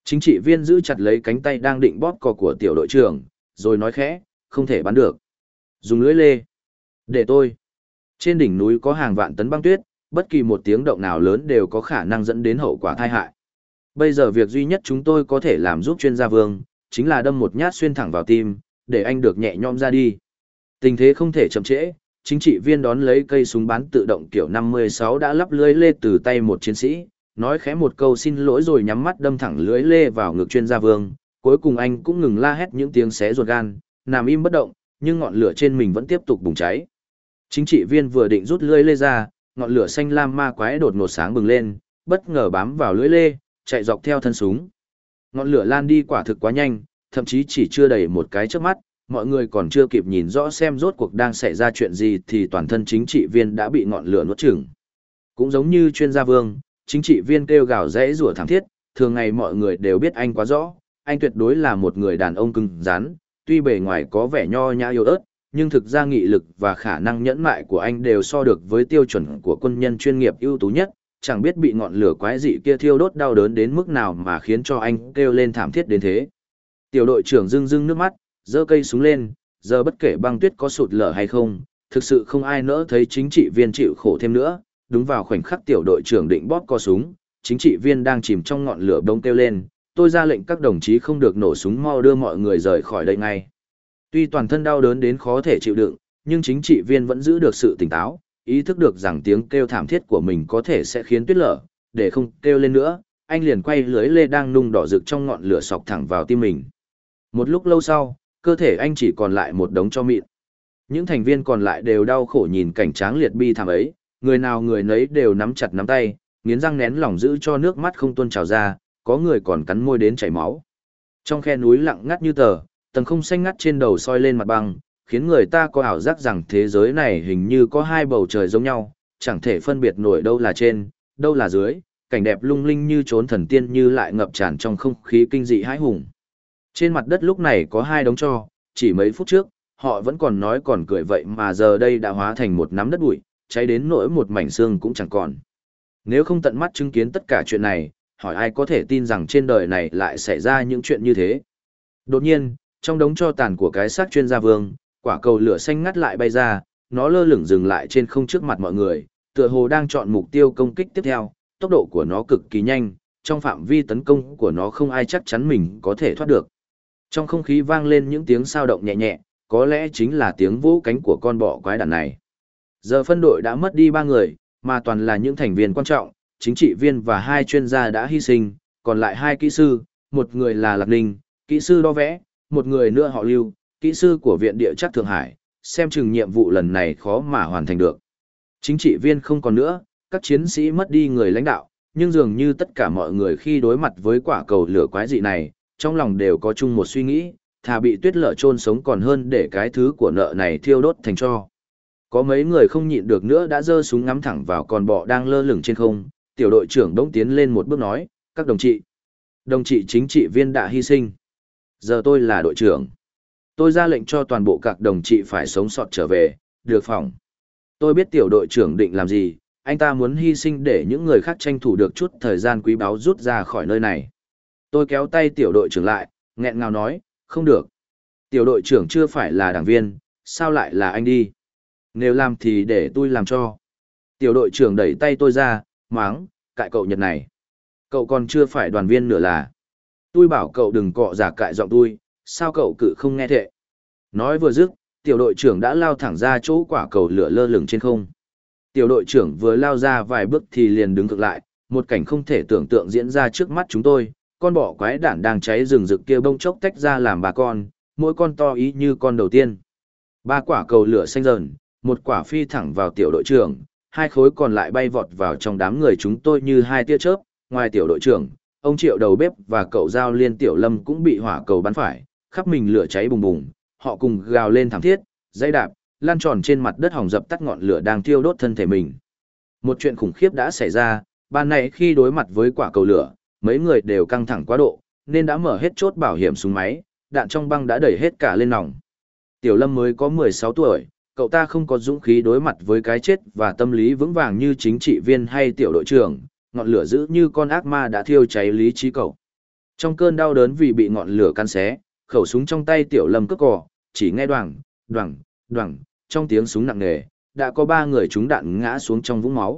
Chính trị viên giữ chặt lấy cánh tay đang định bóp cò của tiểu đội trưởng, rồi nói khẽ, không thể bắn được. Dùng lưỡi lê. Để tôi. Trên đỉnh núi có hàng vạn tấn băng tuyết, bất kỳ một tiếng động nào lớn đều có khả năng dẫn đến hậu quả tai hại. Bây giờ việc duy nhất chúng tôi có thể làm giúp chuyên gia Vương, chính là đâm một nhát xuyên thẳng vào tim, để anh được nhẹ nhõm ra đi. Tình thế không thể chậm trễ, chính trị viên đón lấy cây súng bắn tự động kiểu 56 đã lắp lưới lê từ tay một chiến sĩ, nói khẽ một câu xin lỗi rồi nhắm mắt đâm thẳng lưới lê vào ngực chuyên gia Vương. Cuối cùng anh cũng ngừng la hét những tiếng xé ruột gan, nằm im bất động, nhưng ngọn lửa trên mình vẫn tiếp tục bùng cháy. Chính trị viên vừa định rút lưới lê ra, ngọn lửa xanh lam ma quái đột ngột sáng bừng lên, bất ngờ bám vào lưới lê, chạy dọc theo thân súng. Ngọn lửa lan đi quả thực quá nhanh, thậm chí chỉ chưa đầy một cái chớp mắt, mọi người còn chưa kịp nhìn rõ xem rốt cuộc đang xảy ra chuyện gì thì toàn thân chính trị viên đã bị ngọn lửa nuốt chửng. Cũng giống như chuyên gia Vương, chính trị viên kêu gào rẽ rủa thảm thiết, thường ngày mọi người đều biết anh quá rõ, anh tuyệt đối là một người đàn ông cứng rắn, tuy bề ngoài có vẻ nho nhã yếu ớt, nhưng thực ra nghị lực và khả năng nhẫn mại của anh đều so được với tiêu chuẩn của quân nhân chuyên nghiệp ưu tú nhất, chẳng biết bị ngọn lửa quái dị kia thiêu đốt đau đớn đến mức nào mà khiến cho anh kêu lên thảm thiết đến thế. Tiểu đội trưởng rưng rưng nước mắt, giơ cây súng lên, giờ bất kể băng tuyết có sụt lở hay không, thực sự không ai nỡ thấy chính trị viên chịu khổ thêm nữa. Đúng vào khoảnh khắc tiểu đội trưởng định bóp cò súng, chính trị viên đang chìm trong ngọn lửa bỗng kêu lên, tôi ra lệnh các đồng chí không được nổ súng, mau đưa mọi người rời khỏi đây ngay. Tuy toàn thân đau đớn đến khó thể chịu đựng, nhưng chính trị viên vẫn giữ được sự tỉnh táo, ý thức được rằng tiếng kêu thảm thiết của mình có thể sẽ khiến tuyết lở, để không kêu lên nữa, anh liền quay lưới lê đang nung đỏ rực trong ngọn lửa sọc thẳng vào tim mình. Một lúc lâu sau, cơ thể anh chỉ còn lại một đống tro mịn. Những thành viên còn lại đều đau khổ nhìn cảnh tráng liệt bi thảm ấy, người nào người nấy đều nắm chặt nắm tay, nghiến răng nén lòng giữ cho nước mắt không tuôn trào ra, có người còn cắn môi đến chảy máu. Trong khe núi lặng ngắt như tờ, tầng không xanh ngắt trên đầu soi lên mặt băng, khiến người ta có ảo giác rằng thế giới này hình như có hai bầu trời giống nhau, chẳng thể phân biệt nổi đâu là trên, đâu là dưới, cảnh đẹp lung linh như chốn thần tiên như lại ngập tràn trong không khí kinh dị hãi hùng. Trên mặt đất lúc này có hai đống tro, chỉ mấy phút trước, họ vẫn còn nói còn cười vậy mà giờ đây đã hóa thành một nắm đất bụi, cháy đến nỗi một mảnh xương cũng chẳng còn. Nếu không tận mắt chứng kiến tất cả chuyện này, hỏi ai có thể tin rằng trên đời này lại xảy ra những chuyện như thế. Đột nhiên, trong đống tro tàn của cái xác chuyên gia Vương, quả cầu lửa xanh ngắt lại bay ra, nó lơ lửng dừng lại trên không trước mặt mọi người, tựa hồ đang chọn mục tiêu công kích tiếp theo, tốc độ của nó cực kỳ nhanh, trong phạm vi tấn công của nó không ai chắc chắn mình có thể thoát được. Trong không khí vang lên những tiếng sao động nhẹ nhẹ, có lẽ chính là tiếng vỗ cánh của con bọ quái đản này. Giờ phân đội đã mất đi 3 người, mà toàn là những thành viên quan trọng, chính trị viên và 2 chuyên gia đã hy sinh, còn lại 2 kỹ sư, một người là Lạc Ninh, kỹ sư đo vẽ, một người nữa họ Lưu, kỹ sư của Viện Địa chất Thượng Hải, xem chừng nhiệm vụ lần này khó mà hoàn thành được. Chính trị viên không còn nữa, các chiến sĩ mất đi người lãnh đạo, nhưng dường như tất cả mọi người khi đối mặt với quả cầu lửa quái dị này, trong lòng đều có chung một suy nghĩ, thà bị tuyết lở chôn sống còn hơn để cái thứ của nợ này thiêu đốt thành tro. Có mấy người không nhịn được nữa đã giơ súng ngắm thẳng vào con bọ đang lơ lửng trên không, tiểu đội trưởng bỗng tiến lên một bước nói, các đồng chí chính trị viên đã hy sinh. Giờ tôi là đội trưởng. Tôi ra lệnh cho toàn bộ các đồng chí phải sống sót trở về, được phòng. Tôi biết tiểu đội trưởng định làm gì, anh ta muốn hy sinh để những người khác tranh thủ được chút thời gian quý báu rút ra khỏi nơi này. Tôi kéo tay tiểu đội trưởng lại, nghẹn ngào nói, không được. Tiểu đội trưởng chưa phải là đảng viên, sao lại là anh đi? Nếu làm thì để tôi làm cho. Tiểu đội trưởng đẩy tay tôi ra, máng, cại cậu Nhật này. Cậu còn chưa phải đoàn viên nữa là. Tôi bảo cậu đừng cọ giả cại giọng tôi, sao cậu cự không nghe thệ. Nói vừa dứt, tiểu đội trưởng đã lao thẳng ra chỗ quả cầu lửa lơ lửng trên không. Tiểu đội trưởng vừa lao ra vài bước thì liền đứng cực lại, một cảnh không thể tưởng tượng diễn ra trước mắt chúng tôi. Con bọ quái đản đang cháy rừng rực kia bông chốc tách ra làm 3 con, mỗi con to ý như con đầu tiên. 3 quả cầu lửa xanh dần, một quả phi thẳng vào tiểu đội trưởng, 2 khối còn lại bay vọt vào trong đám người chúng tôi như 2 tia chớp. Ngoài tiểu đội trưởng, ông Triệu đầu bếp và cậu Giao Liên Tiểu Lâm cũng bị hỏa cầu bắn phải, khắp mình lửa cháy bùng bùng, họ cùng gào lên thảm thiết, dãy đạp, lan tròn trên mặt đất hòng dập tắt ngọn lửa đang thiêu đốt thân thể mình. Một chuyện khủng khiếp đã xảy ra, ban nãy khi đối mặt với quả cầu lửa, mấy người đều căng thẳng quá độ, nên đã mở hết chốt bảo hiểm súng máy, đạn trong băng đã đẩy hết cả lên nòng. Tiểu Lâm mới có 16 tuổi, cậu ta không có dũng khí đối mặt với cái chết và tâm lý vững vàng như chính trị viên hay tiểu đội trưởng, ngọn lửa dữ như con ác ma đã thiêu cháy lý trí cậu. Trong cơn đau đớn vì bị ngọn lửa căn xé, khẩu súng trong tay Tiểu Lâm cất cò, chỉ nghe đoàng, đoàng, đoàng, trong tiếng súng nặng nề, đã có 3 người trúng đạn ngã xuống trong vũng máu.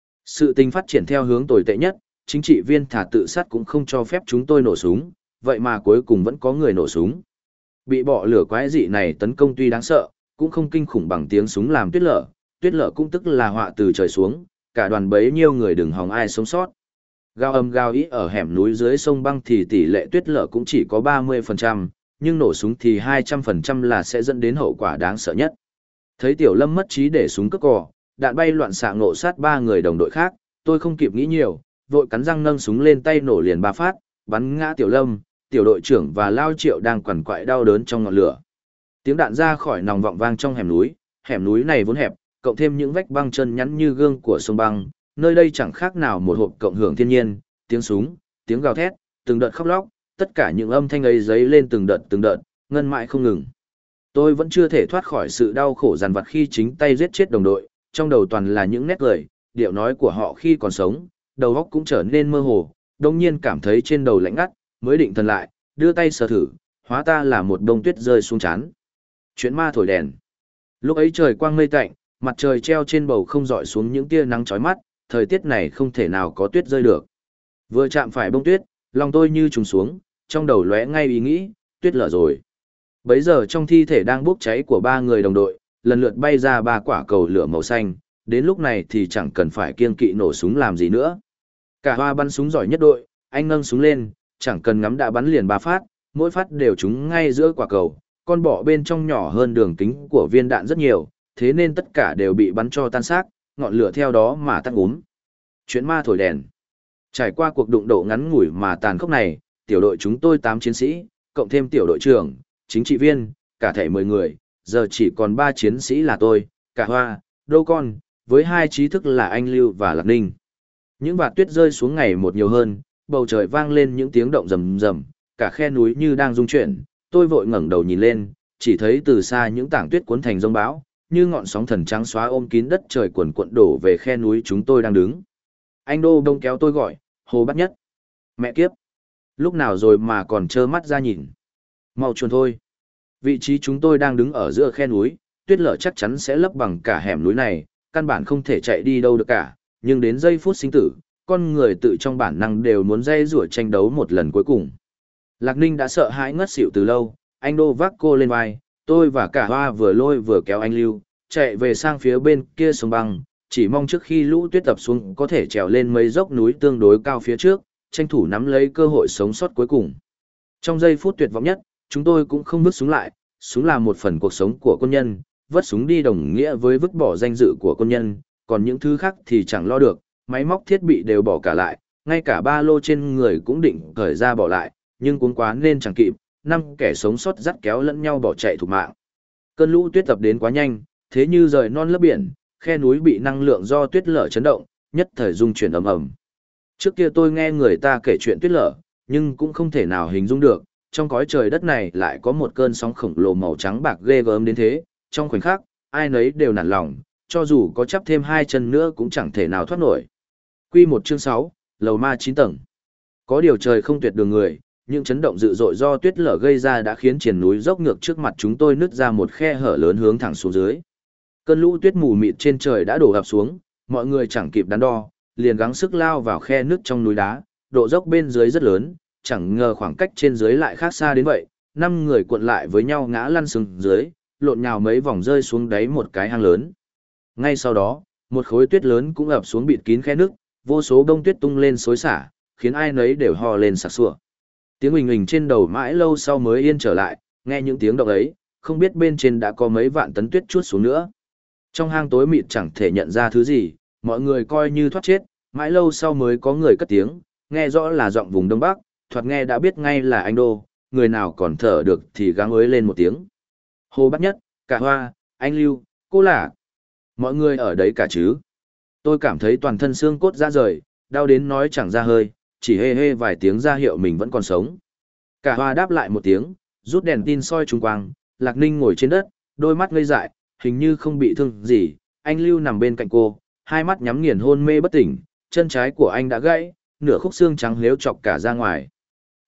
Sự tình phát triển theo hướng tồi tệ nhất, chính trị viên thả tự sát cũng không cho phép chúng tôi nổ súng, vậy mà cuối cùng vẫn có người nổ súng. Bị bọ lửa quái dị này tấn công tuy đáng sợ, cũng không kinh khủng bằng tiếng súng làm tuyết lở cũng tức là họa từ trời xuống, cả đoàn bấy nhiêu người đừng hòng ai sống sót. Gào ầm gào ý ở hẻm núi dưới sông băng thì tỷ lệ tuyết lở cũng chỉ có 30%, nhưng nổ súng thì 200% là sẽ dẫn đến hậu quả đáng sợ nhất. Thấy Tiểu Lâm mất trí để súng cất cò, đạn bay loạn xạ ngộ sát 3 người đồng đội khác, tôi không kịp nghĩ nhiều, vội cắn răng nâng súng lên tay nổ liền 3 phát, bắn ngã Tiểu Lâm, tiểu đội trưởng và Lao Triệu đang quằn quại đau đớn trong ngọn lửa. Tiếng đạn ra khỏi nòng vọng vang trong hẻm núi này vốn hẹp, cộng thêm những vách băng chân nhắn như gương của sông băng, nơi đây chẳng khác nào một hộp cộng hưởng thiên nhiên, tiếng súng, tiếng gào thét, từng đợt khóc lóc, tất cả những âm thanh ấy dấy lên từng đợt, ngân mãi không ngừng. Tôi vẫn chưa thể thoát khỏi sự đau khổ dằn vặt khi chính tay giết chết đồng đội, trong đầu toàn là những nét cười, điệu nói của họ khi còn sống, đầu óc cũng trở nên mơ hồ, đồng nhiên cảm thấy trên đầu lạnh ngắt, mới định thần lại, đưa tay sờ thử, hóa ta là một bông tuyết rơi xuống trán. Chuyện ma thổi đèn. Lúc ấy trời quang mây tạnh, mặt trời treo trên bầu không dọi xuống những tia nắng chói mắt, thời tiết này không thể nào có tuyết rơi được. Vừa chạm phải bông tuyết, lòng tôi như trùng xuống, trong đầu lóe ngay ý nghĩ, tuyết lở rồi. Bấy giờ trong thi thể đang bốc cháy của 3 người đồng đội, lần lượt bay ra 3 quả cầu lửa màu xanh, đến lúc này thì chẳng cần phải kiêng kỵ nổ súng làm gì nữa. Cả Hoa bắn súng giỏi nhất đội, anh nâng súng lên, chẳng cần ngắm đã bắn liền 3 phát, mỗi phát đều trúng ngay giữa quả cầu, con bọ bên trong nhỏ hơn đường kính của viên đạn rất nhiều, thế nên tất cả đều bị bắn cho tan xác, ngọn lửa theo đó mà tắt ngúm. Chuyện ma thổi đèn. Trải qua cuộc đụng độ ngắn ngủi mà tàn khốc này, tiểu đội chúng tôi 8 chiến sĩ, cộng thêm tiểu đội trưởng, chính trị viên, cả thảy 10 người, giờ chỉ còn 3 chiến sĩ là tôi, cả Hoa, Đô Con, với 2 trí thức là anh Lưu và Lạc Ninh. Những vạt tuyết rơi xuống ngày một nhiều hơn, bầu trời vang lên những tiếng động rầm rầm, cả khe núi như đang rung chuyển, tôi vội ngẩng đầu nhìn lên, chỉ thấy từ xa những tảng tuyết cuốn thành giông bão, như ngọn sóng thần trắng xóa ôm kín đất trời cuồn cuộn đổ về khe núi chúng tôi đang đứng. Anh Đô Đông kéo tôi gọi, Hồ Bát Nhất. Mẹ kiếp! Lúc nào rồi mà còn trơ mắt ra nhìn. Mau chuồn thôi. Vị trí chúng tôi đang đứng ở giữa khe núi, tuyết lở chắc chắn sẽ lấp bằng cả hẻm núi này, căn bản không thể chạy đi đâu được cả, nhưng đến giây phút sinh tử, con người tự trong bản năng đều muốn dây rủa tranh đấu một lần cuối cùng. Lạc Ninh đã sợ hãi ngất xỉu từ lâu, anh Đô vác cô lên vai, tôi và cả Hoa vừa lôi vừa kéo anh Lưu, chạy về sang phía bên kia sông băng, chỉ mong trước khi lũ tuyết tập xuống có thể trèo lên mấy dốc núi tương đối cao phía trước, tranh thủ nắm lấy cơ hội sống sót cuối cùng. Trong giây phút tuyệt vọng nhất, chúng tôi cũng không vứt súng lại, súng là một phần cuộc sống của quân nhân, vứt súng đi đồng nghĩa với vứt bỏ danh dự của quân nhân, còn những thứ khác thì chẳng lo được, máy móc thiết bị đều bỏ cả lại, ngay cả ba lô trên người cũng định cởi ra bỏ lại, nhưng cuống quá nên chẳng kịp, 5 kẻ sống sót dắt kéo lẫn nhau bỏ chạy thục mạng. Cơn lũ tuyết tập đến quá nhanh, thế như rời non lấp biển, khe núi bị năng lượng do tuyết lở chấn động, nhất thời rung chuyển ầm ầm. Trước kia tôi nghe người ta kể chuyện tuyết lở, nhưng cũng không thể nào hình dung được, trong cõi trời đất này lại có một cơn sóng khổng lồ màu trắng bạc ghê gớm đến thế, trong khoảnh khắc, ai nấy đều nản lòng, cho dù có chắp thêm 2 chân nữa cũng chẳng thể nào thoát nổi. Quy 1 chương 6, lầu ma 9 tầng. Có điều trời không tuyệt đường người, những chấn động dữ dội do tuyết lở gây ra đã khiến triển núi dốc ngược trước mặt chúng tôi nứt ra một khe hở lớn hướng thẳng xuống dưới. Cơn lũ tuyết mù mịt trên trời đã đổ ập xuống, mọi người chẳng kịp đắn đo, liền gắng sức lao vào khe nứt trong núi đá, độ dốc bên dưới rất lớn, chẳng ngờ khoảng cách trên dưới lại khác xa đến vậy, 5 người cuộn lại với nhau ngã lăn xuống dưới, lộn nhào mấy vòng rơi xuống đáy một cái hang lớn. Ngay sau đó, một khối tuyết lớn cũng ập xuống bịt kín khe nước, vô số bông tuyết tung lên xối xả, khiến ai nấy đều ho lên sặc sủa. Tiếng huỳnh huỳnh trên đầu mãi lâu sau mới yên trở lại, nghe những tiếng động ấy, không biết bên trên đã có mấy vạn tấn tuyết trút xuống nữa. Trong hang tối mịt chẳng thể nhận ra thứ gì, mọi người coi như thoát chết, mãi lâu sau mới có người cất tiếng, nghe rõ là giọng vùng Đông Bắc, thoạt nghe đã biết ngay là anh Đô, người nào còn thở được thì gắng ới lên một tiếng. Hồ Bát Nhất, cả Hoa, anh Lưu, cô Lạ. Mọi người ở đấy cả chứ. Tôi cảm thấy toàn thân xương cốt ra rời, đau đến nói chẳng ra hơi, chỉ hê hê vài tiếng ra hiệu mình vẫn còn sống. Cả Hoa đáp lại một tiếng, rút đèn tin soi trùng quang, Lạc Ninh ngồi trên đất, đôi mắt ngây dại, hình như không bị thương gì, anh Lưu nằm bên cạnh cô, hai mắt nhắm nghiền hôn mê bất tỉnh, chân trái của anh đã gãy, nửa khúc xương trắng lếu chọc cả ra ngoài.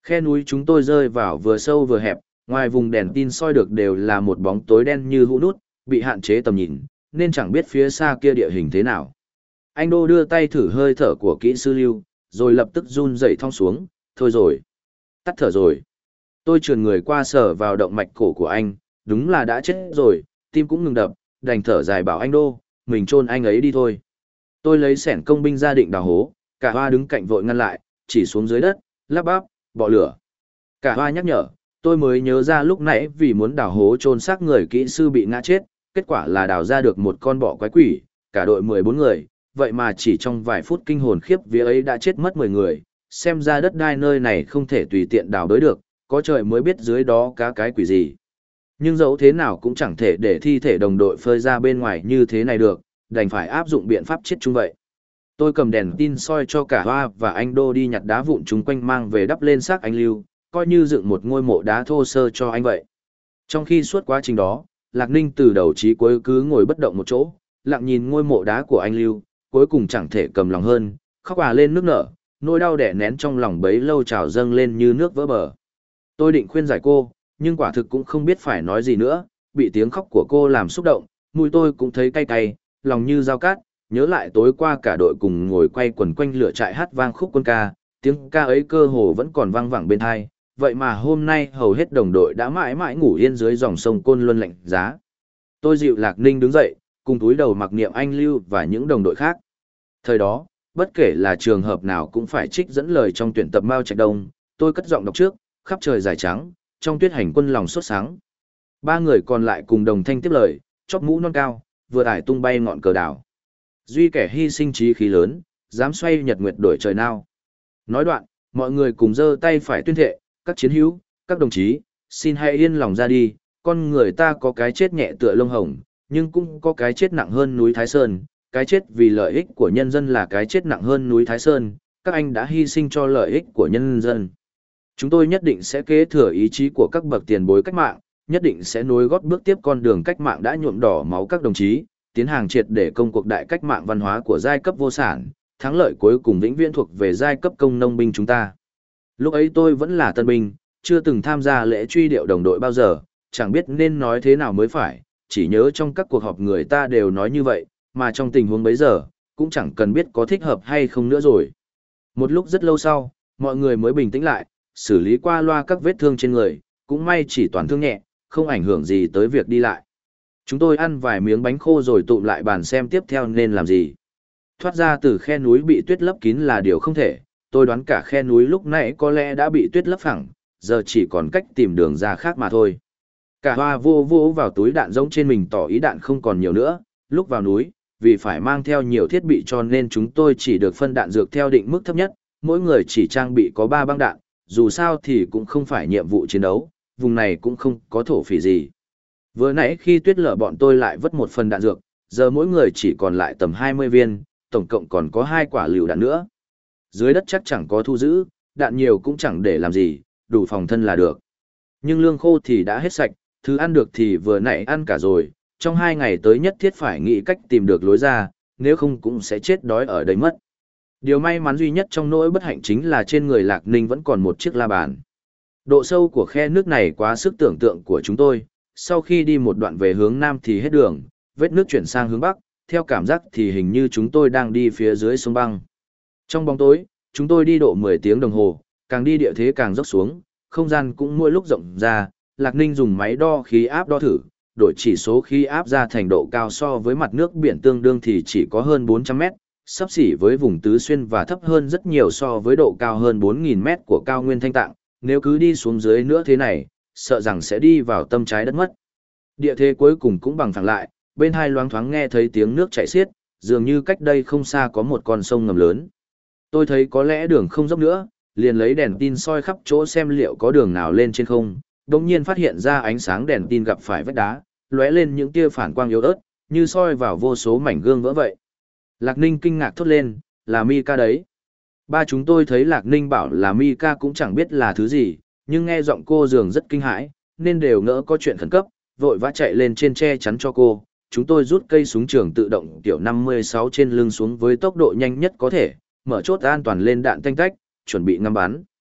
Khe núi chúng tôi rơi vào vừa sâu vừa hẹp, ngoài vùng đèn tin soi được đều là một bóng tối đen như hũ nút, bị hạn chế tầm nhìn, nên chẳng biết phía xa kia địa hình thế nào. Anh Đô đưa tay thử hơi thở của kỹ sư Lưu, rồi lập tức run dậy thong xuống, thôi rồi. Tắt thở rồi. Tôi trườn người qua sờ vào động mạch cổ của anh, đúng là đã chết rồi, tim cũng ngừng đập, đành thở dài bảo anh Đô, mình chôn anh ấy đi thôi. Tôi lấy xẻng công binh ra định đào hố, cả hoa đứng cạnh vội ngăn lại, chỉ xuống dưới đất, lắp bắp, bọ lửa. Cả hoa nhắc nhở, tôi mới nhớ ra lúc nãy vì muốn đào hố chôn xác người kỹ sư bị ngã chết, kết quả là đào ra được một con bọ quái quỷ, cả đội 14 người, vậy mà chỉ trong vài phút kinh hồn khiếp vía ấy đã chết mất 10 người, xem ra đất đai nơi này không thể tùy tiện đào đới được, có trời mới biết dưới đó cá cái quỷ gì. Nhưng dẫu thế nào cũng chẳng thể để thi thể đồng đội phơi ra bên ngoài như thế này được, đành phải áp dụng biện pháp chết chung vậy. Tôi cầm đèn tin soi cho cả Hoa và anh Đô đi nhặt đá vụn chúng quanh mang về đắp lên xác anh Lưu, coi như dựng một ngôi mộ đá thô sơ cho anh vậy. Trong khi suốt quá trình đó, Lạc Ninh từ đầu chí cuối cứ ngồi bất động một chỗ, lặng nhìn ngôi mộ đá của anh Lưu, cuối cùng chẳng thể cầm lòng hơn, khóc lên nước nở, nỗi đau đẻ nén trong lòng bấy lâu trào dâng lên như nước vỡ bờ. Tôi định khuyên giải cô, nhưng quả thực cũng không biết phải nói gì nữa, bị tiếng khóc của cô làm xúc động, mũi tôi cũng thấy cay cay, lòng như dao cát, nhớ lại tối qua cả đội cùng ngồi quay quần quanh lửa trại hát vang khúc quân ca, tiếng ca ấy cơ hồ vẫn còn vang vẳng bên tai, vậy mà hôm nay hầu hết đồng đội đã mãi mãi ngủ yên dưới dòng sông Côn Luân lạnh giá. Tôi dịu Lạc Ninh đứng dậy, cùng túi đầu mặc niệm anh Lưu và những đồng đội khác. Thời đó, bất kể là trường hợp nào cũng phải trích dẫn lời trong tuyển tập Mao Trạch Đông, tôi cất giọng đọc trước, khắp trời dài trắng, trong tuyết hành quân lòng sốt sáng. Ba người còn lại cùng đồng thanh tiếp lời, chóp mũ non cao, vừa ải tung bay ngọn cờ đảo. Duy kẻ hy sinh trí khí lớn, dám xoay nhật nguyệt đổi trời nào. Nói đoạn, mọi người cùng giơ tay phải tuyên thệ, các chiến hữu, các đồng chí, xin hãy yên lòng ra đi, con người ta có cái chết nhẹ tựa lông hồng, nhưng cũng có cái chết nặng hơn núi Thái Sơn, cái chết vì lợi ích của nhân dân là cái chết nặng hơn núi Thái Sơn, các anh đã hy sinh cho lợi ích của nhân dân. Chúng tôi nhất định sẽ kế thừa ý chí của các bậc tiền bối cách mạng, nhất định sẽ nối gót bước tiếp con đường cách mạng đã nhuộm đỏ máu các đồng chí, tiến hàng triệt để công cuộc đại cách mạng văn hóa của giai cấp vô sản, thắng lợi cuối cùng vĩnh viễn thuộc về giai cấp công nông binh chúng ta. Lúc ấy tôi vẫn là tân binh, chưa từng tham gia lễ truy điệu đồng đội bao giờ, chẳng biết nên nói thế nào mới phải, chỉ nhớ trong các cuộc họp người ta đều nói như vậy, mà trong tình huống bấy giờ, cũng chẳng cần biết có thích hợp hay không nữa rồi. Một lúc rất lâu sau, mọi người mới bình tĩnh lại, xử lý qua loa các vết thương trên người, cũng may chỉ toàn thương nhẹ, không ảnh hưởng gì tới việc đi lại. Chúng tôi ăn vài miếng bánh khô rồi tụm lại bàn xem tiếp theo nên làm gì. Thoát ra từ khe núi bị tuyết lấp kín là điều không thể, tôi đoán cả khe núi lúc nãy có lẽ đã bị tuyết lấp phẳng, giờ chỉ còn cách tìm đường ra khác mà thôi. Cả Hoa vô vô vào túi đạn rỗng trên mình tỏ ý đạn không còn nhiều nữa, lúc vào núi, vì phải mang theo nhiều thiết bị cho nên chúng tôi chỉ được phân đạn dược theo định mức thấp nhất, mỗi người chỉ trang bị có 3 băng đạn, dù sao thì cũng không phải nhiệm vụ chiến đấu, vùng này cũng không có thổ phỉ gì. Vừa nãy khi tuyết lở bọn tôi lại vất một phần đạn dược, giờ mỗi người chỉ còn lại tầm 20 viên, tổng cộng còn có 2 quả lựu đạn nữa. Dưới đất chắc chẳng có thu giữ, đạn nhiều cũng chẳng để làm gì, đủ phòng thân là được. Nhưng lương khô thì đã hết sạch, thứ ăn được thì vừa nãy ăn cả rồi, trong 2 ngày tới nhất thiết phải nghĩ cách tìm được lối ra, nếu không cũng sẽ chết đói ở đây mất. Điều may mắn duy nhất trong nỗi bất hạnh chính là trên người Lạc Ninh vẫn còn một chiếc la bàn. Độ sâu của khe nước này quá sức tưởng tượng của chúng tôi, sau khi đi một đoạn về hướng nam thì hết đường, vết nước chuyển sang hướng bắc, theo cảm giác thì hình như chúng tôi đang đi phía dưới sông băng. Trong bóng tối, chúng tôi đi độ 10 tiếng đồng hồ, càng đi địa thế càng dốc xuống, không gian cũng mỗi lúc rộng ra, Lạc Ninh dùng máy đo khí áp đo thử, đổi chỉ số khí áp ra thành độ cao so với mặt nước biển tương đương thì chỉ có hơn 400 mét, sắp xỉ với vùng Tứ Xuyên và thấp hơn rất nhiều so với độ cao hơn 4.000 mét của cao nguyên Thanh Tạng, nếu cứ đi xuống dưới nữa thế này, sợ rằng sẽ đi vào tâm trái đất mất. Địa thế cuối cùng cũng bằng phẳng lại, bên hai loáng thoáng nghe thấy tiếng nước chảy xiết, dường như cách đây không xa có một con sông ngầm lớn. Tôi thấy có lẽ đường không dốc nữa, liền lấy đèn tin soi khắp chỗ xem liệu có đường nào lên trên không, đồng nhiên phát hiện ra ánh sáng đèn tin gặp phải vách đá, lóe lên những tia phản quang yếu ớt, như soi vào vô số mảnh gương vỡ vậy. Lạc Ninh kinh ngạc thốt lên, là Mika đấy. Ba chúng tôi thấy Lạc Ninh bảo là Mika cũng chẳng biết là thứ gì, nhưng nghe giọng cô dường rất kinh hãi, nên đều ngỡ có chuyện khẩn cấp, vội vã chạy lên trên che chắn cho cô. Chúng tôi rút cây súng trường tự động tiểu 56 trên lưng xuống với tốc độ nhanh nhất có thể, mở chốt an toàn lên đạn tanh tách, chuẩn bị ngắm bắn.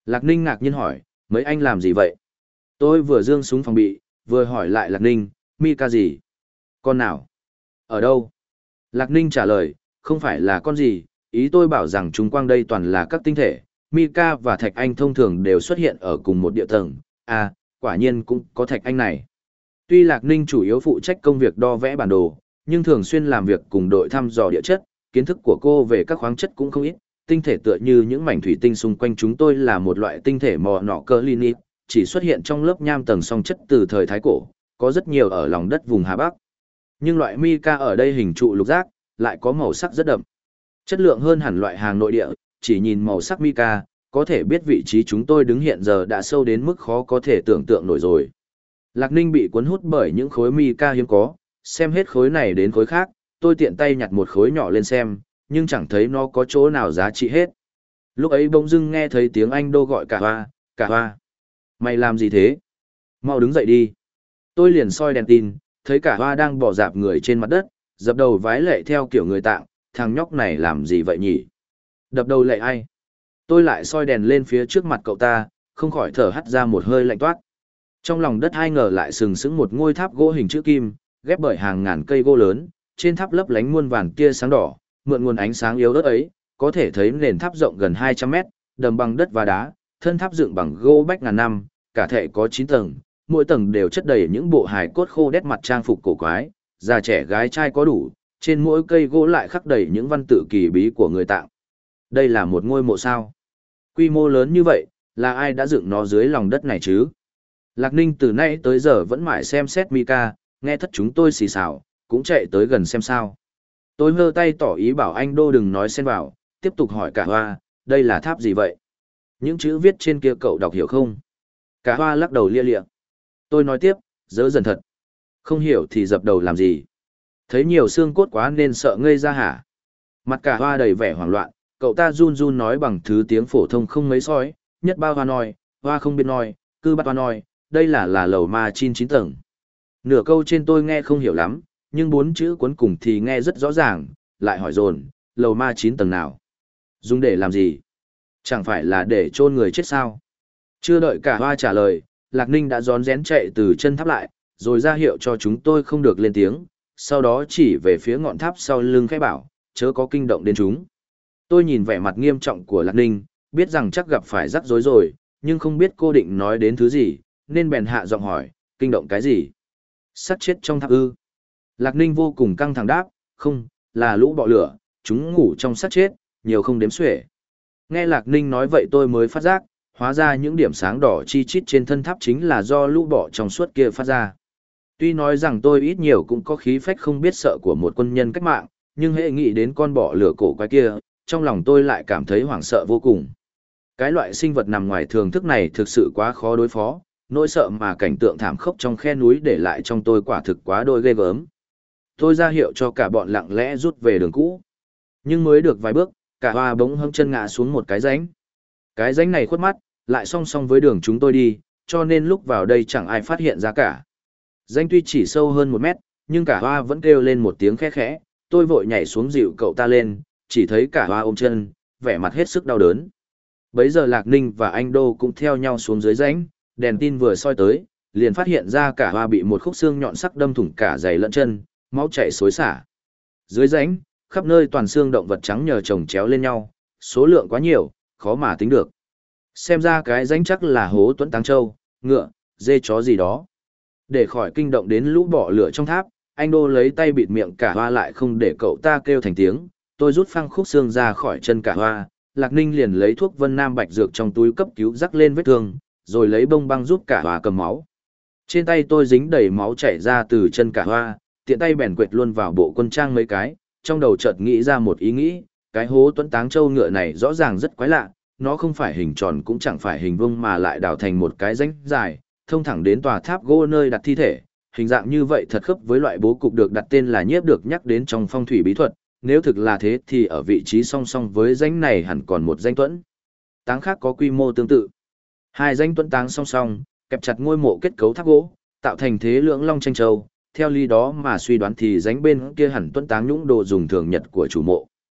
Lạc Ninh ngạc nhiên hỏi, mấy anh làm gì vậy? Tôi vừa giương súng phòng bị, vừa hỏi lại Lạc Ninh, Mika gì? Con nào? Ở đâu? Lạc Ninh trả lời, không phải là con gì, ý tôi bảo rằng chúng quang đây toàn là các tinh thể, Mika và Thạch Anh thông thường đều xuất hiện ở cùng một địa tầng, à, quả nhiên cũng có Thạch Anh này. Tuy Lạc Ninh chủ yếu phụ trách công việc đo vẽ bản đồ, nhưng thường xuyên làm việc cùng đội thăm dò địa chất, kiến thức của cô về các khoáng chất cũng không ít, tinh thể tựa như những mảnh thủy tinh xung quanh chúng tôi là một loại tinh thể mò nọ cơ linit, chỉ xuất hiện trong lớp nham tầng song chất từ thời Thái Cổ, có rất nhiều ở lòng đất vùng Hà Bắc. Nhưng loại mica ở đây hình trụ lục giác, lại có màu sắc rất đậm. Chất lượng hơn hẳn loại hàng nội địa, chỉ nhìn màu sắc mica, có thể biết vị trí chúng tôi đứng hiện giờ đã sâu đến mức khó có thể tưởng tượng nổi rồi. Lạc Ninh bị cuốn hút bởi những khối mica hiếm có, xem hết khối này đến khối khác, tôi tiện tay nhặt một khối nhỏ lên xem, nhưng chẳng thấy nó có chỗ nào giá trị hết. Lúc ấy bỗng dưng nghe thấy tiếng anh đô gọi cả hoa. Mày làm gì thế? Mau đứng dậy đi. Tôi liền soi đèn tin, thấy cả hoa đang bỏ dạp người trên mặt đất, dập đầu vái lạy theo kiểu người Tạng, thằng nhóc này làm gì vậy nhỉ? Đập đầu lạy ai? Tôi lại soi đèn lên phía trước mặt cậu ta, không khỏi thở hắt ra một hơi lạnh toát. Trong lòng đất hai ngờ lại sừng sững một ngôi tháp gỗ hình chữ kim, ghép bởi hàng ngàn cây gỗ lớn, trên tháp lấp lánh muôn vàn tia sáng đỏ, mượn nguồn ánh sáng yếu ớt ấy, có thể thấy nền tháp rộng gần 200 mét, đầm bằng đất và đá, thân tháp dựng bằng gỗ bách ngàn năm, cả thể có 9 tầng, mỗi tầng đều chất đầy những bộ hài cốt khô đét mặt trang phục cổ quái, già trẻ gái trai có đủ, trên mỗi cây gỗ lại khắc đầy những văn tự kỳ bí của người Tạng. Đây là một ngôi mộ sao? Quy mô lớn như vậy, là ai đã dựng nó dưới lòng đất này chứ? Lạc Ninh từ nay tới giờ vẫn mãi xem xét Mika, nghe thất chúng tôi xì xào, cũng chạy tới gần xem sao. Tôi hơ tay tỏ ý bảo anh Đô đừng nói xen vào, tiếp tục hỏi cả hoa, đây là tháp gì vậy? Những chữ viết trên kia cậu đọc hiểu không? Cả hoa lắc đầu lia lịa. Tôi nói tiếp, dỡ dần thật. Không hiểu thì dập đầu làm gì? Thấy nhiều xương cốt quá nên sợ ngây ra hả? Mặt cả hoa đầy vẻ hoảng loạn, cậu ta run run nói bằng thứ tiếng phổ thông không mấy sói, nhất bao hoa nói, hoa không biết nói, cư bắt hoa nói, đây là lầu ma chin 9 tầng. Nửa câu trên tôi nghe không hiểu lắm, nhưng 4 chữ cuối cùng thì nghe rất rõ ràng, lại hỏi dồn, lầu ma 9 tầng nào? Dùng để làm gì? Chẳng phải là để chôn người chết sao? Chưa đợi cả hoa trả lời, Lạc Ninh đã rón rén chạy từ chân tháp lại, rồi ra hiệu cho chúng tôi không được lên tiếng, sau đó chỉ về phía ngọn tháp sau lưng khẽ bảo, chớ có kinh động đến chúng. Tôi nhìn vẻ mặt nghiêm trọng của Lạc Ninh, biết rằng chắc gặp phải rắc rối rồi, nhưng không biết cô định nói đến thứ gì, nên bèn hạ giọng hỏi, kinh động cái gì? Sắt chết trong tháp ư? Lạc Ninh vô cùng căng thẳng đáp, không, là lũ bọ lửa, chúng ngủ trong sắt chết, nhiều không đếm xuể. Nghe Lạc Ninh nói vậy tôi mới phát giác, hóa ra những điểm sáng đỏ chi chít trên thân tháp chính là do lũ bọ trong suốt kia phát ra. Tuy nói rằng tôi ít nhiều cũng có khí phách không biết sợ của một quân nhân cách mạng, nhưng hễ nghĩ đến con bọ lửa cổ quái kia, trong lòng tôi lại cảm thấy hoảng sợ vô cùng. Cái loại sinh vật nằm ngoài thường thức này thực sự quá khó đối phó, nỗi sợ mà cảnh tượng thảm khốc trong khe núi để lại trong tôi quả thực quá đôi ghê gớm. Tôi ra hiệu cho cả bọn lặng lẽ rút về đường cũ. Nhưng mới được vài bước, cả hoa bỗng hâm chân ngã xuống một cái rãnh. Cái rãnh này khuất mắt, lại song song với đường chúng tôi đi, cho nên lúc vào đây chẳng ai phát hiện ra cả. Rãnh tuy chỉ sâu hơn 1 mét, nhưng cả hoa vẫn kêu lên một tiếng khẽ khẽ, tôi vội nhảy xuống dịu cậu ta lên, chỉ thấy cả hoa ôm chân, vẻ mặt hết sức đau đớn. Bấy giờ Lạc Ninh và anh Đô cũng theo nhau xuống dưới rãnh, đèn tin vừa soi tới, liền phát hiện ra cả hoa bị một khúc xương nhọn sắc đâm thủng cả giày lẫn chân, máu chảy xối xả. Dưới rãnh, khắp nơi toàn xương động vật trắng nhờ chồng chéo lên nhau, số lượng quá nhiều, khó mà tính được. Xem ra cái rãnh chắc là hố tuẫn táng trâu, ngựa, dê chó gì đó. Để khỏi kinh động đến lũ bọ lửa trong tháp, anh Đô lấy tay bịt miệng cả hoa lại không để cậu ta kêu thành tiếng, tôi rút phăng khúc xương ra khỏi chân cả hoa, Lạc Ninh liền lấy thuốc Vân Nam Bạch dược trong túi cấp cứu rắc lên vết thương, rồi lấy bông băng giúp cả hoa cầm máu. Trên tay tôi dính đầy máu chảy ra từ chân cả hoa, tiện tay bèn quệt luôn vào bộ quân trang mấy cái, trong đầu chợt nghĩ ra một ý nghĩ, cái hố tuẫn táng trâu ngựa này rõ ràng rất quái lạ, nó không phải hình tròn cũng chẳng phải hình vuông mà lại đào thành một cái rãnh dài, thông thẳng đến tòa tháp gỗ nơi đặt thi thể. Hình dạng như vậy thật khớp với loại bố cục được đặt tên là nhiếp được nhắc đến trong phong thủy bí thuật, nếu thực là thế thì ở vị trí song song với rãnh này hẳn còn một rãnh tuẫn táng khác có quy mô tương tự. Hai rãnh tuẫn táng song song, kẹp chặt ngôi mộ kết cấu tháp gỗ, tạo thành thế lưỡng long tranh châu, theo lý đó mà suy đoán thì rãnh bên kia hẳn tuẫn táng nhũng đồ dùng thường nhật của chủ mộ.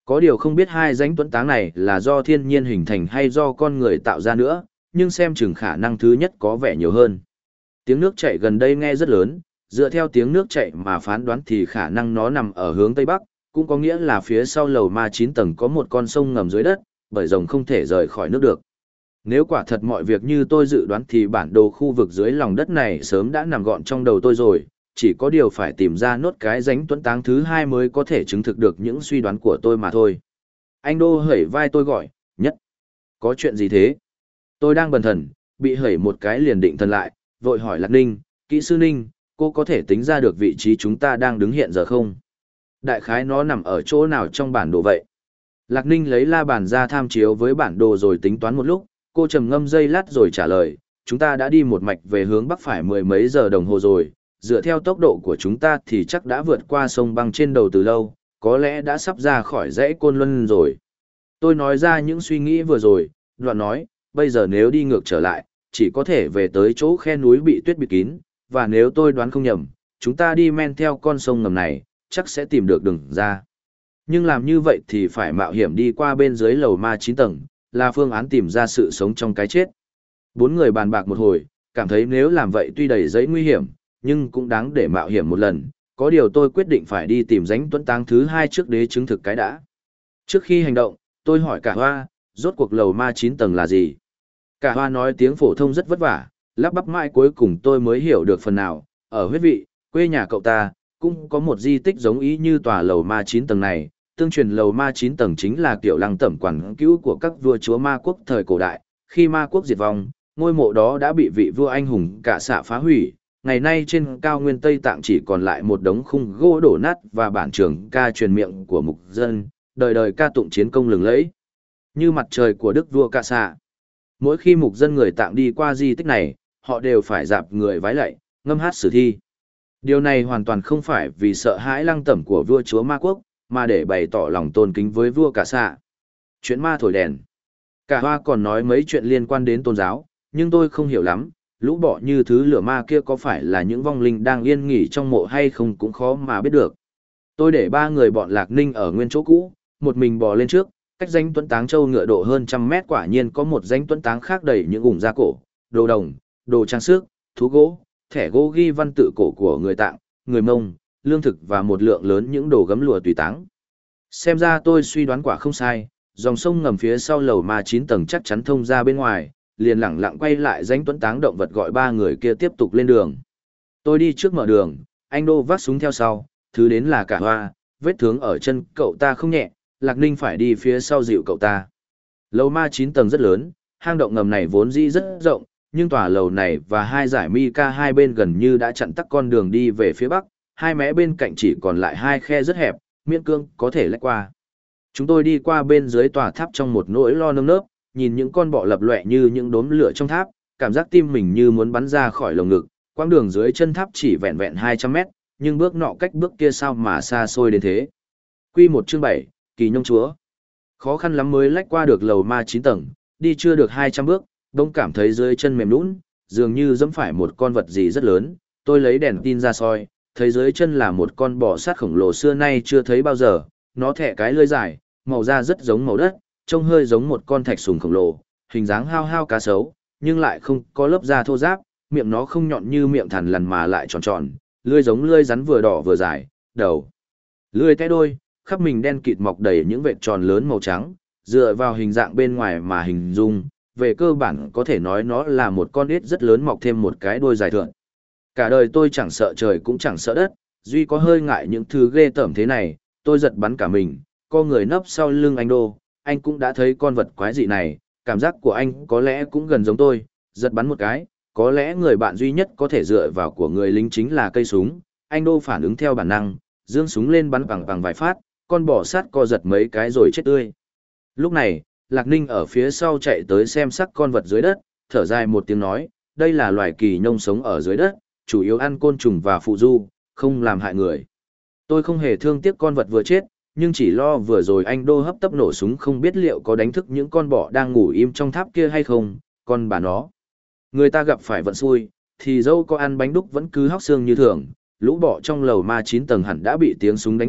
Có điều không biết hai rãnh tuấn táng này là do thiên nhiên hình thành hay do con người tạo ra nữa, nhưng xem chừng khả năng thứ nhất có vẻ nhiều hơn. Tiếng nước chảy gần đây nghe rất lớn, dựa theo tiếng nước chảy mà phán đoán thì khả năng nó nằm ở hướng Tây Bắc, cũng có nghĩa là phía sau lầu ma 9 tầng có một con sông ngầm dưới đất, bởi rồng không thể rời khỏi nước được. Nếu quả thật mọi việc như tôi dự đoán thì bản đồ khu vực dưới lòng đất này sớm đã nằm gọn trong đầu tôi rồi, chỉ có điều phải tìm ra nốt cái rãnh tuấn táng thứ hai mới có thể chứng thực được những suy đoán của tôi mà thôi. Anh Đô hẩy vai tôi gọi, Nhất. Có chuyện gì thế? Tôi đang bần thần, bị hẩy một cái liền định thần lại, vội hỏi Lạc Ninh, kỹ sư Ninh, cô có thể tính ra được vị trí chúng ta đang đứng hiện giờ không? Đại khái nó nằm ở chỗ nào trong bản đồ vậy? Lạc Ninh lấy la bàn ra tham chiếu với bản đồ rồi tính toán một lúc, cô trầm ngâm giây lát rồi trả lời, chúng ta đã đi một mạch về hướng bắc phải mười mấy giờ đồng hồ rồi, dựa theo tốc độ của chúng ta thì chắc đã vượt qua sông băng trên đầu từ lâu, có lẽ đã sắp ra khỏi dãy Côn Luân rồi. Tôi nói ra những suy nghĩ vừa rồi, đoạn nói, bây giờ nếu đi ngược trở lại, chỉ có thể về tới chỗ khe núi bị tuyết bịt kín, và nếu tôi đoán không nhầm, chúng ta đi men theo con sông ngầm này, chắc sẽ tìm được đường ra. Nhưng làm như vậy thì phải mạo hiểm đi qua bên dưới lầu ma 9 tầng, là phương án tìm ra sự sống trong cái chết. Bốn người bàn bạc một hồi, cảm thấy nếu làm vậy tuy đầy giấy nguy hiểm, nhưng cũng đáng để mạo hiểm một lần. Có điều tôi quyết định phải đi tìm rãnh tuấn táng thứ hai trước để chứng thực cái đã. Trước khi hành động, tôi hỏi cả Hoa, rốt cuộc lầu ma 9 tầng là gì? Cả Hoa nói tiếng phổ thông rất vất vả, lắp bắp mãi cuối cùng tôi mới hiểu được phần nào. Ở huyết vị, quê nhà cậu ta, cũng có một di tích giống ý như tòa lầu ma 9 tầng này. Tương truyền lầu ma 9 tầng chính là kiểu lăng tẩm quản cứu của các vua chúa ma quốc thời cổ đại. Khi ma quốc diệt vong, ngôi mộ đó đã bị vị vua anh hùng cả xạ phá hủy. Ngày nay trên cao nguyên Tây Tạng chỉ còn lại một đống khung gỗ đổ nát và bản trường ca truyền miệng của mục dân, đời đời ca tụng chiến công lừng lẫy. Như mặt trời của đức vua cả xạ. Mỗi khi mục dân người Tạng đi qua di tích này, họ đều phải dạp người vái lạy, ngâm hát sử thi. Điều này hoàn toàn không phải vì sợ hãi lăng tẩm của vua chúa ma quốc, mà để bày tỏ lòng tôn kính với vua cả xạ. Chuyện ma thổi đèn. Cả Hoa còn nói mấy chuyện liên quan đến tôn giáo, nhưng tôi không hiểu lắm, lũ bọ như thứ lửa ma kia có phải là những vong linh đang yên nghỉ trong mộ hay không cũng khó mà biết được. Tôi để ba người bọn Lạc Ninh ở nguyên chỗ cũ, một mình bò lên trước, cách rãnh tuấn táng châu ngựa độ hơn 100 mét quả nhiên có một rãnh tuấn táng khác đầy những ủng da cổ, đồ đồng, đồ trang sức, thú gỗ, thẻ gỗ ghi văn tự cổ của người Tạng, người Mông, lương thực và một lượng lớn những đồ gấm lụa tùy táng. Xem ra tôi suy đoán quả không sai, dòng sông ngầm phía sau lầu ma 9 tầng chắc chắn thông ra bên ngoài, liền lẳng lặng quay lại rãnh tuấn táng động vật gọi ba người kia tiếp tục lên đường. Tôi đi trước mở đường, anh Đô vác súng theo sau, thứ đến là cả Hoa, vết thương ở chân cậu ta không nhẹ, Lạc Ninh phải đi phía sau dịu cậu ta. Lầu ma 9 tầng rất lớn, hang động ngầm này vốn dĩ rất rộng, nhưng tòa lầu này và hai dải Mica hai bên gần như đã chặn tắc con đường đi về phía bắc, hai mé bên cạnh chỉ còn lại hai khe rất hẹp, miễn cưỡng có thể lách qua. Chúng tôi đi qua bên dưới tòa tháp trong một nỗi lo nơm nớp, nhìn những con bọ lập lòe như những đốm lửa trong tháp, cảm giác tim mình như muốn bắn ra khỏi lồng ngực. Quãng đường dưới chân tháp chỉ vẹn vẹn 200 mét, nhưng bước nọ cách bước kia sao mà xa xôi đến thế. Quy 1 chương 7, Kỳ Nhông Chúa. Khó khăn lắm mới lách qua được lầu ma 9 tầng, đi chưa được 200 bước, đông cảm thấy dưới chân mềm nhũn, dường như dẫm phải một con vật gì rất lớn. Tôi lấy đèn tin ra soi, thấy dưới chân là một con bò sát khổng lồ xưa nay chưa thấy bao giờ, nó thẻ cái lưỡi dài, màu da rất giống màu đất, trông hơi giống một con thạch sùng khổng lồ, hình dáng hao hao cá sấu, nhưng lại không có lớp da thô ráp, miệng nó không nhọn như miệng thằn lằn mà lại tròn tròn, lưỡi giống lưỡi rắn vừa đỏ vừa dài, đầu lưỡi té đôi, khắp mình đen kịt mọc đầy những vệt tròn lớn màu trắng, dựa vào hình dạng bên ngoài mà hình dung, về cơ bản có thể nói nó là một con ếch rất lớn mọc thêm một cái đuôi dài thượn. Cả đời tôi chẳng sợ trời cũng chẳng sợ đất, duy có hơi ngại những thứ ghê tởm thế này, tôi giật bắn cả mình, co người nấp sau lưng anh Đô, anh cũng đã thấy con vật quái dị này, cảm giác của anh có lẽ cũng gần giống tôi, giật bắn một cái, có lẽ người bạn duy nhất có thể dựa vào của người lính chính là cây súng, anh Đô phản ứng theo bản năng, giương súng lên bắn bằng vài phát, con bò sát co giật mấy cái rồi chết tươi. Lúc này, Lạc Ninh ở phía sau chạy tới xem sắc con vật dưới đất, thở dài một tiếng nói, đây là loài kỳ nhông sống ở dưới đất, chủ yếu ăn côn trùng và phụ du, không làm hại người. Tôi không hề thương tiếc con vật vừa chết, nhưng chỉ lo vừa rồi anh Đô hấp tấp nổ súng không biết liệu có đánh thức những con bọ đang ngủ im trong tháp kia hay không, con bà nó. Người ta gặp phải vận xui, thì dâu có ăn bánh đúc vẫn cứ hóc xương như thường, lũ bọ trong lầu ma 9 tầng hẳn đã bị tiếng súng đánh thức,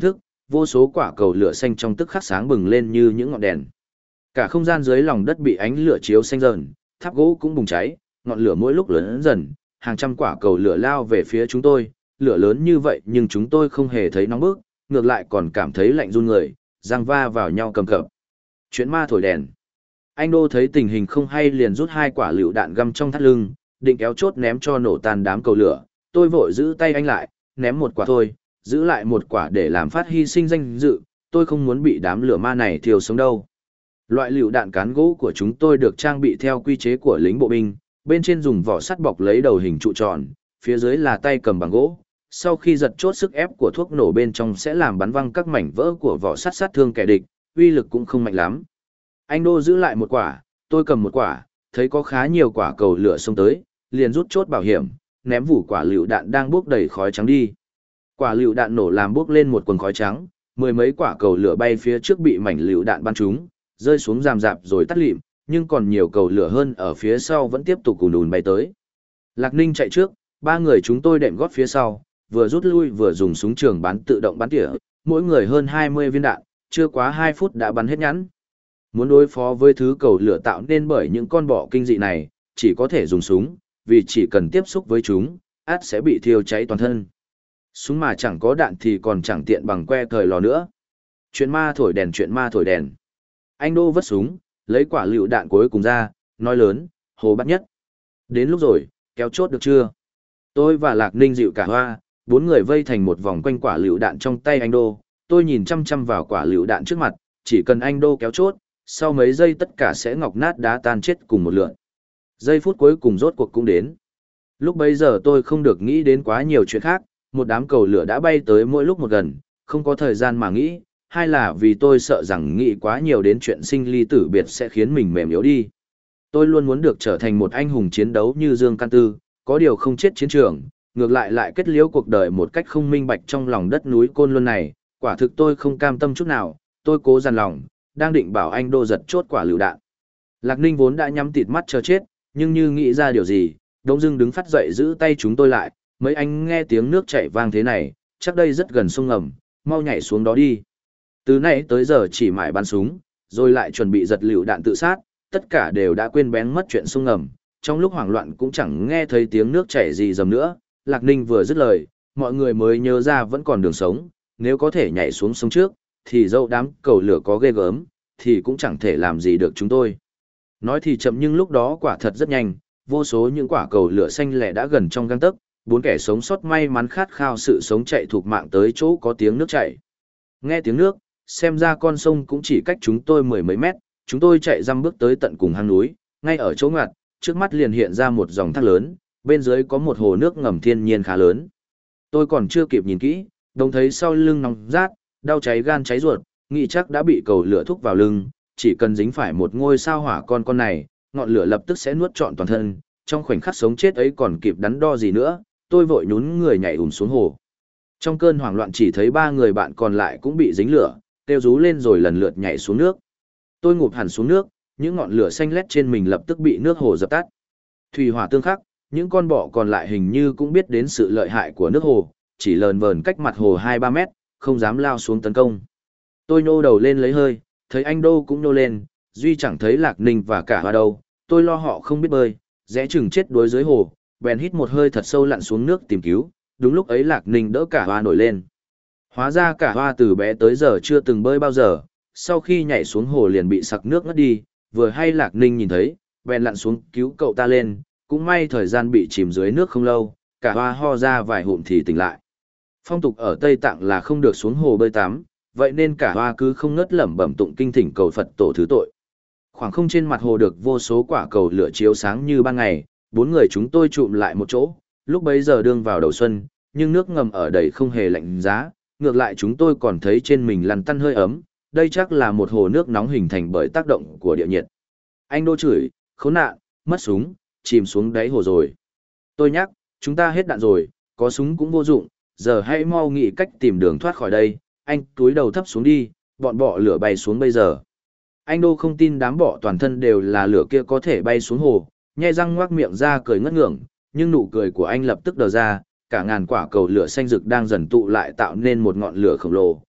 vô số quả cầu lửa xanh trong tức khắc sáng bừng lên như những ngọn đèn. Cả không gian dưới lòng đất bị ánh lửa chiếu xanh dần, tháp gỗ cũng bùng cháy, ngọn lửa mỗi lúc lớn dần, hàng trăm quả cầu lửa lao về phía chúng tôi, lửa lớn như vậy nhưng chúng tôi không hề thấy nóng bức, ngược lại còn cảm thấy lạnh run người, răng va vào nhau cầm cập. Chuyện ma thổi đèn. Anh Đô thấy tình hình không hay liền rút 2 quả lựu đạn găm trong thắt lưng, định kéo chốt ném cho nổ tan đám cầu lửa. Tôi vội giữ tay anh lại, ném 1 quả thôi, giữ lại 1 quả để làm phát hy sinh danh dự, tôi không muốn bị đám lửa ma này thiêu sống đâu. Loại lựu đạn cán gỗ của chúng tôi được trang bị theo quy chế của lính bộ binh, bên trên dùng vỏ sắt bọc lấy đầu hình trụ tròn, phía dưới là tay cầm bằng gỗ. Sau khi giật chốt sức ép của thuốc nổ bên trong sẽ làm bắn văng các mảnh vỡ của vỏ sắt sát thương kẻ địch, uy lực cũng không mạnh lắm. Anh Đô giữ lại 1 quả, tôi cầm 1 quả, thấy có khá nhiều quả cầu lửa xông tới, liền rút chốt bảo hiểm, ném vủ quả lựu đạn đang bốc đầy khói trắng đi. Quả lựu đạn nổ làm bốc lên một quần khói trắng, 10 mấy quả cầu lửa bay phía trước bị mảnh lựu đạn bắn trúng, rơi xuống ràm rạp rồi tắt lịm, nhưng còn nhiều cầu lửa hơn ở phía sau vẫn tiếp tục cùn đùn bay tới. Lạc Ninh chạy trước, 3 người chúng tôi đệm gót phía sau, vừa rút lui vừa dùng súng trường bắn tự động bắn tỉa, mỗi người hơn 20 viên đạn, chưa quá 2 phút đã bắn hết nhẵn. Muốn đối phó với thứ cầu lửa tạo nên bởi những con bọ kinh dị này, chỉ có thể dùng súng, vì chỉ cần tiếp xúc với chúng, át sẽ bị thiêu cháy toàn thân. Súng mà chẳng có đạn thì còn chẳng tiện bằng que thời lò nữa. Chuyện ma thổi đèn, chuyện ma thổi đèn. Anh Đô vất súng, lấy quả lựu đạn cuối cùng ra, nói lớn, Hồ bắt nhất. Đến lúc rồi, kéo chốt được chưa? Tôi và Lạc Ninh dịu cả hoa, 4 người vây thành một vòng quanh quả lựu đạn trong tay anh Đô. Tôi nhìn chăm chăm vào quả lựu đạn trước mặt, chỉ cần anh Đô kéo chốt, sau mấy giây tất cả sẽ ngọc nát đá tan chết cùng một lượt. Giây phút cuối cùng rốt cuộc cũng đến. Lúc bấy giờ tôi không được nghĩ đến quá nhiều chuyện khác, một đám cầu lửa đã bay tới mỗi lúc một gần, không có thời gian mà nghĩ, hay là vì tôi sợ rằng nghĩ quá nhiều đến chuyện sinh ly tử biệt sẽ khiến mình mềm yếu đi. Tôi luôn muốn được trở thành một anh hùng chiến đấu như Dương Can Tư, có điều không chết chiến trường, ngược lại kết liễu cuộc đời một cách không minh bạch trong lòng đất núi Côn Luân này, quả thực tôi không cam tâm chút nào, tôi cố dằn lòng, đang định bảo anh Đô giật chốt quả lựu đạn. Lạc Ninh vốn đã nhắm tịt mắt chờ chết, nhưng như nghĩ ra điều gì, Đông Dương đứng phát dậy giữ tay chúng tôi lại, mấy anh nghe tiếng nước chảy vang thế này, chắc đây rất gần sông ngầm, mau nhảy xuống đó đi. Từ nãy tới giờ chỉ mải bắn súng, rồi lại chuẩn bị giật lựu đạn tự sát, tất cả đều đã quên bén mất chuyện sông ngầm, trong lúc hoảng loạn cũng chẳng nghe thấy tiếng nước chảy gì dầm nữa. Lạc Ninh vừa dứt lời, mọi người mới nhớ ra vẫn còn đường sống, nếu có thể nhảy xuống sông trước, thì dẫu đám cầu lửa có ghê gớm, thì cũng chẳng thể làm gì được chúng tôi. Nói thì chậm nhưng lúc đó quả thật rất nhanh, vô số những quả cầu lửa xanh lẻ đã gần trong gang tấc, 4 kẻ sống sót may mắn khát khao sự sống chạy thục mạng tới chỗ có tiếng nước chảy. Nghe tiếng nước, xem ra con sông cũng chỉ cách chúng tôi 10 mấy mét, chúng tôi chạy dăm bước tới tận cùng hang núi, ngay ở chỗ ngoặt, trước mắt liền hiện ra một dòng thác lớn, bên dưới có một hồ nước ngầm thiên nhiên khá lớn. Tôi còn chưa kịp nhìn kỹ, đồng thấy sau lưng nóng rát, đau cháy gan cháy ruột, nghĩ chắc đã bị cầu lửa thúc vào lưng, chỉ cần dính phải một ngôi sao hỏa con này, ngọn lửa lập tức sẽ nuốt trọn toàn thân, trong khoảnh khắc sống chết ấy còn kịp đắn đo gì nữa, tôi vội nhún người nhảy xuống hồ. Trong cơn hoảng loạn chỉ thấy 3 người bạn còn lại cũng bị dính lửa, kêu rú lên rồi lần lượt nhảy xuống nước. Tôi ngụp hẳn xuống nước, những ngọn lửa xanh lét trên mình lập tức bị nước hồ dập tắt. Thủy hỏa tương khắc, những con bọ còn lại hình như cũng biết đến sự lợi hại của nước hồ, chỉ lờn vờn cách mặt hồ 2-3 mét, không dám lao xuống tấn công. Tôi nhô đầu lên lấy hơi, thấy anh Đô cũng nhô lên, duy chẳng thấy Lạc Ninh và cả Hoa đâu, tôi lo họ không biết bơi, rẽ chừng chết đuối dưới hồ, bèn hít một hơi thật sâu lặn xuống nước tìm cứu, đúng lúc ấy Lạc Ninh đỡ cả Hoa nổi lên. Hóa ra cả Hoa từ bé tới giờ chưa từng bơi bao giờ, sau khi nhảy xuống hồ liền bị sặc nước ngất đi, vừa hay Lạc Ninh nhìn thấy, bèn lặn xuống cứu cậu ta lên, cũng may thời gian bị chìm dưới nước không lâu, cả Hoa ho ra vài hụm thì tỉnh lại. Phong tục ở Tây Tạng là không được xuống hồ bơi tắm, vậy nên cả Hoa cứ không ngớt lẩm bẩm tụng kinh thỉnh cầu Phật tổ thứ tội. Khoảng không trên mặt hồ được vô số quả cầu lửa chiếu sáng như ban ngày, 4 người chúng tôi chụm lại một chỗ, lúc bấy giờ đương vào đầu xuân, nhưng nước ngầm ở đây không hề lạnh giá, ngược lại chúng tôi còn thấy trên mình lằn tăn hơi ấm, đây chắc là một hồ nước nóng hình thành bởi tác động của địa nhiệt. Anh Đô chửi, khốn nạn, mất súng, chìm xuống đáy hồ rồi. Tôi nhắc, chúng ta hết đạn rồi, có súng cũng vô dụng, giờ hãy mau nghĩ cách tìm đường thoát khỏi đây, anh túi đầu thấp xuống đi, bọn bọ lửa bay xuống bây giờ. Anh Đô không tin đám bọ toàn thân đều là lửa kia có thể bay xuống hồ, nhe răng ngoác miệng ra cười ngất ngưởng, nhưng nụ cười của anh lập tức đờ ra, cả ngàn quả cầu lửa xanh rực đang dần tụ lại tạo nên một ngọn lửa khổng lồ,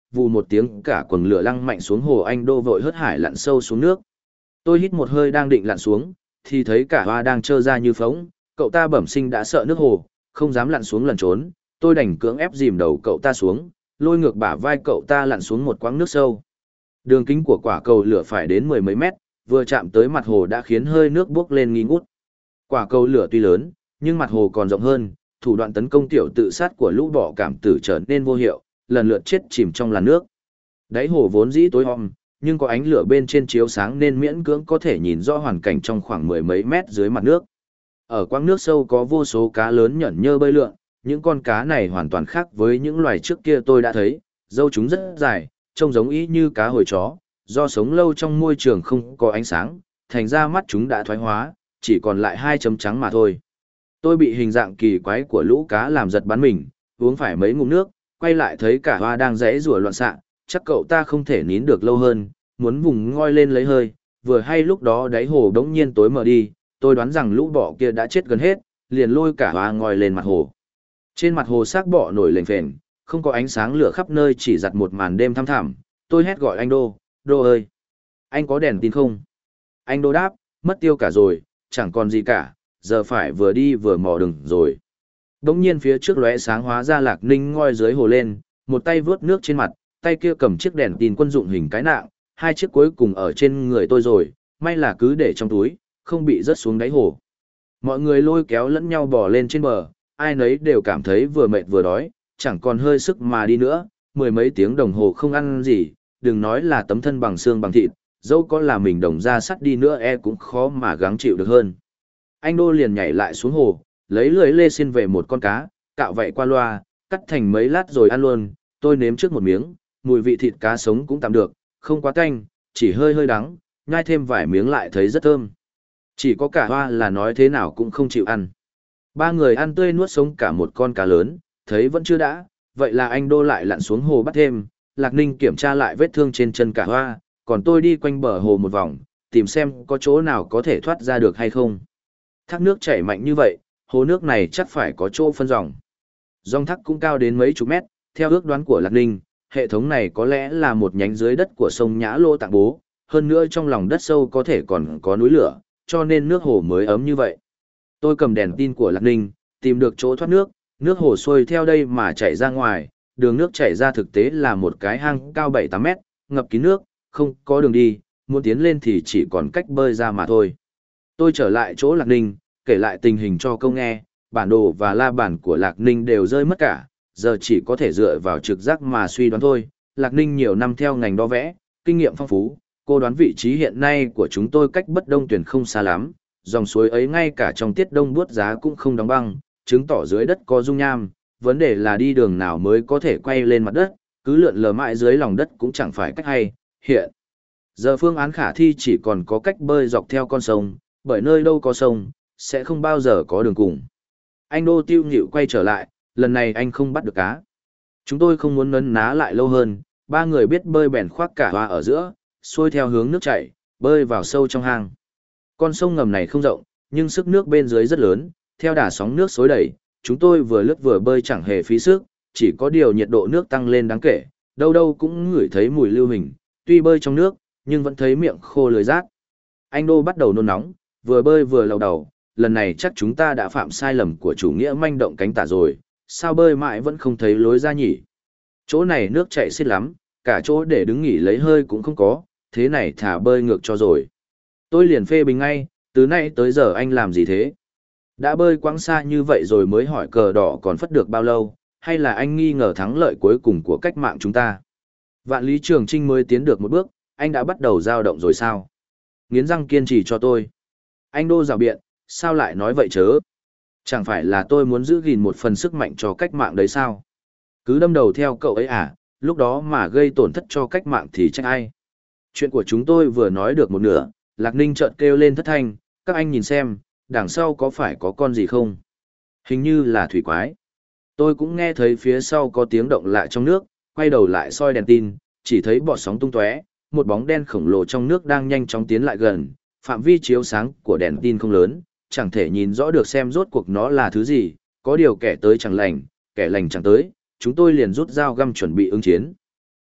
vù một tiếng cả quần lửa lăng mạnh xuống hồ. Anh Đô vội hớt hải lặn sâu xuống nước. Tôi hít một hơi đang định lặn xuống, thì thấy cả hoa đang trơ ra như phóng, cậu ta bẩm sinh đã sợ nước hồ, không dám lặn xuống lẩn trốn, tôi đành cưỡng ép dìm đầu cậu ta xuống, lôi ngược bả vai cậu ta lặn xuống một quãng nước sâu. Đường kính của quả cầu lửa phải đến mười mấy mét, vừa chạm tới mặt hồ đã khiến hơi nước bốc lên nghi ngút. Quả cầu lửa tuy lớn, nhưng mặt hồ còn rộng hơn, thủ đoạn tấn công tiểu tự sát của lũ bọ cảm tử trở nên vô hiệu, lần lượt chết chìm trong làn nước. Đáy hồ vốn dĩ tối om, nhưng có ánh lửa bên trên chiếu sáng nên miễn cưỡng có thể nhìn rõ hoàn cảnh trong khoảng mười mấy mét dưới mặt nước. Ở quãng nước sâu có vô số cá lớn nhởn nhơ bơi lượn, những con cá này hoàn toàn khác với những loài trước kia tôi đã thấy, râu chúng rất dài, trông giống y như cá hồi chó, do sống lâu trong môi trường không có ánh sáng, thành ra mắt chúng đã thoái hóa, chỉ còn lại hai chấm trắng mà thôi. Tôi bị hình dạng kỳ quái của lũ cá làm giật bắn mình, uống phải mấy ngụm nước, quay lại thấy cả hoa đang rẽ rủa loạn xạ, chắc cậu ta không thể nín được lâu hơn, muốn vùng ngoi lên lấy hơi, vừa hay lúc đó đáy hồ đống nhiên tối mờ đi, tôi đoán rằng lũ bọ kia đã chết gần hết, liền lôi cả hoa ngoi lên mặt hồ. Trên mặt hồ xác bọ nổi lềnh phềnh, không có ánh sáng lửa khắp nơi, chỉ giặt một màn đêm thăm thẳm. Tôi hét gọi anh Đô, Đô ơi! Anh có đèn tin không? Anh Đô đáp, mất tiêu cả rồi, chẳng còn gì cả, giờ phải vừa đi vừa mò đừng rồi. Đống nhiên phía trước lóe sáng, hóa ra Lạc Ninh ngoi dưới hồ lên, một tay vớt nước trên mặt, tay kia cầm chiếc đèn tin quân dụng hình cái nạng, hai chiếc cuối cùng ở trên người tôi rồi, may là cứ để trong túi, không bị rớt xuống đáy hồ. Mọi người lôi kéo lẫn nhau bò lên trên bờ, ai nấy đều cảm thấy vừa mệt vừa đói, chẳng còn hơi sức mà đi nữa, mười mấy tiếng đồng hồ không ăn gì, đừng nói là tấm thân bằng xương bằng thịt, dẫu có là mình đồng ra sắt đi nữa cũng khó mà gắng chịu được hơn. Anh Đô liền nhảy lại xuống hồ, lấy lưới lê xin về một con cá, cạo vậy qua loa, cắt thành mấy lát rồi ăn luôn. Tôi nếm trước một miếng, mùi vị thịt cá sống cũng tạm được, không quá tanh, chỉ hơi hơi đắng, nhai thêm vài miếng lại thấy rất thơm. Chỉ có cả hoa là nói thế nào cũng không chịu ăn. Ba người ăn tươi nuốt sống cả một con cá lớn, thấy vẫn chưa đã, vậy là anh Đô lại lặn xuống hồ bắt thêm. Lạc Ninh kiểm tra lại vết thương trên chân cả hoa, còn tôi đi quanh bờ hồ một vòng, tìm xem có chỗ nào có thể thoát ra được hay không. Thác nước chảy mạnh như vậy, hồ nước này chắc phải có chỗ phân dòng. Dòng thác cũng cao đến mấy chục mét, theo ước đoán của Lạc Ninh, hệ thống này có lẽ là một nhánh dưới đất của sông Nhã Lô Tạng Bố, hơn nữa trong lòng đất sâu có thể còn có núi lửa, cho nên nước hồ mới ấm như vậy. Tôi cầm đèn tin của Lạc Ninh, tìm được chỗ thoát nước, nước hồ xuôi theo đây mà chảy ra ngoài, đường nước chảy ra thực tế là một cái hang cao 7-8 mét, ngập kín nước, không có đường đi, muốn tiến lên thì chỉ còn cách bơi ra mà thôi. Tôi trở lại chỗ Lạc Ninh, kể lại tình hình cho câu nghe, bản đồ và la bàn của Lạc Ninh đều rơi mất cả, giờ chỉ có thể dựa vào trực giác mà suy đoán thôi. Lạc Ninh nhiều năm theo ngành đo vẽ, kinh nghiệm phong phú, cô đoán vị trí hiện nay của chúng tôi cách Bất Đông Tuyền không xa lắm, dòng suối ấy ngay cả trong tiết đông buốt giá cũng không đóng băng, chứng tỏ dưới đất có dung nham, vấn đề là đi đường nào mới có thể quay lên mặt đất, cứ lượn lờ mãi dưới lòng đất cũng chẳng phải cách hay. Hiện giờ phương án khả thi chỉ còn có cách bơi dọc theo con sông, bởi nơi đâu có sông, sẽ không bao giờ có đường cùng. Anh Đô tiêu nhịu quay trở lại, lần này anh không bắt được cá. Chúng tôi không muốn nấn ná lại lâu hơn, ba người biết bơi bèn khoác cả hoa ở giữa, xuôi theo hướng nước chảy, bơi vào sâu trong hang. Con sông ngầm này không rộng, nhưng sức nước bên dưới rất lớn, theo đà sóng nước xối đẩy, chúng tôi vừa lướt vừa bơi chẳng hề phí sức, chỉ có điều nhiệt độ nước tăng lên đáng kể, đâu đâu cũng ngửi thấy mùi lưu huỳnh, tuy bơi trong nước, nhưng vẫn thấy miệng khô lưỡi rát. Anh Đô bắt đầu nôn nóng, vừa bơi vừa lầu đầu, lần này chắc chúng ta đã phạm sai lầm của chủ nghĩa manh động cánh tả rồi, sao bơi mãi vẫn không thấy lối ra nhỉ? Chỗ này nước chảy xiết lắm, cả chỗ để đứng nghỉ lấy hơi cũng không có, thế này thả bơi ngược cho rồi. Tôi liền phê bình ngay, từ nay tới giờ anh làm gì thế? Đã bơi quãng xa như vậy rồi mới hỏi cờ đỏ còn phất được bao lâu, hay là anh nghi ngờ thắng lợi cuối cùng của cách mạng chúng ta? Vạn Lý Trường Chinh mới tiến được một bước, anh đã bắt đầu dao động rồi sao? Nghiến răng kiên trì cho tôi. Anh Đô rào biện, sao lại nói vậy chớ? Chẳng phải là tôi muốn giữ gìn một phần sức mạnh cho cách mạng đấy sao? Cứ đâm đầu theo cậu ấy à, lúc đó mà gây tổn thất cho cách mạng thì trách ai? Chuyện của chúng tôi vừa nói được một nửa, Lạc Ninh chợt kêu lên thất thanh, các anh nhìn xem, đằng sau có phải có con gì không? Hình như là thủy quái. Tôi cũng nghe thấy phía sau có tiếng động lạ trong nước, quay đầu lại soi đèn tin, chỉ thấy bọt sóng tung tóe, một bóng đen khổng lồ trong nước đang nhanh chóng tiến lại gần, phạm vi chiếu sáng của đèn tin không lớn, chẳng thể nhìn rõ được xem rốt cuộc nó là thứ gì, có điều kẻ tới chẳng lành, kẻ lành chẳng tới, chúng tôi liền rút dao găm chuẩn bị ứng chiến.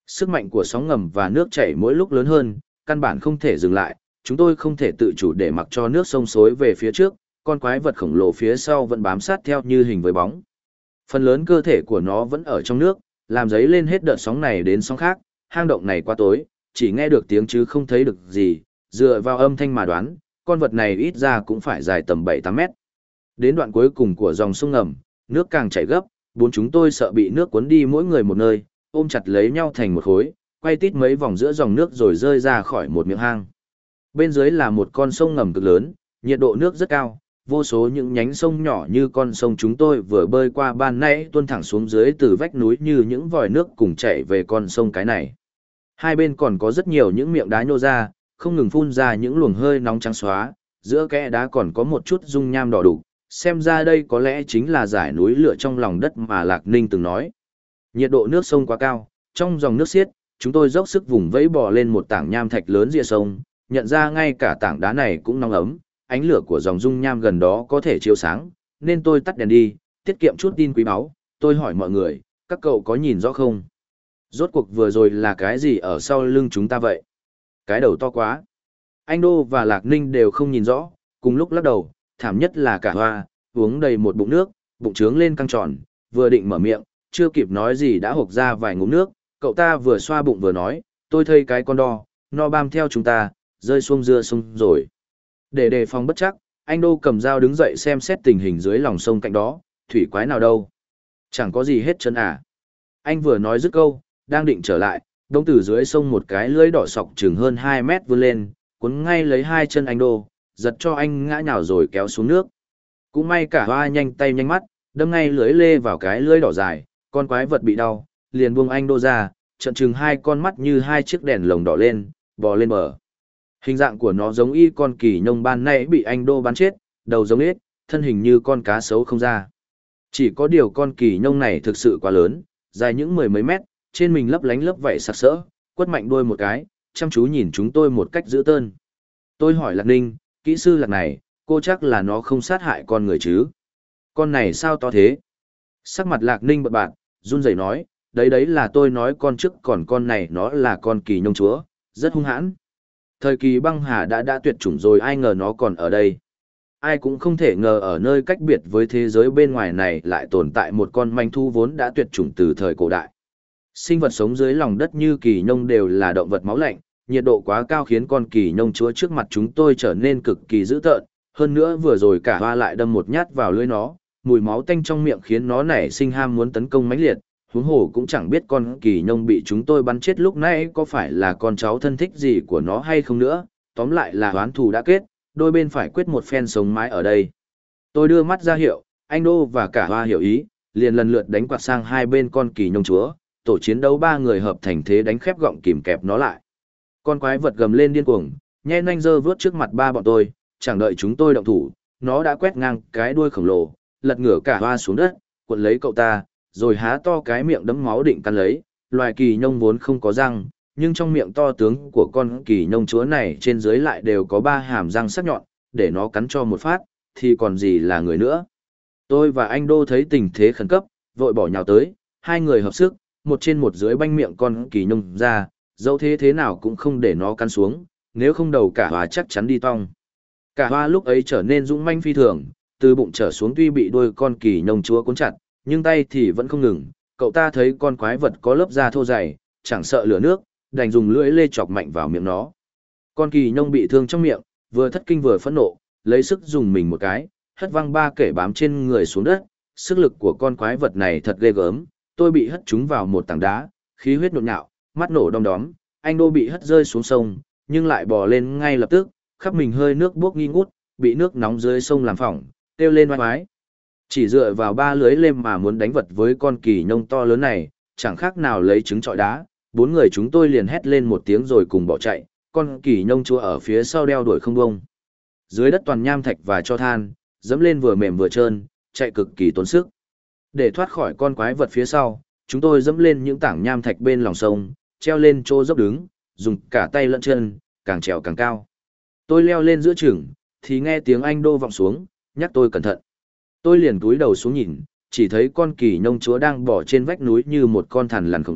Sức mạnh của sóng ngầm và nước chảy mỗi lúc lớn hơn, căn bản không thể dừng lại, chúng tôi không thể tự chủ để mặc cho nước sông xối về phía trước, con quái vật khổng lồ phía sau vẫn bám sát theo như hình với bóng. Phần lớn cơ thể của nó vẫn ở trong nước, làm dấy lên hết đợt sóng này đến sóng khác, hang động này quá tối, chỉ nghe được tiếng chứ không thấy được gì, dựa vào âm thanh mà đoán, con vật này ít ra cũng phải dài tầm 7-8 mét. Đến đoạn cuối cùng của dòng sông ngầm, nước càng chảy gấp, bốn chúng tôi sợ bị nước cuốn đi mỗi người một nơi, ôm chặt lấy nhau thành một khối, quay tít mấy vòng giữa dòng nước rồi rơi ra khỏi một miệng hang. Bên dưới là một con sông ngầm cực lớn, nhiệt độ nước rất cao, vô số những nhánh sông nhỏ như con sông chúng tôi vừa bơi qua ban nãy tuôn thẳng xuống dưới từ vách núi như những vòi nước cùng chảy về con sông cái này. Hai bên còn có rất nhiều những miệng đá nhô ra, không ngừng phun ra những luồng hơi nóng trắng xóa, giữa kẽ đá còn có một chút dung nham đỏ đục, xem ra đây có lẽ chính là dải núi lửa trong lòng đất mà Lạc Ninh từng nói. Nhiệt độ nước sông quá cao, trong dòng nước xiết, chúng tôi dốc sức vùng vẫy bò lên một tảng nham thạch lớn rìa sông, nhận ra ngay cả tảng đá này cũng nóng ấm, ánh lửa của dòng dung nham gần đó có thể chiếu sáng, nên tôi tắt đèn đi, tiết kiệm chút tin quý báu. Tôi hỏi mọi người, các cậu có nhìn rõ không? Rốt cuộc vừa rồi là cái gì ở sau lưng chúng ta vậy? Cái đầu to quá. Anh Đô và Lạc Ninh đều không nhìn rõ, cùng lúc lắc đầu, thảm nhất là cả hoa, uống đầy một bụng nước, bụng trướng lên căng tròn, vừa định mở miệng, chưa kịp nói gì đã hộc ra vài ngụm nước, cậu ta vừa xoa bụng vừa nói, tôi thấy cái con đo, nó bám theo chúng ta, rơi xuống dưa sông rồi. Để đề phòng bất chắc, anh Đô cầm dao đứng dậy xem xét tình hình dưới lòng sông cạnh đó, thủy quái nào đâu. Chẳng có gì hết chân à. Anh vừa nói dứt câu, đang định trở lại, đông từ dưới sông một cái lưới đỏ sọc chừng hơn 2 mét vươn lên, cuốn ngay lấy hai chân anh Đô, giật cho anh ngã nhào rồi kéo xuống nước. Cũng may cả hoa nhanh tay nhanh mắt, đâm ngay lưới lê vào cái lưới đỏ dài, con quái vật bị đau, liền buông anh Đô ra, trận chừng hai con mắt như hai chiếc đèn lồng đỏ lên, bò lên bờ. Hình dạng của nó giống y con kỳ nhông ban nãy bị anh Đô bắn chết, đầu giống ếch, thân hình như con cá sấu không ra. Chỉ có điều con kỳ nhông này thực sự quá lớn, dài những 10 mấy mét, trên mình lấp lánh lớp vảy sặc sỡ, quất mạnh đuôi một cái, chăm chú nhìn chúng tôi một cách dữ tợn. Tôi hỏi Lạc Ninh, kỹ sư Lạc này, cô chắc là nó không sát hại con người chứ? Con này sao to thế? Sắc mặt Lạc Ninh bật bạt, run rẩy nói, đấy là tôi nói con trước, còn con này nó là con kỳ nhông chúa, rất hung hãn. Thời kỳ băng hà đã tuyệt chủng rồi, ai ngờ nó còn ở đây. Ai cũng không thể ngờ ở nơi cách biệt với thế giới bên ngoài này lại tồn tại một con manh thú vốn đã tuyệt chủng từ thời cổ đại. Sinh vật sống dưới lòng đất như kỳ nhông đều là động vật máu lạnh, nhiệt độ quá cao khiến con kỳ nhông chúa trước mặt chúng tôi trở nên cực kỳ dữ tợn, hơn nữa vừa rồi cả hoa lại đâm một nhát vào lưỡi nó, mùi máu tanh trong miệng khiến nó nảy sinh ham muốn tấn công mãnh liệt, huống hồ cũng chẳng biết con kỳ nhông bị chúng tôi bắn chết lúc nãy có phải là con cháu thân thích gì của nó hay không nữa, tóm lại là oán thù đã kết, đôi bên phải quyết một phen sống mái ở đây. Tôi đưa mắt ra hiệu, anh Đô và cả hoa hiểu ý, liền lần lượt đánh quạt sang hai bên con kỳ nhông chúa, tổ chiến đấu ba người hợp thành thế đánh khép gọng kìm kẹp nó lại. Con quái vật gầm lên điên cuồng, nhe nanh giơ vớt trước mặt ba bọn tôi, chẳng đợi chúng tôi động thủ, nó đã quét ngang cái đuôi khổng lồ, lật ngửa cả hoa xuống đất, cuộn lấy cậu ta, rồi há to cái miệng đẫm máu định cắn lấy. Loài kỳ nhông vốn không có răng, nhưng trong miệng to tướng của con kỳ nhông chúa này trên dưới lại đều có 3 hàm răng sắc nhọn, để nó cắn cho một phát, thì còn gì là người nữa. Tôi và anh Đô thấy tình thế khẩn cấp, vội bỏ nhào tới, hai người hợp sức, một trên một dưới banh miệng con kỳ nhông ra, dẫu thế nào cũng không để nó cắn xuống, nếu không đầu cả hoa chắc chắn đi tong. Cả hoa lúc ấy trở nên dũng manh phi thường, từ bụng trở xuống tuy bị đuôi con kỳ nhông chúa cuốn chặt, nhưng tay thì vẫn không ngừng. Cậu ta thấy con quái vật có lớp da thô dày, chẳng sợ lửa nước, đành dùng lưỡi lê chọc mạnh vào miệng nó. Con kỳ nhông bị thương trong miệng, vừa thất kinh vừa phẫn nộ, lấy sức dùng mình một cái, hất văng 3 kẻ bám trên người xuống đất. Sức lực của con quái vật này thật ghê gớm, tôi bị hất trúng vào một tảng đá, khí huyết nhộn nhạo, mắt nổ đom đóm. Anh Đô bị hất rơi xuống sông, nhưng lại bò lên ngay lập tức, khắp mình hơi nước buốc nghi ngút, bị nước nóng dưới sông làm phỏng, kêu lên oai oái. Chỉ dựa vào 3 lưới lêm mà muốn đánh vật với con kỳ nhông to lớn này, chẳng khác nào lấy trứng trọi đá. 4 người chúng tôi liền hét lên một tiếng rồi cùng bỏ chạy, con kỳ nhông chúa ở phía sau đeo đuổi không bông. Dưới đất toàn nham thạch và tro than, dẫm lên vừa mềm vừa trơn, chạy cực kỳ tốn sức. Để thoát khỏi con quái vật phía sau, chúng tôi dẫm lên những tảng nham thạch bên lòng sông, treo lên chỗ dốc đứng, dùng cả tay lẫn chân, càng trèo càng cao. Tôi leo lên giữa chừng, thì nghe tiếng anh Đô vọng xuống, nhắc tôi cẩn thận. Tôi liền cúi đầu xuống nhìn, chỉ thấy con kỳ nhông chúa đang bò trên vách núi như một con thằn lằn khổng lồ,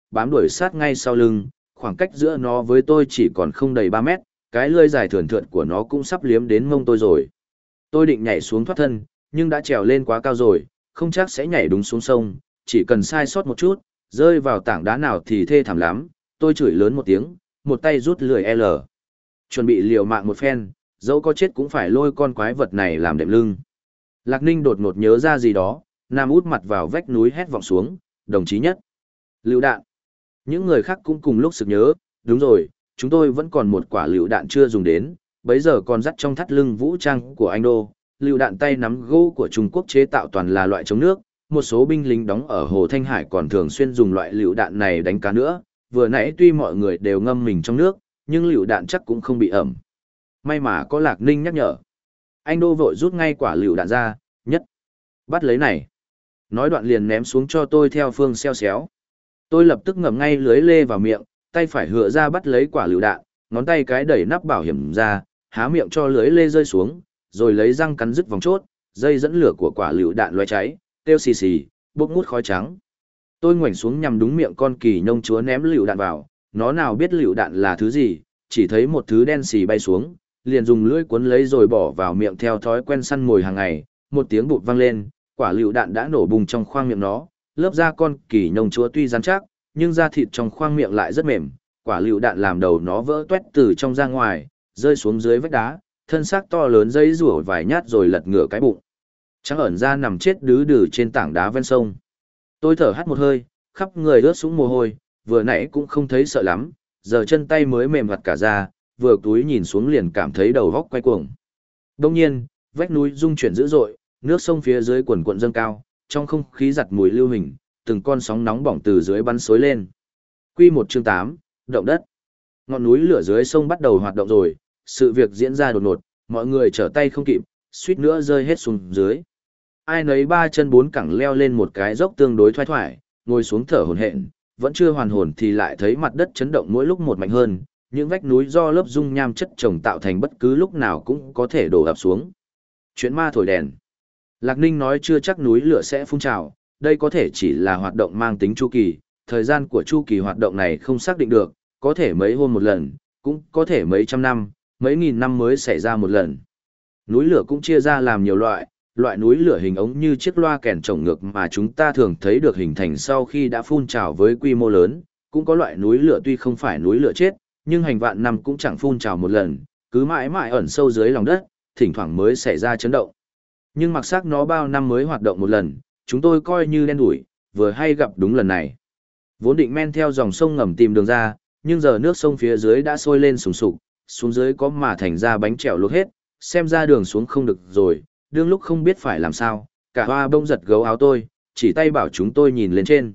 bám đuổi sát ngay sau lưng, khoảng cách giữa nó với tôi chỉ còn không đầy 3 mét, cái lưỡi dài thườn thượt của nó cũng sắp liếm đến mông tôi rồi. Tôi định nhảy xuống thoát thân, nhưng đã trèo lên quá cao rồi, không chắc sẽ nhảy đúng xuống sông, chỉ cần sai sót một chút, rơi vào tảng đá nào thì thê thảm lắm. Tôi chửi lớn một tiếng, một tay rút lưỡi L. Chuẩn bị liều mạng một phen, dẫu có chết cũng phải lôi con quái vật này làm đệm lưng. Lạc Ninh đột ngột nhớ ra gì đó, nằm út mặt vào vách núi hét vọng xuống, đồng chí Nhất. Lựu đạn. Những người khác cũng cùng lúc sực nhớ, đúng rồi, chúng tôi vẫn còn một quả lựu đạn chưa dùng đến, bấy giờ còn dắt trong thắt lưng vũ trang của anh Đô. Lựu đạn tay nắm gỗ của Trung Quốc chế tạo toàn là loại chống nước, một số binh lính đóng ở Hồ Thanh Hải còn thường xuyên dùng loại lựu đạn này đánh cá nữa. Vừa nãy tuy mọi người đều ngâm mình trong nước, nhưng lựu đạn chắc cũng không bị ẩm. May mà có Lạc Ninh nhắc nhở. Anh Đô vội rút ngay quả lựu đạn ra, Nhất. Bắt lấy này. Nói đoạn liền ném xuống cho tôi theo phương xeo xéo. Tôi lập tức ngậm ngay lưới lê vào miệng, tay phải hựa ra bắt lấy quả lựu đạn, ngón tay cái đẩy nắp bảo hiểm ra, há miệng cho lưới lê rơi xuống, rồi lấy răng cắn đứt vòng chốt, dây dẫn lửa của quả lựu đạn lóe cháy, tiêu xì xì, bốc ngút khói trắng. Tôi ngoảnh xuống nhằm đúng miệng con kỳ nhông chúa ném lựu đạn vào, nó nào biết lựu đạn là thứ gì, chỉ thấy một thứ đen xì bay xuống, liền dùng lưỡi cuốn lấy rồi bỏ vào miệng theo thói quen săn mồi hàng ngày, một tiếng bụt vang lên, quả lựu đạn đã nổ bùng trong khoang miệng nó, lớp da con kỳ nhông chúa tuy rắn chắc, nhưng da thịt trong khoang miệng lại rất mềm, quả lựu đạn làm đầu nó vỡ toét từ trong ra ngoài, rơi xuống dưới vách đá, thân xác to lớn dây rủa vài nhát rồi lật ngửa cái bụng. Trắng ẩn ra nằm chết đứ đừ trên tảng đá ven sông. Tôi thở hắt một hơi, khắp người ướt sũng mồ hôi, vừa nãy cũng không thấy sợ lắm, giờ chân tay mới mềm vặt cả ra, vừa túi nhìn xuống liền cảm thấy đầu góc quay cuồng. Đông nhiên, vách núi rung chuyển dữ dội, nước sông phía dưới quần quận dâng cao, trong không khí giặt mùi lưu hình, từng con sóng nóng bỏng từ dưới bắn xối lên. Quy 1 chương 8, động đất. Ngọn núi lửa dưới sông bắt đầu hoạt động rồi, sự việc diễn ra đột ngột, mọi người trở tay không kịp, suýt nữa rơi hết xuống dưới. Ai nấy ba chân bốn cẳng leo lên một cái dốc tương đối thoai thoải, ngồi xuống thở hổn hển, vẫn chưa hoàn hồn thì lại thấy mặt đất chấn động mỗi lúc một mạnh hơn, những vách núi do lớp dung nham chất chồng tạo thành bất cứ lúc nào cũng có thể đổ ập xuống. Chuyện ma thổi đèn. Lạc Ninh nói chưa chắc núi lửa sẽ phun trào, đây có thể chỉ là hoạt động mang tính chu kỳ, thời gian của chu kỳ hoạt động này không xác định được, có thể mấy hôm một lần, cũng có thể mấy trăm năm, mấy nghìn năm mới xảy ra một lần. Núi lửa cũng chia ra làm nhiều loại núi lửa hình ống như chiếc loa kèn trồng ngược mà chúng ta thường thấy được hình thành sau khi đã phun trào với quy mô lớn, cũng có loại núi lửa tuy không phải núi lửa chết, nhưng hành vạn năm cũng chẳng phun trào một lần, cứ mãi mãi ẩn sâu dưới lòng đất, thỉnh thoảng mới xảy ra chấn động. Nhưng mặc xác nó bao năm mới hoạt động một lần, chúng tôi coi như đen đủi, vừa hay gặp đúng lần này. Vốn định men theo dòng sông ngầm tìm đường ra, nhưng giờ nước sông phía dưới đã sôi lên sùng sục, xuống dưới có mà thành ra bánh trèo luộc hết, xem ra đường xuống không được rồi, đương lúc không biết phải làm sao, cả hoa bông giật gấu áo tôi, chỉ tay bảo chúng tôi nhìn lên trên.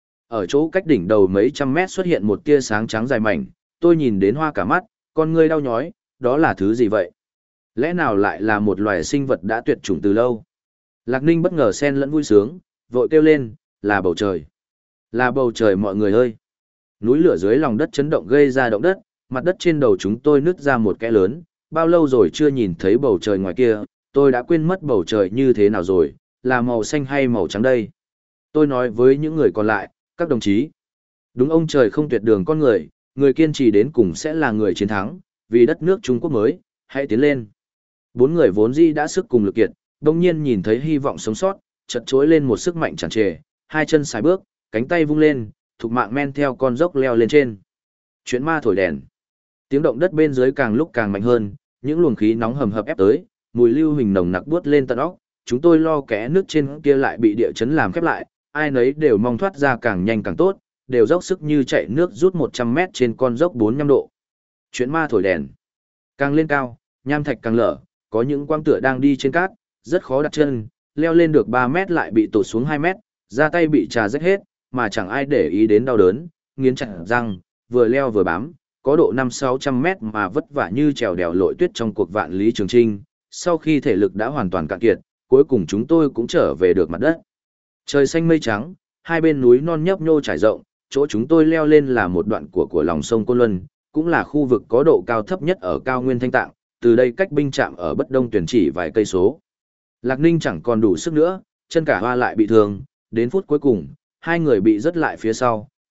Ở chỗ cách đỉnh đầu mấy trăm mét xuất hiện một tia sáng trắng dài mảnh, tôi nhìn đến hoa cả mắt, con ngươi đau nhói, đó là thứ gì vậy? Lẽ nào lại là một loài sinh vật đã tuyệt chủng từ lâu? Lạc Ninh bất ngờ xen lẫn vui sướng, vội kêu lên, là bầu trời. Là bầu trời mọi người ơi! Núi lửa dưới lòng đất chấn động gây ra động đất, mặt đất trên đầu chúng tôi nứt ra một kẽ lớn, bao lâu rồi chưa nhìn thấy bầu trời ngoài kia, tôi đã quên mất bầu trời như thế nào rồi, là màu xanh hay màu trắng đây? Tôi nói với những người còn lại, các đồng chí. Đúng ông trời không tuyệt đường con người, người kiên trì đến cùng sẽ là người chiến thắng, vì đất nước Trung Quốc mới, hãy tiến lên. Bốn người vốn dĩ đã sức cùng lực kiệt, đồng nhiên nhìn thấy hy vọng sống sót, chật chối lên một sức mạnh tràn trề, hai chân sải bước, cánh tay vung lên, thục mạng men theo con dốc leo lên trên. Chuyện ma thổi đèn. Tiếng động đất bên dưới càng lúc càng mạnh hơn, những luồng khí nóng hầm hập ép tới, mùi lưu huỳnh nồng nặc buốt lên tận óc, chúng tôi lo kẽ nước trên kia lại bị địa chấn làm khép lại, ai nấy đều mong thoát ra càng nhanh càng tốt, đều dốc sức như chạy nước rút 100 mét trên con dốc 45 độ. Chuyện ma thổi đèn. Càng lên cao, nham thạch càng lở, có những quang tựa đang đi trên cát, rất khó đặt chân, leo lên được 3 mét lại bị tụt xuống 2 mét, da tay bị trà rách hết, mà chẳng ai để ý đến đau đớn, nghiến chặt răng, vừa leo vừa bám, có độ 500-600 mét mà vất vả như trèo đèo lội tuyết trong cuộc vạn lý trường trinh. Sau khi thể lực đã hoàn toàn cạn kiệt, cuối cùng chúng tôi cũng trở về được mặt đất. Trời xanh mây trắng, hai bên núi non nhấp nhô trải rộng, chỗ chúng tôi leo lên là một đoạn của lòng sông Côn Luân, cũng là khu vực có độ cao thấp nhất ở cao nguyên Thanh Tạng, từ đây cách binh trạm ở Bất Đông Tuyển chỉ vài cây số. Lạc Ninh chẳng còn đủ sức nữa, chân cả hoa lại bị thương, đến phút cuối cùng, hai người bị rớt lại phía sau,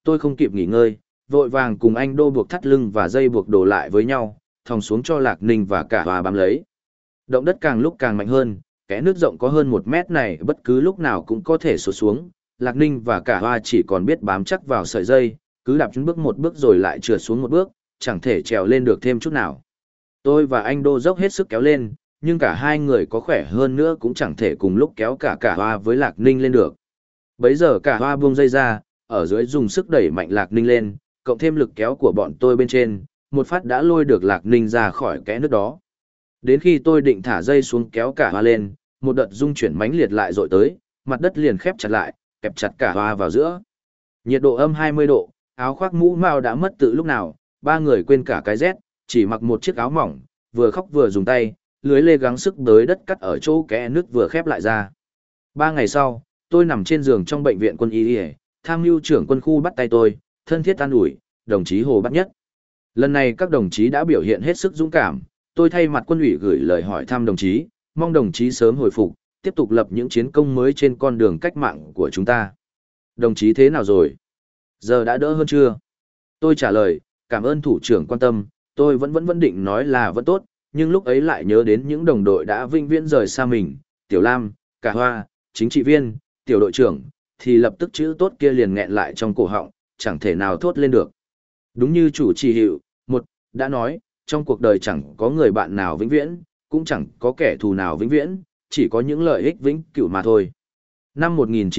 tôi không kịp nghỉ ngơi, vội vàng cùng anh Đô buộc thắt lưng và dây buộc đồ lại với nhau, thòng xuống cho Lạc Ninh và cả Hoa bám lấy. Động đất càng lúc càng mạnh hơn, kẽ nước rộng có hơn 1 mét này bất cứ lúc nào cũng có thể sụt xuống. Lạc Ninh và cả Hoa chỉ còn biết bám chắc vào sợi dây, cứ đạp chân bước một bước rồi lại trượt xuống một bước, chẳng thể trèo lên được thêm chút nào. Tôi và anh Đô dốc hết sức kéo lên, nhưng cả hai người có khỏe hơn nữa cũng chẳng thể cùng lúc kéo cả Hoa với Lạc Ninh lên được. Bấy giờ cả Hoa buông dây ra, ở dưới dùng sức đẩy mạnh Lạc Ninh lên, cộng thêm lực kéo của bọn tôi bên trên, một phát đã lôi được Lạc Ninh ra khỏi kẽ nước đó. Đến khi tôi định thả dây xuống kéo cả Hoa lên, một đợt rung chuyển mãnh liệt lại dội tới, mặt đất liền khép chặt lại, kẹp chặt cả Hoa vào giữa. Nhiệt độ âm 20 độ, áo khoác mũ mao đã mất từ lúc nào, ba người quên cả cái rét, chỉ mặc một chiếc áo mỏng, vừa khóc vừa dùng tay, lưới lê gắng sức bới đất cắt ở chỗ kẽ nước vừa khép lại ra. 3 ngày sau, tôi nằm trên giường trong bệnh viện quân y, tham mưu trưởng quân khu bắt tay tôi, thân thiết an ủi, đồng chí Hồ Bát Nhất. Lần này các đồng chí đã biểu hiện hết sức dũng cảm, tôi thay mặt quân ủy gửi lời hỏi thăm đồng chí, mong đồng chí sớm hồi phục, tiếp tục lập những chiến công mới trên con đường cách mạng của chúng ta. Đồng chí thế nào rồi? Giờ đã đỡ hơn chưa? Tôi trả lời, cảm ơn thủ trưởng quan tâm, tôi vẫn định nói là vẫn tốt, nhưng lúc ấy lại nhớ đến những đồng đội đã vĩnh viễn rời xa mình, Tiểu Lam, Cả Hoa, chính trị viên, tiểu đội trưởng, thì lập tức chữ tốt kia liền nghẹn lại trong cổ họng, chẳng thể nào thốt lên được. Đúng như chủ trì hiệu, đã nói, trong cuộc đời chẳng có người bạn nào vĩnh viễn, cũng chẳng có kẻ thù nào vĩnh viễn, chỉ có những lợi ích vĩnh cửu mà thôi. Năm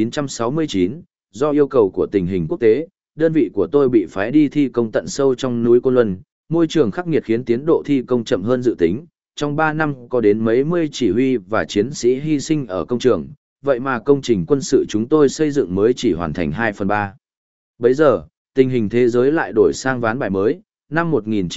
1969, do yêu cầu của tình hình quốc tế, đơn vị của tôi bị phái đi thi công tận sâu trong núi Côn Luân, môi trường khắc nghiệt khiến tiến độ thi công chậm hơn dự tính. Trong 3 năm có đến mấy mươi chỉ huy và chiến sĩ hy sinh ở công trường, vậy mà công trình quân sự chúng tôi xây dựng mới chỉ hoàn thành 2/3. Bấy giờ, tình hình thế giới lại đổi sang ván bài mới, năm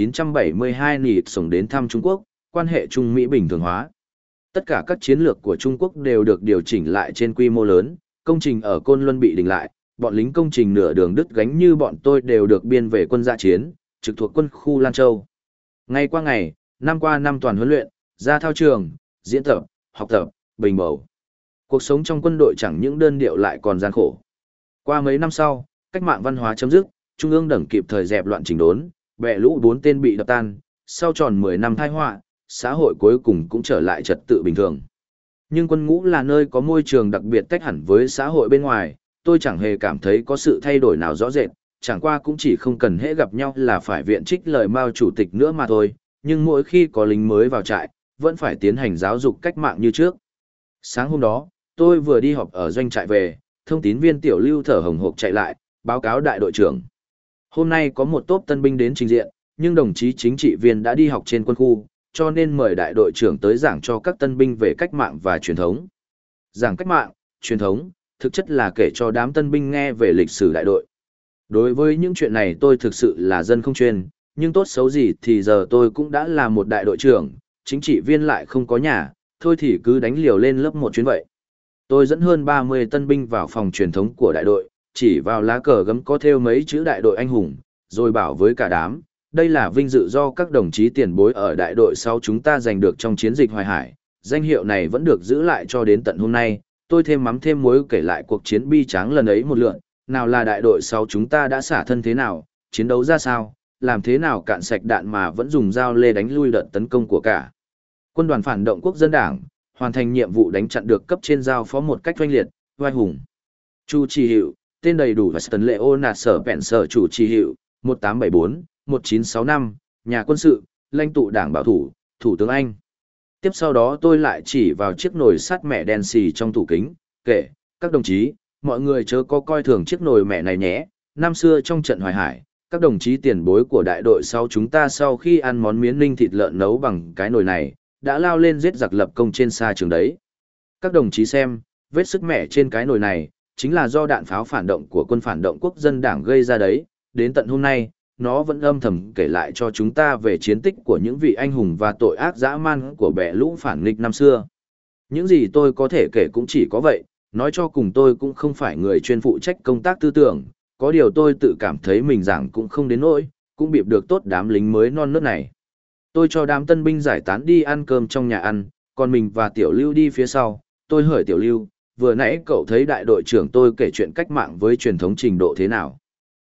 1972 Nixon đến thăm Trung Quốc, quan hệ Trung Mỹ bình thường hóa. Tất cả các chiến lược của Trung Quốc đều được điều chỉnh lại trên quy mô lớn, công trình ở Côn Luân bị đình lại, bọn lính công trình nửa đường đứt gánh như bọn tôi đều được biên về quân dã chiến, trực thuộc quân khu Lan Châu. Ngày qua ngày, năm qua năm toàn huấn luyện, ra thao trường, diễn tập, học tập, bình bầu. Cuộc sống trong quân đội chẳng những đơn điệu lại còn gian khổ. Qua mấy năm sau, cách mạng văn hóa chấm dứt, Trung ương đảng kịp thời dẹp loạn chỉnh đốn, bè lũ 4 tên bị đập tan, sau tròn 10 năm tai họa, xã hội cuối cùng cũng trở lại trật tự bình thường. Nhưng quân ngũ là nơi có môi trường đặc biệt tách hẳn với xã hội bên ngoài, tôi chẳng hề cảm thấy có sự thay đổi nào rõ rệt, chẳng qua cũng chỉ không cần hễ gặp nhau là phải viện trích lời Mao chủ tịch nữa mà thôi, nhưng mỗi khi có lính mới vào trại, vẫn phải tiến hành giáo dục cách mạng như trước. Sáng hôm đó, tôi vừa đi họp ở doanh trại về, thông tín viên Tiểu Lưu thở hồng hộc chạy lại, báo cáo đại đội trưởng. Hôm nay có một tốp tân binh đến trình diện, nhưng đồng chí chính trị viên đã đi học trên quân khu, cho nên mời đại đội trưởng tới giảng cho các tân binh về cách mạng và truyền thống. Giảng cách mạng, truyền thống, thực chất là kể cho đám tân binh nghe về lịch sử đại đội. Đối với những chuyện này tôi thực sự là dân không chuyên, nhưng tốt xấu gì thì giờ tôi cũng đã là một đại đội trưởng, chính trị viên lại không có nhà, thôi thì cứ đánh liều lên lớp một chuyến vậy. Tôi dẫn hơn 30 tân binh vào phòng truyền thống của đại đội, chỉ vào lá cờ gấm có thêu mấy chữ đại đội anh hùng, rồi bảo với cả đám, đây là vinh dự do các đồng chí tiền bối ở đại đội sau chúng ta giành được trong chiến dịch Hoài Hải, danh hiệu này vẫn được giữ lại cho đến tận hôm nay. Tôi thêm mắm thêm muối kể lại cuộc chiến bi tráng lần ấy một lượt, nào là đại đội sau chúng ta đã xả thân thế nào, chiến đấu ra sao, làm thế nào cạn sạch đạn mà vẫn dùng dao lê đánh lui đợt tấn công của cả quân đoàn phản động quốc dân đảng, hoàn thành nhiệm vụ đánh chặn được cấp trên giao phó một cách oanh liệt, oai hùng. Chu Trì Hiệu, tên đầy đủ là Tần Leonard Sở Bẹn Sở Chủ Trì Hiệu, 1874-1965, nhà quân sự, lãnh tụ đảng bảo thủ, thủ tướng Anh. Tiếp sau đó tôi lại chỉ vào chiếc nồi sắt mẹ đen xì trong tủ kính, kể, các đồng chí, mọi người chớ có coi thường chiếc nồi mẹ này nhé, năm xưa trong trận Hoài Hải, các đồng chí tiền bối của đại đội sau chúng ta sau khi ăn món miến ninh thịt lợn nấu bằng cái nồi này, đã lao lên giết giặc lập công trên xa trường đấy. Các đồng chí xem, vết sức mẹ trên cái nồi này, chính là do đạn pháo phản động của quân phản động quốc dân đảng gây ra đấy, đến tận hôm nay, nó vẫn âm thầm kể lại cho chúng ta về chiến tích của những vị anh hùng và tội ác dã man của bè lũ phản nghịch năm xưa. Những gì tôi có thể kể cũng chỉ có vậy, nói cho cùng tôi cũng không phải người chuyên phụ trách công tác tư tưởng, có điều tôi tự cảm thấy mình giảng cũng không đến nỗi, cũng bịp được tốt đám lính mới non nớt này. Tôi cho đám tân binh giải tán đi ăn cơm trong nhà ăn, còn mình và Tiểu Lưu đi phía sau. Tôi hỏi Tiểu Lưu, vừa nãy cậu thấy đại đội trưởng tôi kể chuyện cách mạng với truyền thống trình độ thế nào?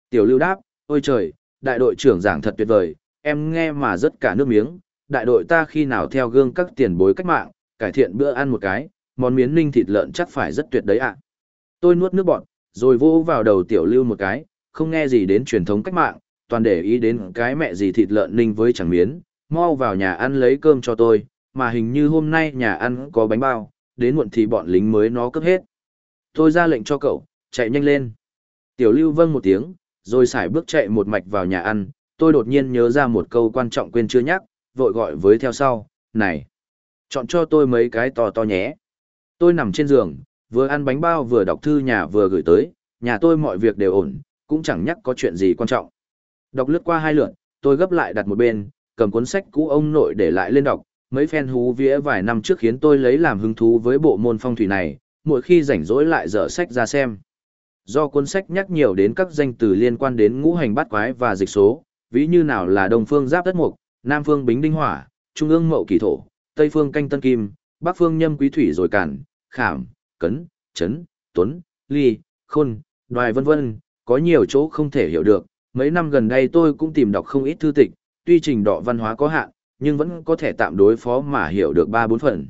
Tiểu Lưu đáp, ôi trời, đại đội trưởng giảng thật tuyệt vời, em nghe mà rất cả nước miếng, đại đội ta khi nào theo gương các tiền bối cách mạng, cải thiện bữa ăn một cái, món miến ninh thịt lợn chắc phải rất tuyệt đấy ạ. Tôi nuốt nước bọt, rồi vỗ vào đầu Tiểu Lưu một cái, không nghe gì đến truyền thống cách mạng, toàn để ý đến cái mẹ gì thịt lợn ninh với chẳng miến, mau vào nhà ăn lấy cơm cho tôi, mà hình như hôm nay nhà ăn có bánh bao, đến muộn thì bọn lính mới nó cướp hết. Tôi ra lệnh cho cậu, chạy nhanh lên. Tiểu Lưu vâng một tiếng, rồi sải bước chạy một mạch vào nhà ăn, tôi đột nhiên nhớ ra một câu quan trọng quên chưa nhắc, vội gọi với theo sau, này, chọn cho tôi mấy cái to to nhé. Tôi nằm trên giường, vừa ăn bánh bao vừa đọc thư nhà vừa gửi tới, nhà tôi mọi việc đều ổn, cũng chẳng nhắc có chuyện gì quan trọng. Đọc lướt qua 2 lượt, tôi gấp lại đặt một bên, cầm cuốn sách cũ ông nội để lại lên đọc, mấy phen hú vía vài năm trước khiến tôi lấy làm hứng thú với bộ môn phong thủy này, mỗi khi rảnh rỗi lại dở sách ra xem. Do cuốn sách nhắc nhiều đến các danh từ liên quan đến ngũ hành bát quái và dịch số, ví như nào là Đông phương giáp đất mộc, Nam phương bính đinh hỏa, Trung ương mậu kỷ thổ, Tây phương canh tân kim, Bắc phương nhâm quý thủy rồi cản, khảm, cấn, chấn, tuấn, ly, khôn, đoài vân vân, có nhiều chỗ không thể hiểu được. Mấy năm gần đây tôi cũng tìm đọc không ít thư tịch, tuy trình độ văn hóa có hạn, nhưng vẫn có thể tạm đối phó mà hiểu được 3-4 phần.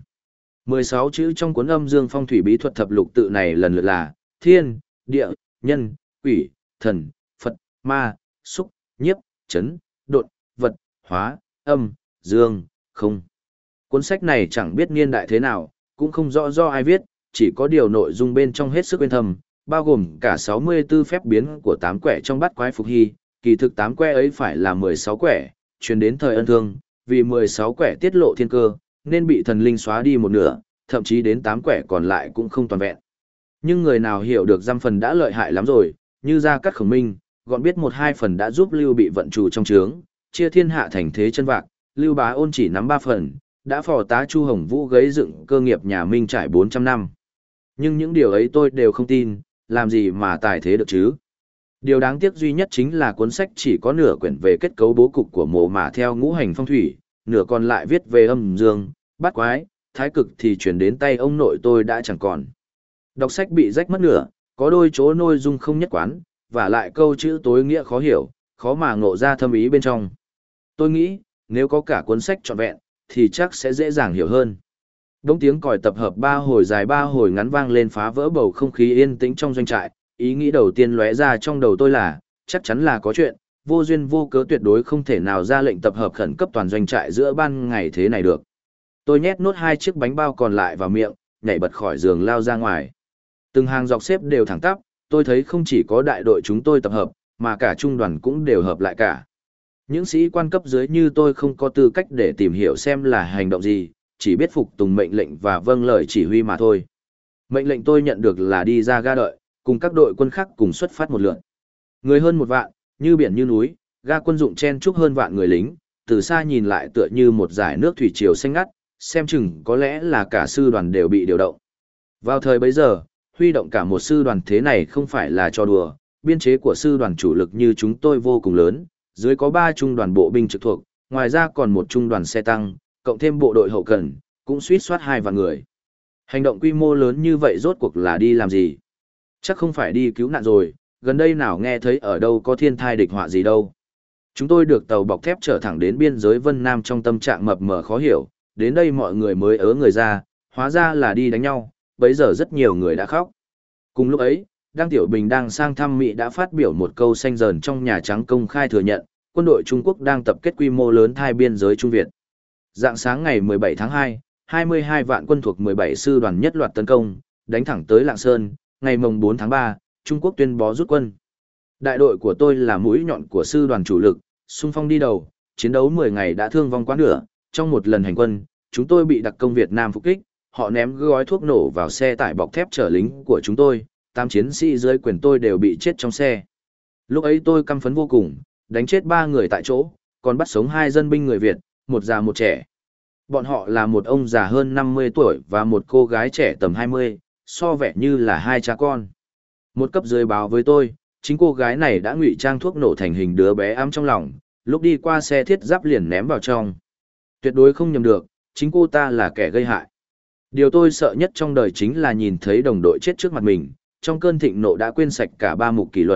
16 chữ trong cuốn âm dương phong thủy bí thuật thập lục tự này lần lượt là thiên, địa, nhân, quỷ, thần, Phật, ma, xúc, nhiếp, chấn, độn, vật, hóa, âm, dương, không. Cuốn sách này chẳng biết niên đại thế nào, cũng không rõ do ai viết, chỉ có điều nội dung bên trong hết sức uyên thâm, bao gồm cả 64 phép biến của 8 quẻ trong bát quái phục hy, kỳ thực 8 quẻ ấy phải là 16 quẻ, truyền đến thời Ân Thương, vì 16 quẻ tiết lộ thiên cơ, nên bị thần linh xóa đi một nửa, thậm chí đến 8 quẻ còn lại cũng không toàn vẹn. Nhưng người nào hiểu được dăm phần đã lợi hại lắm rồi, như Gia Cát Khổng Minh, gọn biết 1-2 phần đã giúp Lưu Bị vận chủ trong trướng, chia thiên hạ thành thế chân vạc, Lưu Bá Ôn chỉ nắm 3 phần, đã phò tá Chu Hồng Vũ gấy dựng cơ nghiệp nhà Minh trải 400 năm. Nhưng những điều ấy tôi đều không tin, làm gì mà tài thế được chứ? Điều đáng tiếc duy nhất chính là cuốn sách chỉ có nửa quyển về kết cấu bố cục của mộ mả theo ngũ hành phong thủy, nửa còn lại viết về âm dương, bát quái, thái cực thì chuyển đến tay ông nội tôi đã chẳng còn. Đọc sách bị rách mất nửa, có đôi chỗ nội dung không nhất quán, và lại câu chữ tối nghĩa khó hiểu, khó mà ngộ ra thâm ý bên trong. Tôi nghĩ, nếu có cả cuốn sách trọn vẹn, thì chắc sẽ dễ dàng hiểu hơn. Đống tiếng còi tập hợp 3 hồi dài 3 hồi ngắn vang lên phá vỡ bầu không khí yên tĩnh trong doanh trại, ý nghĩ đầu tiên lóe ra trong đầu tôi là, chắc chắn là có chuyện, vô duyên vô cớ tuyệt đối không thể nào ra lệnh tập hợp khẩn cấp toàn doanh trại giữa ban ngày thế này được. Tôi nhét nốt 2 chiếc bánh bao còn lại vào miệng, nhảy bật khỏi giường lao ra ngoài. Từng hàng dọc xếp đều thẳng tắp, tôi thấy không chỉ có đại đội chúng tôi tập hợp, mà cả trung đoàn cũng đều hợp lại cả. Những sĩ quan cấp dưới như tôi không có tư cách để tìm hiểu xem là hành động gì, chỉ biết phục tùng mệnh lệnh và vâng lời chỉ huy mà thôi. Mệnh lệnh tôi nhận được là đi ra ga đợi, cùng các đội quân khác cùng xuất phát một lượt. Người hơn 1 vạn, như biển như núi, ga quân dụng chen chúc hơn vạn người lính, từ xa nhìn lại tựa như một dải nước thủy triều xanh ngắt, xem chừng có lẽ là cả sư đoàn đều bị điều động. Vào thời bấy giờ, huy động cả một sư đoàn thế này không phải là trò đùa, biên chế của sư đoàn chủ lực như chúng tôi vô cùng lớn, dưới có 3 trung đoàn bộ binh trực thuộc, ngoài ra còn một trung đoàn xe tăng, cộng thêm bộ đội hậu cần, cũng suýt soát 2 vạn người. Hành động quy mô lớn như vậy rốt cuộc là đi làm gì? Chắc không phải đi cứu nạn rồi, gần đây nào nghe thấy ở đâu có thiên thai địch họa gì đâu. Chúng tôi được tàu bọc thép chở thẳng đến biên giới Vân Nam trong tâm trạng mập mờ khó hiểu, đến đây mọi người mới ớ người ra, hóa ra là đi đánh nhau, bấy giờ rất nhiều người đã khóc. Cùng lúc ấy, Đăng Tiểu Bình đang sang thăm Mỹ đã phát biểu một câu xanh dờn trong Nhà Trắng công khai thừa nhận, quân đội Trung Quốc đang tập kết quy mô lớn thai biên giới Trung Việt. Dạng sáng ngày 17 tháng 2, 22 vạn quân thuộc 17 sư đoàn nhất loạt tấn công, đánh thẳng tới Lạng Sơn, ngày mồng 4 tháng 3, Trung Quốc tuyên bố rút quân. Đại đội của tôi là mũi nhọn của sư đoàn chủ lực, xung phong đi đầu, chiến đấu 10 ngày đã thương vong quá nửa, trong một lần hành quân, chúng tôi bị đặc công Việt Nam phục kích, họ ném gói thuốc nổ vào xe tải bọc thép chở lính của chúng tôi, 8 chiến sĩ dưới quyền tôi đều bị chết trong xe. Lúc ấy tôi căm phẫn vô cùng, đánh chết 3 người tại chỗ, còn bắt sống 2 dân binh người Việt, một già một trẻ. Bọn họ là một ông già hơn 50 tuổi và một cô gái trẻ tầm 20, so vẻ như là 2 cha con. Một cấp dưới báo với tôi, chính cô gái này đã ngụy trang thuốc nổ thành hình đứa bé ấm trong lòng, lúc đi qua xe thiết giáp liền ném vào trong. Tuyệt đối không nhầm được, chính cô ta là kẻ gây hại. Điều tôi sợ nhất trong đời chính là nhìn thấy đồng đội chết trước mặt mình, trong cơn thịnh nộ đã quên sạch cả 3 mục kỷ luật,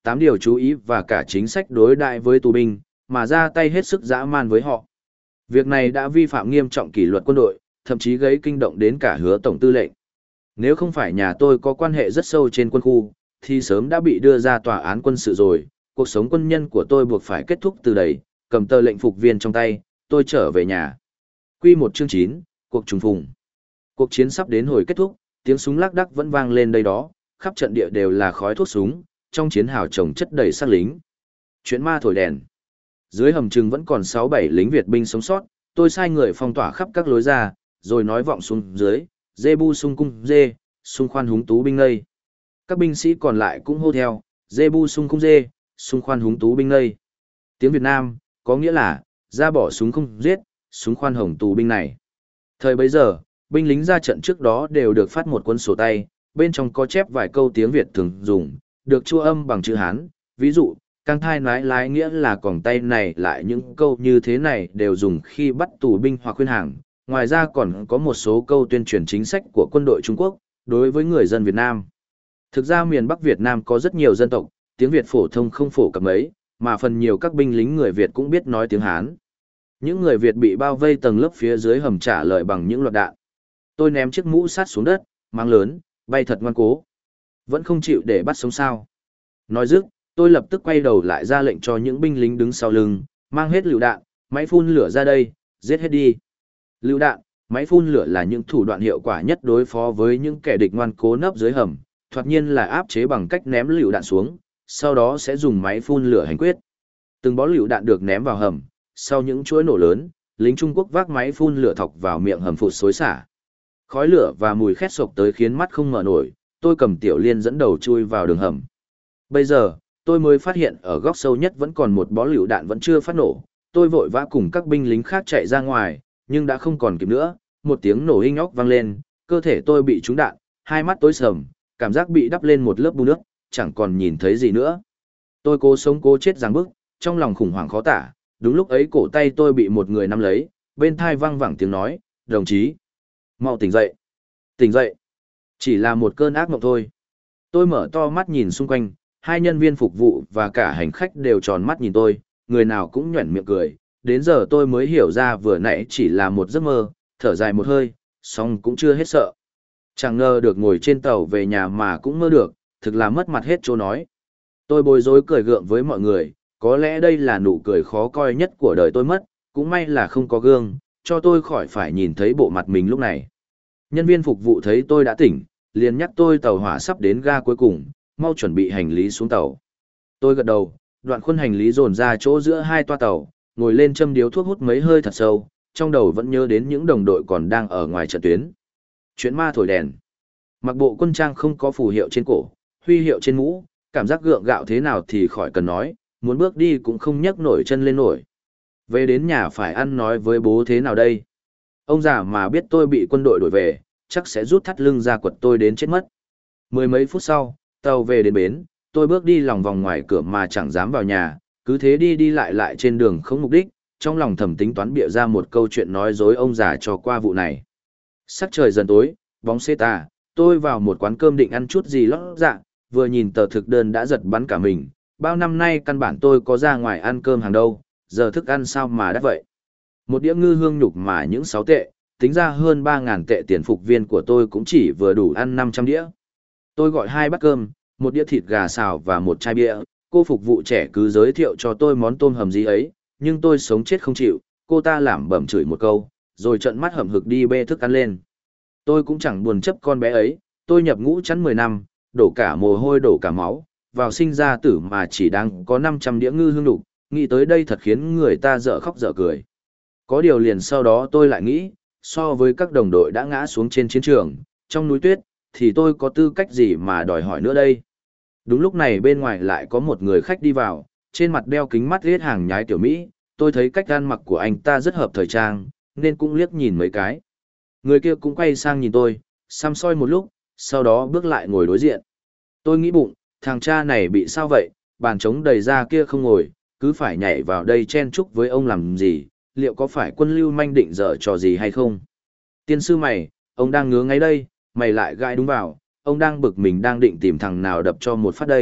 8 điều chú ý và cả chính sách đối đại với tù binh, mà ra tay hết sức dã man với họ. Việc này đã vi phạm nghiêm trọng kỷ luật quân đội, thậm chí gây kinh động đến cả Hứa tổng tư lệnh. Nếu không phải nhà tôi có quan hệ rất sâu trên quân khu, thì sớm đã bị đưa ra tòa án quân sự rồi. Cuộc sống quân nhân của tôi buộc phải kết thúc từ đấy, cầm tờ lệnh phục viên trong tay, tôi trở về nhà. Quy 1 chương 9, cuộc trùng phùng. Cuộc chiến sắp đến hồi kết thúc, tiếng súng lác đác vẫn vang lên đây đó, khắp trận địa đều là khói thuốc súng, trong chiến hào chồng chất đầy xác lính. Chuyện ma thổi đèn. Dưới hầm chừng vẫn còn 6-7 lính Việt binh sống sót, tôi sai người phong tỏa khắp các lối ra, rồi nói vọng xuống dưới, dê bu sung cung dê, sung khoan húng tú binh ngây. Các binh sĩ còn lại cũng hô theo, dê bu sung cung dê, sung khoan húng tú binh ngây. Tiếng Việt Nam, có nghĩa là, ra bỏ súng không giết, súng khoan hồng tù binh này. Thời bấy giờ, binh lính ra trận trước đó đều được phát một cuốn sổ tay, bên trong có chép vài câu tiếng Việt thường dùng, được chua âm bằng chữ Hán, ví dụ, căng thai nái lái nghĩa là còng tay này, lại những câu như thế này đều dùng khi bắt tù binh hoặc khuyên hàng. Ngoài ra còn có một số câu tuyên truyền chính sách của quân đội Trung Quốc đối với người dân Việt Nam. Thực ra miền Bắc Việt Nam có rất nhiều dân tộc, tiếng Việt phổ thông không phổ cập mấy, mà phần nhiều các binh lính người Việt cũng biết nói tiếng Hán. Những người Việt bị bao vây tầng lớp phía dưới hầm trả lời bằng những loạt đạn. Tôi ném chiếc mũ sát xuống đất, mang lớn, bay thật ngoan cố. Vẫn không chịu để bắt sống sao. Nói dứt, tôi lập tức quay đầu lại ra lệnh cho những binh lính đứng sau lưng, mang hết lựu đạn, máy phun lửa ra đây, giết hết đi. Lựu đạn, máy phun lửa là những thủ đoạn hiệu quả nhất đối phó với những kẻ địch ngoan cố nấp dưới hầm, thoạt nhiên là áp chế bằng cách ném lựu đạn xuống, sau đó sẽ dùng máy phun lửa hành quyết. Từng bó lựu đạn được ném vào hầm, sau những chuỗi nổ lớn, lính Trung Quốc vác máy phun lửa thọc vào miệng hầm phụt xối xả. Khói lửa và mùi khét sộc tới khiến mắt không mở nổi, tôi cầm tiểu liên dẫn đầu chui vào đường hầm. Bây giờ, tôi mới phát hiện ở góc sâu nhất vẫn còn một bó lựu đạn vẫn chưa phát nổ, tôi vội vã cùng các binh lính khác chạy ra ngoài, nhưng đã không còn kịp nữa, một tiếng nổ inh óc vang lên, cơ thể tôi bị trúng đạn, hai mắt tối sầm, cảm giác bị đắp lên một lớp bùn nước, chẳng còn nhìn thấy gì nữa. Tôi cố sống cố chết giằng bức, trong lòng khủng hoảng khó tả, đúng lúc ấy cổ tay tôi bị một người nắm lấy, bên tai vang vẳng tiếng nói, đồng chí, mau tỉnh dậy, tỉnh dậy, chỉ là một cơn ác mộng thôi. Tôi mở to mắt nhìn xung quanh, hai nhân viên phục vụ và cả hành khách đều tròn mắt nhìn tôi, người nào cũng nhoẻn miệng cười, đến giờ tôi mới hiểu ra vừa nãy chỉ là một giấc mơ, thở dài một hơi, xong cũng chưa hết sợ. Chẳng ngờ được ngồi trên tàu về nhà mà cũng mơ được, thực là mất mặt hết chỗ nói. Tôi bối rối cười gượng với mọi người, có lẽ đây là nụ cười khó coi nhất của đời tôi mất, cũng may là không có gương, cho tôi khỏi phải nhìn thấy bộ mặt mình lúc này. Nhân viên phục vụ thấy tôi đã tỉnh, liền nhắc tôi tàu hỏa sắp đến ga cuối cùng, mau chuẩn bị hành lý xuống tàu. Tôi gật đầu, đoạn khuôn hành lý dồn ra chỗ giữa hai toa tàu, ngồi lên châm điếu thuốc hút mấy hơi thật sâu, trong đầu vẫn nhớ đến những đồng đội còn đang ở ngoài trận tuyến. Chuyện ma thổi đèn. Mặc bộ quân trang không có phù hiệu trên cổ, huy hiệu trên mũ, cảm giác gượng gạo thế nào thì khỏi cần nói, muốn bước đi cũng không nhấc nổi chân lên nổi. Về đến nhà phải ăn nói với bố thế nào đây? Ông già mà biết tôi bị quân đội đuổi về, chắc sẽ rút thắt lưng ra quật tôi đến chết mất. Mười mấy phút sau, tàu về đến bến, tôi bước đi lòng vòng ngoài cửa mà chẳng dám vào nhà, cứ thế đi đi lại lại trên đường không mục đích, trong lòng thầm tính toán bịa ra một câu chuyện nói dối ông già cho qua vụ này. Sắc trời dần tối, bóng xê tà, tôi vào một quán cơm định ăn chút gì lót dạ, vừa nhìn tờ thực đơn đã giật bắn cả mình. Bao năm nay căn bản tôi có ra ngoài ăn cơm hàng đâu, giờ thức ăn sao mà đắt vậy. Một đĩa ngư hương nhục mà những 6 tệ, tính ra hơn 3.000 tệ tiền phục viên của tôi cũng chỉ vừa đủ ăn 500 đĩa. Tôi gọi 2 bát cơm, một đĩa thịt gà xào và một chai bia, cô phục vụ trẻ cứ giới thiệu cho tôi món tôm hầm gì ấy, nhưng tôi sống chết không chịu, cô ta lẩm bẩm chửi một câu, rồi trợn mắt hậm hực đi bê thức ăn lên. Tôi cũng chẳng buồn chấp con bé ấy, tôi nhập ngũ chắn 10 năm, đổ cả mồ hôi đổ cả máu, vào sinh ra tử mà chỉ đang có 500 đĩa ngư hương đục, nghĩ tới đây thật khiến người ta dở khóc dở cười. Có điều liền sau đó tôi lại nghĩ, so với các đồng đội đã ngã xuống trên chiến trường, trong núi tuyết, thì tôi có tư cách gì mà đòi hỏi nữa đây. Đúng lúc này bên ngoài lại có một người khách đi vào, trên mặt đeo kính mắt ghét hàng nhái tiểu Mỹ, tôi thấy cách ăn mặc của anh ta rất hợp thời trang, nên cũng liếc nhìn mấy cái. Người kia cũng quay sang nhìn tôi, xăm soi một lúc, sau đó bước lại ngồi đối diện. Tôi nghĩ bụng, thằng cha này bị sao vậy, bàn trống đầy ra kia không ngồi, cứ phải nhảy vào đây chen chúc với ông làm gì, liệu có phải quân lưu manh định dở trò gì hay không? Tiên sư mày, ông đang ngứa ngay đây, mày lại gãi đúng vào, ông đang bực mình đang định tìm thằng nào đập cho một phát đây,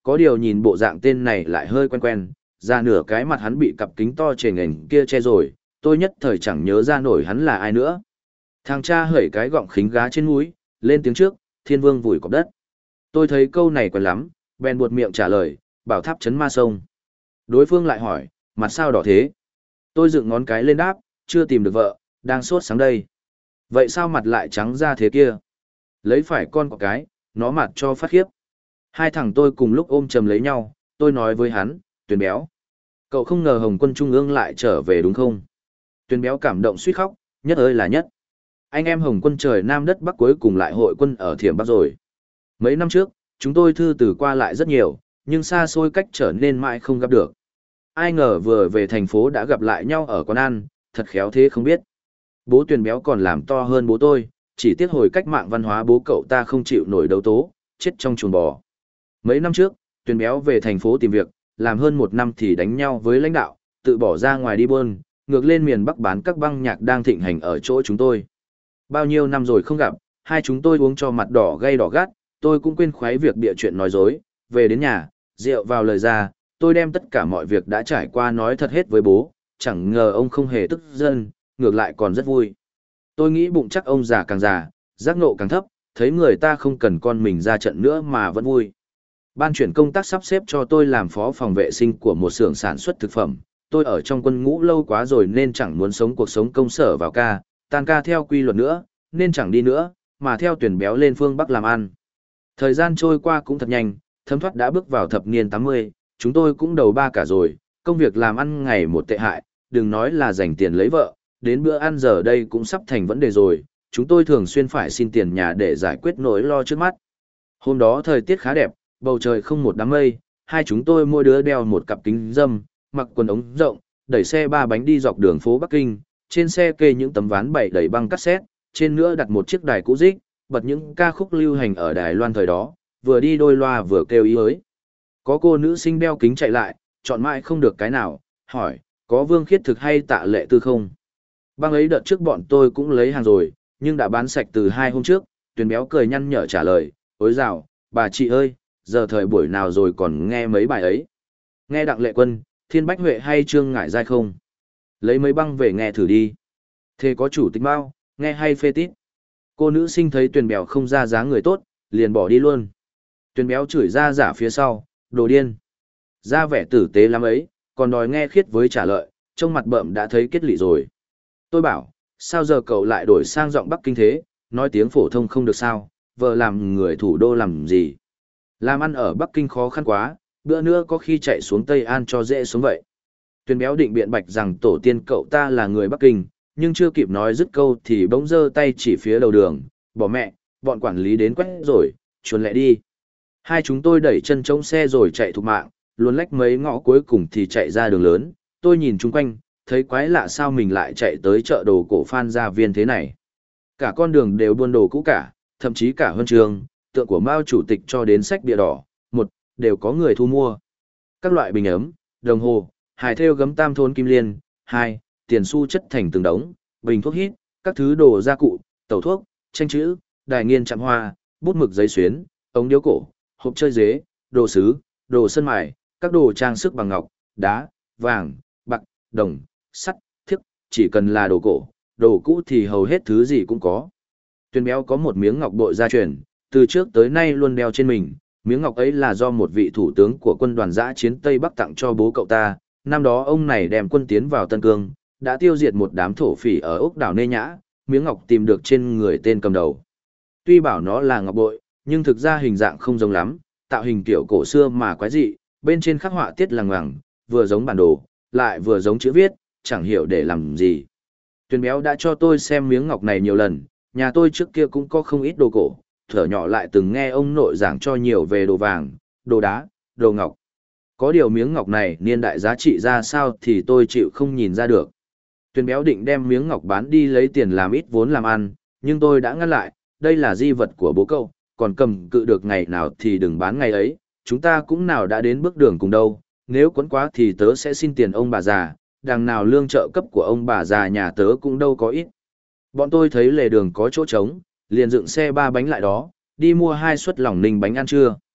có điều nhìn bộ dạng tên này lại hơi quen quen, ra nửa cái mặt hắn bị cặp kính to chề nghềnh kia che rồi, tôi nhất thời chẳng nhớ ra nổi hắn là ai nữa. Thằng cha hởi cái gọng khính gá trên mũi, lên tiếng trước, Thiên Vương vùi cọp đất. Tôi thấy câu này quen lắm, bèn buột miệng trả lời, bảo tháp chấn ma sông. Đối phương lại hỏi, mặt sao đỏ thế? Tôi dựng ngón cái lên đáp, chưa tìm được vợ, đang sốt sáng đây. Vậy sao mặt lại trắng ra thế kia? Lấy phải con cọp cái, nó mặt cho phát khiếp. Hai thằng tôi cùng lúc ôm chầm lấy nhau, tôi nói với hắn, Tuyền béo. Cậu không ngờ Hồng quân Trung ương lại trở về đúng không? Tuyền béo cảm động suýt khóc, nhất ơi là nhất. Anh em Hồng quân trời Nam đất Bắc cuối cùng lại hội quân ở Thiểm Bắc rồi. Mấy năm trước, chúng tôi thư từ qua lại rất nhiều, nhưng xa xôi cách trở nên mãi không gặp được. Ai ngờ vừa về thành phố đã gặp lại nhau ở quán ăn, thật khéo thế không biết. Bố Tuyền béo còn làm to hơn bố tôi, chỉ tiếc hồi cách mạng văn hóa bố cậu ta không chịu nổi đấu tố, chết trong chuồng bò. Mấy năm trước, Tuyền béo về thành phố tìm việc, làm hơn một năm thì đánh nhau với lãnh đạo, tự bỏ ra ngoài đi buôn, ngược lên miền Bắc bán các băng nhạc đang thịnh hành ở chỗ chúng tôi. Bao nhiêu năm rồi không gặp, hai chúng tôi uống cho mặt đỏ gay đỏ gắt, tôi cũng quên khoái việc bịa chuyện nói dối, về đến nhà, rượu vào lời ra, tôi đem tất cả mọi việc đã trải qua nói thật hết với bố, chẳng ngờ ông không hề tức giận, ngược lại còn rất vui. Tôi nghĩ bụng chắc ông già, giác ngộ càng thấp, thấy người ta không cần con mình ra trận nữa mà vẫn vui. Ban chuyển công tác sắp xếp cho tôi làm phó phòng vệ sinh của một xưởng sản xuất thực phẩm. Tôi ở trong quân ngũ lâu quá rồi nên chẳng muốn sống cuộc sống công sở vào ca, tan ca theo quy luật nữa, nên chẳng đi nữa, mà theo Tuyền béo lên phương Bắc làm ăn. Thời gian trôi qua cũng thật nhanh, thấm thoát đã bước vào thập niên 80, chúng tôi cũng đầu ba cả rồi, công việc làm ăn ngày một tệ hại, đừng nói là dành tiền lấy vợ, đến bữa ăn giờ đây cũng sắp thành vấn đề rồi, chúng tôi thường xuyên phải xin tiền nhà để giải quyết nỗi lo trước mắt. Hôm đó thời tiết khá đẹp, bầu trời không một đám mây, hai chúng tôi mỗi đứa đeo một cặp kính râm, mặc quần ống rộng, đẩy xe ba bánh đi dọc đường phố Bắc Kinh, trên xe kê những tấm ván bày đầy băng cassette, trên nữa đặt một chiếc đài cũ rích, bật những ca khúc lưu hành ở Đài Loan thời đó, vừa đi đôi loa vừa kêu ý ới. Có cô nữ sinh đeo kính chạy lại, chọn mãi không được cái nào, hỏi, có Vương Khiết Thực hay Tạ Lệ Tư không? Băng ấy đợt trước bọn tôi cũng lấy hàng rồi, nhưng đã bán sạch từ 2 hôm trước. Tuyền béo cười nhăn nhở trả lời, ối dào, bà chị ơi, giờ thời buổi nào rồi còn nghe mấy bài ấy. Nghe Đặng Lệ Quân, Thiên Bách Huệ hay Trương Ngải Giai không? Lấy mấy băng về nghe thử đi. Thế có chủ tịch bao, nghe hay phê tít. Cô nữ sinh thấy Tuyền béo không ra dáng người tốt, liền bỏ đi luôn. Tuyền béo chửi ra giả phía sau, đồ điên. Ra vẻ tử tế lắm ấy, còn đòi nghe Khiết với trả lời, trông mặt bợm đã thấy kết lị rồi. Tôi bảo, sao giờ cậu lại đổi sang giọng Bắc Kinh thế, nói tiếng phổ thông không được sao, vợ làm người thủ đô làm gì. Làm ăn ở Bắc Kinh khó khăn quá, bữa nữa có khi chạy xuống Tây An cho dễ xuống vậy. Tuyền béo định biện bạch rằng tổ tiên cậu ta là người Bắc Kinh, nhưng chưa kịp nói dứt câu thì bỗng giơ tay chỉ phía đầu đường, bỏ mẹ, bọn quản lý đến quét rồi, chuồn lẹ đi. Hai chúng tôi đẩy chân trống xe rồi chạy thục mạng, luồn lách mấy ngõ cuối cùng thì chạy ra đường lớn, tôi nhìn chung quanh, thấy quái lạ sao mình lại chạy tới chợ đồ cổ Phan Gia Viên thế này. Cả con đường đều buôn đồ cũ cả, thậm chí cả huân trường, tượng của Mao chủ tịch cho đến sách bìa đỏ, đều có người thu mua. Các loại bình ấm, đồng hồ, hài thêu gấm tam thôn kim liên, tiền xu chất thành từng đống, bình thuốc hít, các thứ đồ gia cụ, tẩu thuốc, tranh chữ, đài nghiên chạm hoa, bút mực giấy xuyến, ống điếu cổ, hộp chơi dế, đồ sứ, đồ sơn mài, các đồ trang sức bằng ngọc, đá, vàng, bạc, đồng, sắt, thiếc, chỉ cần là đồ cổ, đồ cũ thì hầu hết thứ gì cũng có. Tuyền béo có một miếng ngọc bội gia truyền, từ trước tới nay luôn đeo trên mình, miếng ngọc ấy là do một vị thủ tướng của quân đoàn dã chiến Tây Bắc tặng cho bố cậu ta, năm đó ông này đem quân tiến vào Tân Cương, đã tiêu diệt một đám thổ phỉ ở ốc đảo Nê Nhã, miếng ngọc tìm được trên người tên cầm đầu. Tuy bảo nó là ngọc bội, nhưng thực ra hình dạng không giống lắm, tạo hình kiểu cổ xưa mà quái dị, bên trên khắc họa tiết lằng ngoằng, vừa giống bản đồ, lại vừa giống chữ viết, chẳng hiểu để làm gì. Tuyền béo đã cho tôi xem miếng ngọc này nhiều lần, nhà tôi trước kia cũng có không ít đồ cổ, thở nhỏ lại từng nghe ông nội giảng cho nhiều về đồ vàng, đồ đá, đồ ngọc. Có điều miếng ngọc này niên đại giá trị ra sao thì tôi chịu không nhìn ra được. Tuyền béo định đem miếng ngọc bán đi lấy tiền làm ít vốn làm ăn, nhưng tôi đã ngăn lại, đây là di vật của bố cậu, còn cầm cự được ngày nào thì đừng bán ngày ấy, chúng ta cũng nào đã đến bước đường cùng đâu, nếu quấn quá thì tớ sẽ xin tiền ông bà già, đằng nào lương trợ cấp của ông bà già nhà tớ cũng đâu có ít. Bọn tôi thấy lề đường có chỗ trống, liền dựng xe ba bánh lại đó, đi mua 2 suất lòng ninh bánh ăn trưa.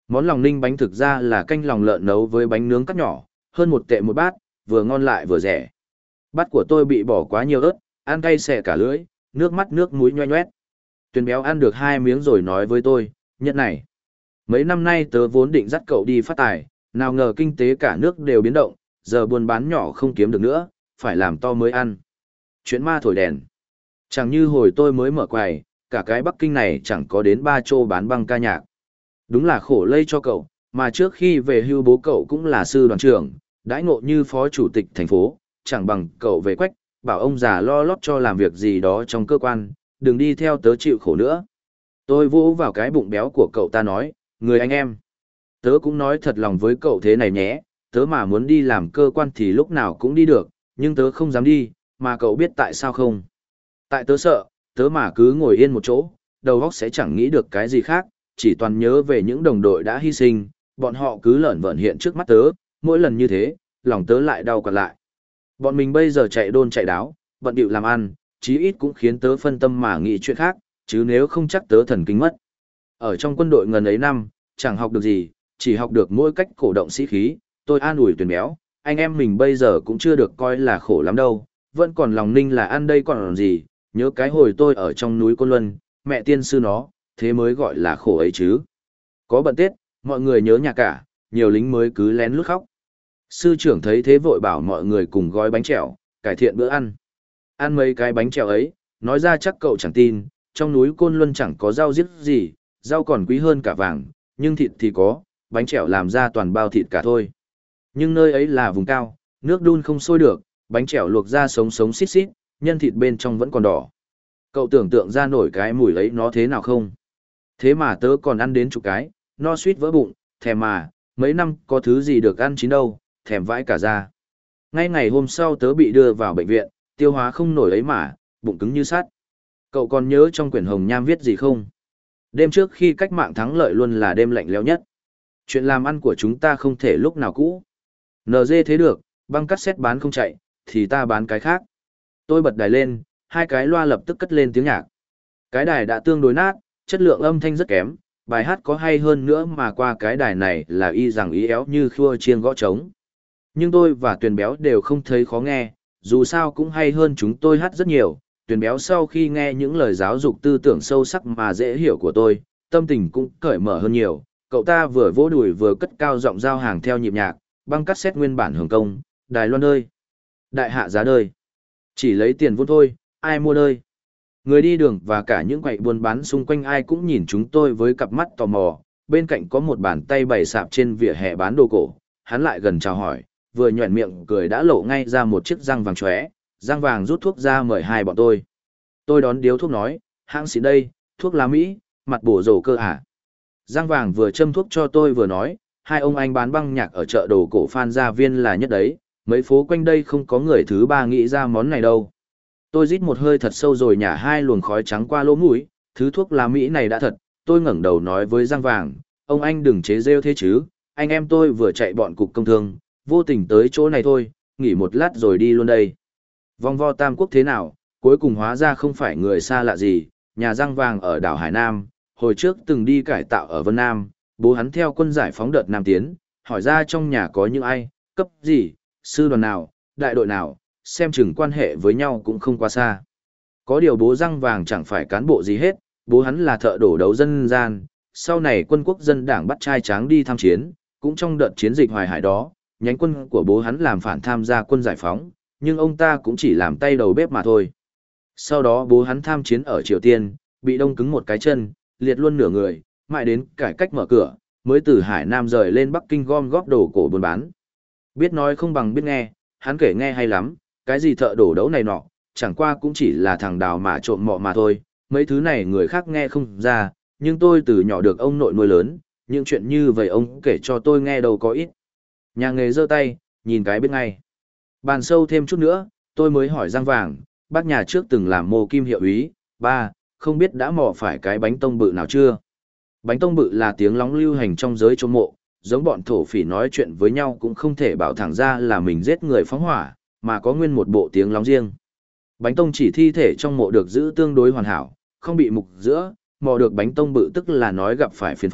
Món lòng ninh bánh thực ra là canh lòng lợn nấu với bánh nướng cắt nhỏ, hơn 1 tệ một bát, vừa ngon lại vừa rẻ. Bát của tôi bị bỏ quá nhiều ớt, ăn cay xẻ cả lưỡi, nước mắt nước mũi nhoe nhoét. Tuyền béo ăn được 2 miếng rồi nói với tôi, nhận này. Mấy năm nay tớ vốn định dắt cậu đi phát tài, nào ngờ kinh tế cả nước đều biến động, giờ buôn bán nhỏ không kiếm được nữa, phải làm to mới ăn. Chuyện ma thổi đèn. Chẳng như hồi tôi mới mở quầy, cả cái Bắc Kinh này chẳng có đến 3 chỗ bán băng ca nhạc. Đúng là khổ lây cho cậu, mà trước khi về hưu bố cậu cũng là sư đoàn trưởng, đãi ngộ như phó chủ tịch thành phố, chẳng bằng cậu về quách, bảo ông già lo lót cho làm việc gì đó trong cơ quan, đừng đi theo tớ chịu khổ nữa. Tôi vỗ vào cái bụng béo của cậu ta nói, người anh em. Tớ cũng nói thật lòng với cậu thế này nhé, tớ mà muốn đi làm cơ quan thì lúc nào cũng đi được, nhưng tớ không dám đi, mà cậu biết tại sao không? Tại tớ sợ, tớ mà cứ ngồi yên một chỗ, đầu óc sẽ chẳng nghĩ được cái gì khác, chỉ toàn nhớ về những đồng đội đã hy sinh, bọn họ cứ lởn vởn hiện trước mắt tớ, mỗi lần như thế, lòng tớ lại đau quặn lại. Bọn mình bây giờ chạy đôn chạy đáo, bận bịu làm ăn, chí ít cũng khiến tớ phân tâm mà nghĩ chuyện khác, chứ nếu không chắc tớ thần kinh mất. Ở trong quân đội ngần ấy năm, chẳng học được gì, chỉ học được mỗi cách cổ động sĩ khí, tôi an ủi Tuyền béo, anh em mình bây giờ cũng chưa được coi là khổ lắm đâu, vẫn còn lòng ninh là ăn đây còn gì, nhớ cái hồi tôi ở trong núi Côn Luân, mẹ tiên sư nó, thế mới gọi là khổ ấy chứ. Có bận Tết, mọi người nhớ nhà cả, nhiều lính mới cứ lén lút khóc. Sư trưởng thấy thế vội bảo mọi người cùng gói bánh chèo, cải thiện bữa ăn. Ăn mấy cái bánh chèo ấy, nói ra chắc cậu chẳng tin, trong núi Côn Luân chẳng có rau giết gì, rau còn quý hơn cả vàng, nhưng thịt thì có, bánh chèo làm ra toàn bao thịt cả thôi. Nhưng nơi ấy là vùng cao, nước đun không sôi được, bánh chèo luộc ra sống sống xít xít, nhân thịt bên trong vẫn còn đỏ. Cậu tưởng tượng ra nổi cái mùi ấy nó thế nào không? Thế mà tớ còn ăn đến chục cái, no suýt vỡ bụng, thèm mà, mấy năm có thứ gì được ăn chín đâu, thèm vãi cả ra. Ngay ngày hôm sau tớ bị đưa vào bệnh viện, tiêu hóa không nổi ấy mà, bụng cứng như sắt. Cậu còn nhớ trong quyển hồng nham viết gì không? Đêm trước khi cách mạng thắng lợi luôn là đêm lạnh lẽo nhất. Chuyện làm ăn của chúng ta không thể lúc nào cũ. NG thế được, băng cassette bán không chạy, thì ta bán cái khác. Tôi bật đài lên, 2 cái loa lập tức cất lên tiếng nhạc. Cái đài đã tương đối nát, chất lượng âm thanh rất kém, bài hát có hay hơn nữa mà qua cái đài này là y rằng ý éo như khua chiêng gõ trống. Nhưng tôi và Tuyền béo đều không thấy khó nghe, dù sao cũng hay hơn chúng tôi hát rất nhiều. Tuyền béo sau khi nghe những lời giáo dục tư tưởng sâu sắc mà dễ hiểu của tôi, tâm tình cũng cởi mở hơn nhiều. Cậu ta vừa vỗ đùi vừa cất cao giọng giao hàng theo nhịp nhạc, băng cassette nguyên bản Hồng Kông, Đài Loan ơi, đại hạ giá đời. Chỉ lấy tiền vốn thôi, ai mua đời. Người đi đường và cả những quầy buôn bán xung quanh ai cũng nhìn chúng tôi với cặp mắt tò mò, bên cạnh có một bàn tay bày sạp trên vỉa hè bán đồ cổ, hắn lại gần chào hỏi, vừa nhoẻn miệng cười đã lộ ngay ra một chiếc răng vàng chóe, răng vàng rút thuốc ra mời hai bọn tôi. Tôi đón điếu thuốc nói, hãng xịn đây, thuốc lá Mỹ, mặt bổ rổ cơ à. Răng vàng vừa châm thuốc cho tôi vừa nói, hai ông anh bán băng nhạc ở chợ đồ cổ Phan Gia Viên là nhất đấy, mấy phố quanh đây không có người thứ ba nghĩ ra món này đâu. Tôi rít một hơi thật sâu rồi nhả 2 luồng khói trắng qua lỗ mũi, thứ thuốc lá Mỹ này đã thật, tôi ngẩng đầu nói với răng vàng, ông anh đừng chế rêu thế chứ, anh em tôi vừa chạy bọn cục công thương, vô tình tới chỗ này thôi, nghỉ một lát rồi đi luôn đây. Vòng vo Tam Quốc thế nào, cuối cùng hóa ra không phải người xa lạ gì, nhà răng vàng ở đảo Hải Nam, hồi trước từng đi cải tạo ở Vân Nam, bố hắn theo quân giải phóng đợt Nam Tiến, hỏi ra trong nhà có những ai, cấp gì, sư đoàn nào, đại đội nào, xem chừng quan hệ với nhau cũng không quá xa. Có điều bố răng vàng chẳng phải cán bộ gì hết, bố hắn là thợ đổ đấu dân gian, sau này quân quốc dân đảng bắt trai tráng đi tham chiến, cũng trong đợt chiến dịch Hoài Hải đó, nhánh quân của bố hắn làm phản tham gia quân giải phóng, nhưng ông ta cũng chỉ làm tay đầu bếp mà thôi. Sau đó bố hắn tham chiến ở Triều Tiên, bị đông cứng một cái chân, liệt luôn nửa người, mãi đến cải cách mở cửa, mới từ Hải Nam rời lên Bắc Kinh gom góp đồ cổ buôn bán. Biết nói không bằng biết nghe, hắn kể nghe hay lắm, cái gì thợ đổ đấu này nọ, chẳng qua cũng chỉ là thằng đào mà trộm mọ mà thôi, mấy thứ này người khác nghe không ra, nhưng tôi từ nhỏ được ông nội nuôi lớn, những chuyện như vậy ông kể cho tôi nghe đâu có ít. Nhà nghề giơ tay, nhìn cái biết ngay. Bàn sâu thêm chút nữa, tôi mới hỏi răng vàng, bác nhà trước từng làm mô kim hiệu úy, ba, không biết đã mò phải cái bánh tông bự nào chưa? Bánh tông bự là tiếng lóng lưu hành trong giới trộm mộ, giống bọn thổ phỉ nói chuyện với nhau cũng không thể bảo thẳng ra là mình giết người phóng hỏa, mà có nguyên một bộ tiếng lóng riêng. Bánh tông chỉ thi thể trong mộ được giữ tương đối hoàn hảo, không bị mục giữa, mò được bánh tông bự tức là nói gặp phải phiền phức,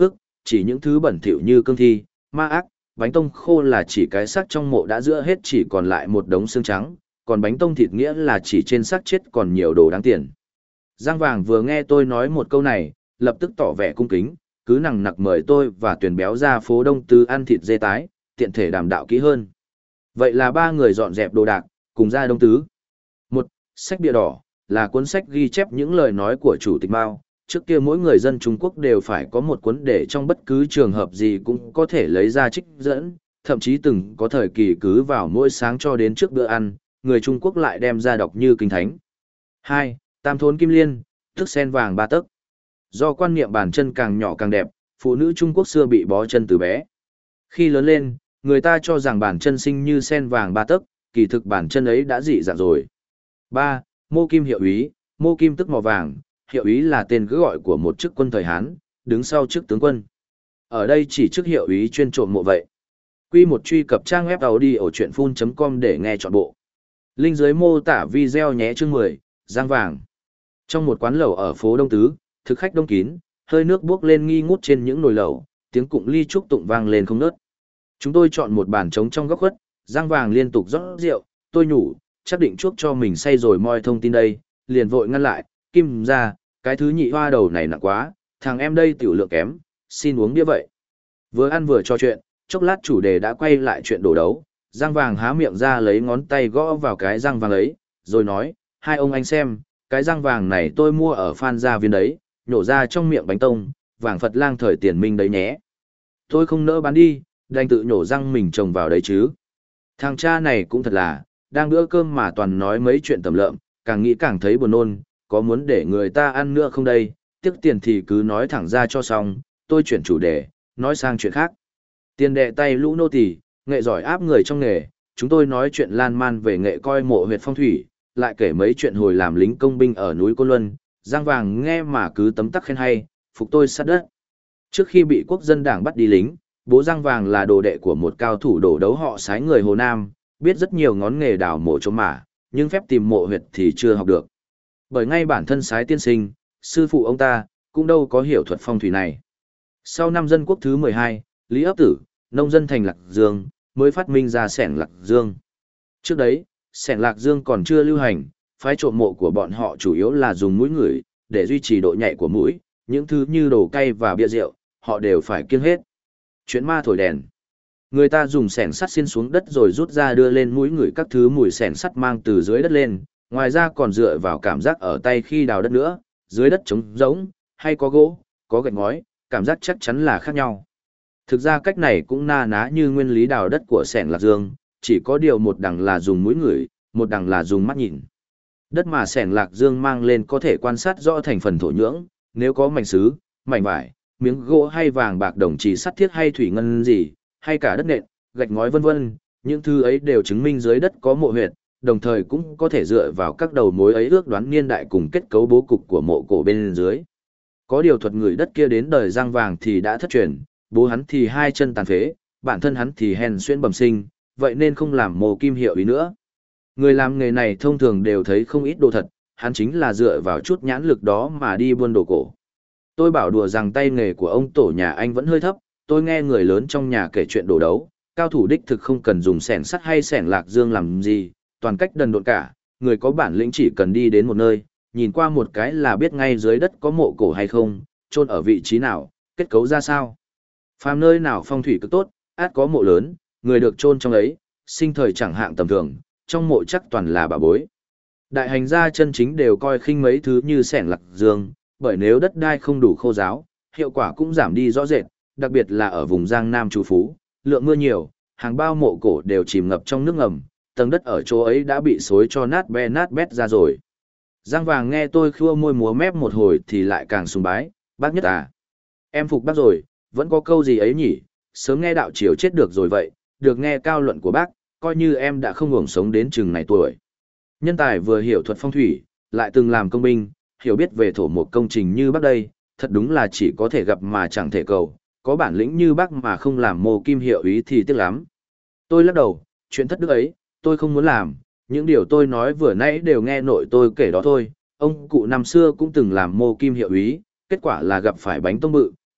chỉ những thứ bẩn thỉu như cương thi, ma ác, bánh tông khô là chỉ cái xác trong mộ đã giữa hết chỉ còn lại một đống xương trắng, còn bánh tông thịt nghĩa là chỉ trên xác chết còn nhiều đồ đáng tiền. Giang Vàng vừa nghe tôi nói một câu này, lập tức tỏ vẻ cung kính, cứ nằng nặc mời tôi và Tuyền Béo ra phố Đông Tứ ăn thịt dê tái, tiện thể đàm đạo kỹ hơn. Vậy là ba người dọn dẹp đồ đạc, cùng ra Đông Tứ. Một, sách bìa đỏ, là cuốn sách ghi chép những lời nói của Chủ tịch Mao. Trước kia mỗi người dân Trung Quốc đều phải có một cuốn để trong bất cứ trường hợp gì cũng có thể lấy ra trích dẫn, thậm chí từng có thời kỳ cứ vào mỗi sáng cho đến trước bữa ăn, người Trung Quốc lại đem ra đọc như kinh thánh. 2. Tam thốn kim liên, thức sen vàng ba tấc. Do quan niệm bàn chân càng nhỏ càng đẹp, phụ nữ Trung Quốc xưa bị bó chân từ bé. Khi lớn lên, người ta cho rằng bàn chân xinh như sen vàng ba tấc, kỳ thực bàn chân ấy đã dị dạng rồi. 3. Mô kim hiệu úy, mô kim tức màu vàng, hiệu úy là tên cứ gọi của một chức quân thời Hán, đứng sau chức tướng quân. Ở đây chỉ chức hiệu úy chuyên trộm mộ vậy. Quy một truy cập trang web audiochuyenphun.com để nghe trọn bộ. Link dưới mô tả video nhé. Chương 10, Giang Vàng. Trong một quán lẩu ở phố Đông Tứ, thực khách đông kín, hơi nước buốc lên nghi ngút trên những nồi lẩu, tiếng cụng ly trúc tụng vang lên không ngớt. Chúng tôi chọn một bàn trống trong góc khuất, Giang Vàng liên tục rót rượu, tôi nhủ, chắc định chuốc cho mình say rồi moi thông tin đây, liền vội ngăn lại, Kim ra, cái thứ nhị hoa đầu này nặng quá, thằng em đây tiểu lượng kém, xin uống bia vậy. Vừa ăn vừa trò chuyện, chốc lát chủ đề đã quay lại chuyện đổ đấu, Giang Vàng há miệng ra lấy ngón tay gõ vào cái răng vàng ấy, rồi nói, hai ông anh xem, cái răng vàng này tôi mua ở Phan Gia Viên đấy, nhổ ra trong miệng bánh tông, vàng Phật lang thời tiền minh đấy nhé. Tôi không nỡ bán đi, đành tự nhổ răng mình trồng vào đấy chứ. Thằng cha này cũng thật là, đang bữa cơm mà toàn nói mấy chuyện tầm lợm, càng nghĩ càng thấy buồn nôn, có muốn để người ta ăn nữa không đây, tiếc tiền thì cứ nói thẳng ra cho xong, tôi chuyển chủ đề, nói sang chuyện khác. Tiền đệ tay lũ nô tỳ, nghệ giỏi áp người trong nghề, chúng tôi nói chuyện lan man về nghệ coi mộ huyệt phong thủy, lại kể mấy chuyện hồi làm lính công binh ở núi Côn Luân, Giang Vàng nghe mà cứ tấm tắc khen hay, phục tôi sát đất. Trước khi bị quốc dân đảng bắt đi lính, bố Giang Vàng là đồ đệ của một cao thủ đổ đấu họ Sái người Hồ Nam, biết rất nhiều ngón nghề đào mộ trốn mả, nhưng phép tìm mộ huyệt thì chưa học được. Bởi ngay bản thân Sái tiên sinh, sư phụ ông ta, cũng đâu có hiểu thuật phong thủy này. Sau năm Dân quốc thứ 12, Lý Ấp Tử, nông dân thành Lạc Dương, mới phát minh ra xẻng Lạc Dương. Trước đấy, xẻng Lạc Dương còn chưa lưu hành, phái trộm mộ của bọn họ chủ yếu là dùng mũi ngửi, để duy trì độ nhạy của mũi, những thứ như đồ cay và bia rượu, họ đều phải kiêng hết. Chuyện ma thổi đèn. Người ta dùng xẻng sắt xiên xuống đất rồi rút ra đưa lên mũi ngửi các thứ mùi xẻng sắt mang từ dưới đất lên, ngoài ra còn dựa vào cảm giác ở tay khi đào đất nữa, dưới đất trống rỗng, hay có gỗ, có gạch ngói, cảm giác chắc chắn là khác nhau. Thực ra cách này cũng na ná như nguyên lý đào đất của xẻng Lạc Dương, chỉ có điều một đằng là dùng mũi ngửi, một đằng là dùng mắt nhìn. Đất mà xẻng Lạc Dương mang lên có thể quan sát rõ thành phần thổ nhưỡng, nếu có mảnh sứ, mảnh vải, miếng gỗ hay vàng bạc đồng trì sắt thiết hay thủy ngân gì, hay cả đất nện, gạch ngói vân vân, những thứ ấy đều chứng minh dưới đất có mộ huyệt, đồng thời cũng có thể dựa vào các đầu mối ấy ước đoán niên đại cùng kết cấu bố cục của mộ cổ bên dưới. Có điều thuật người đất kia đến đời Giang Vàng thì đã thất truyền, bố hắn thì hai chân tàn phế, bản thân hắn thì hèn xuyên bẩm sinh, vậy nên không làm mồ kim hiệu ý nữa. Người làm nghề này thông thường đều thấy không ít đồ thật, hắn chính là dựa vào chút nhãn lực đó mà đi buôn đồ cổ. Tôi bảo đùa rằng tay nghề của ông tổ nhà anh vẫn hơi thấp, tôi nghe người lớn trong nhà kể chuyện đồ đấu, cao thủ đích thực không cần dùng xẻng sắt hay xẻng Lạc Dương làm gì, toàn cách đần độn cả, người có bản lĩnh chỉ cần đi đến một nơi, nhìn qua một cái là biết ngay dưới đất có mộ cổ hay không, chôn ở vị trí nào, kết cấu ra sao. Phàm nơi nào phong thủy cực tốt, át có mộ lớn, người được chôn trong ấy, sinh thời chẳng hạng tầm thường, trong mộ chắc toàn là bà bối. Đại hành gia chân chính đều coi khinh mấy thứ như xẻng Lạc Dương, bởi nếu đất đai không đủ khô ráo, hiệu quả cũng giảm đi rõ rệt, đặc biệt là ở vùng Giang Nam trù phú, lượng mưa nhiều, hàng bao mộ cổ đều chìm ngập trong nước ngầm, tầng đất ở chỗ ấy đã bị xối cho nát bét ra rồi. Giang Vàng nghe tôi khua môi múa mép một hồi thì lại càng sùng bái, bác nhất à. Em phục bác rồi, vẫn có câu gì ấy nhỉ, sớm nghe đạo triều chết được rồi vậy, được nghe cao luận của bác, coi như em đã không uổng sống đến chừng này tuổi. Nhân tài vừa hiểu thuật phong thủy, lại từng làm công binh, hiểu biết về thổ một công trình như bác đây, thật đúng là chỉ có thể gặp mà chẳng thể cầu, có bản lĩnh như bác mà không làm mồ kim hiệu ý thì tiếc lắm. Tôi lắc đầu, chuyện thất đức ấy, tôi không muốn làm, những điều tôi nói vừa nãy đều nghe nội tôi kể đó thôi, ông cụ năm xưa cũng từng làm mồ kim hiệu ý, kết quả là gặp phải bánh tông bự,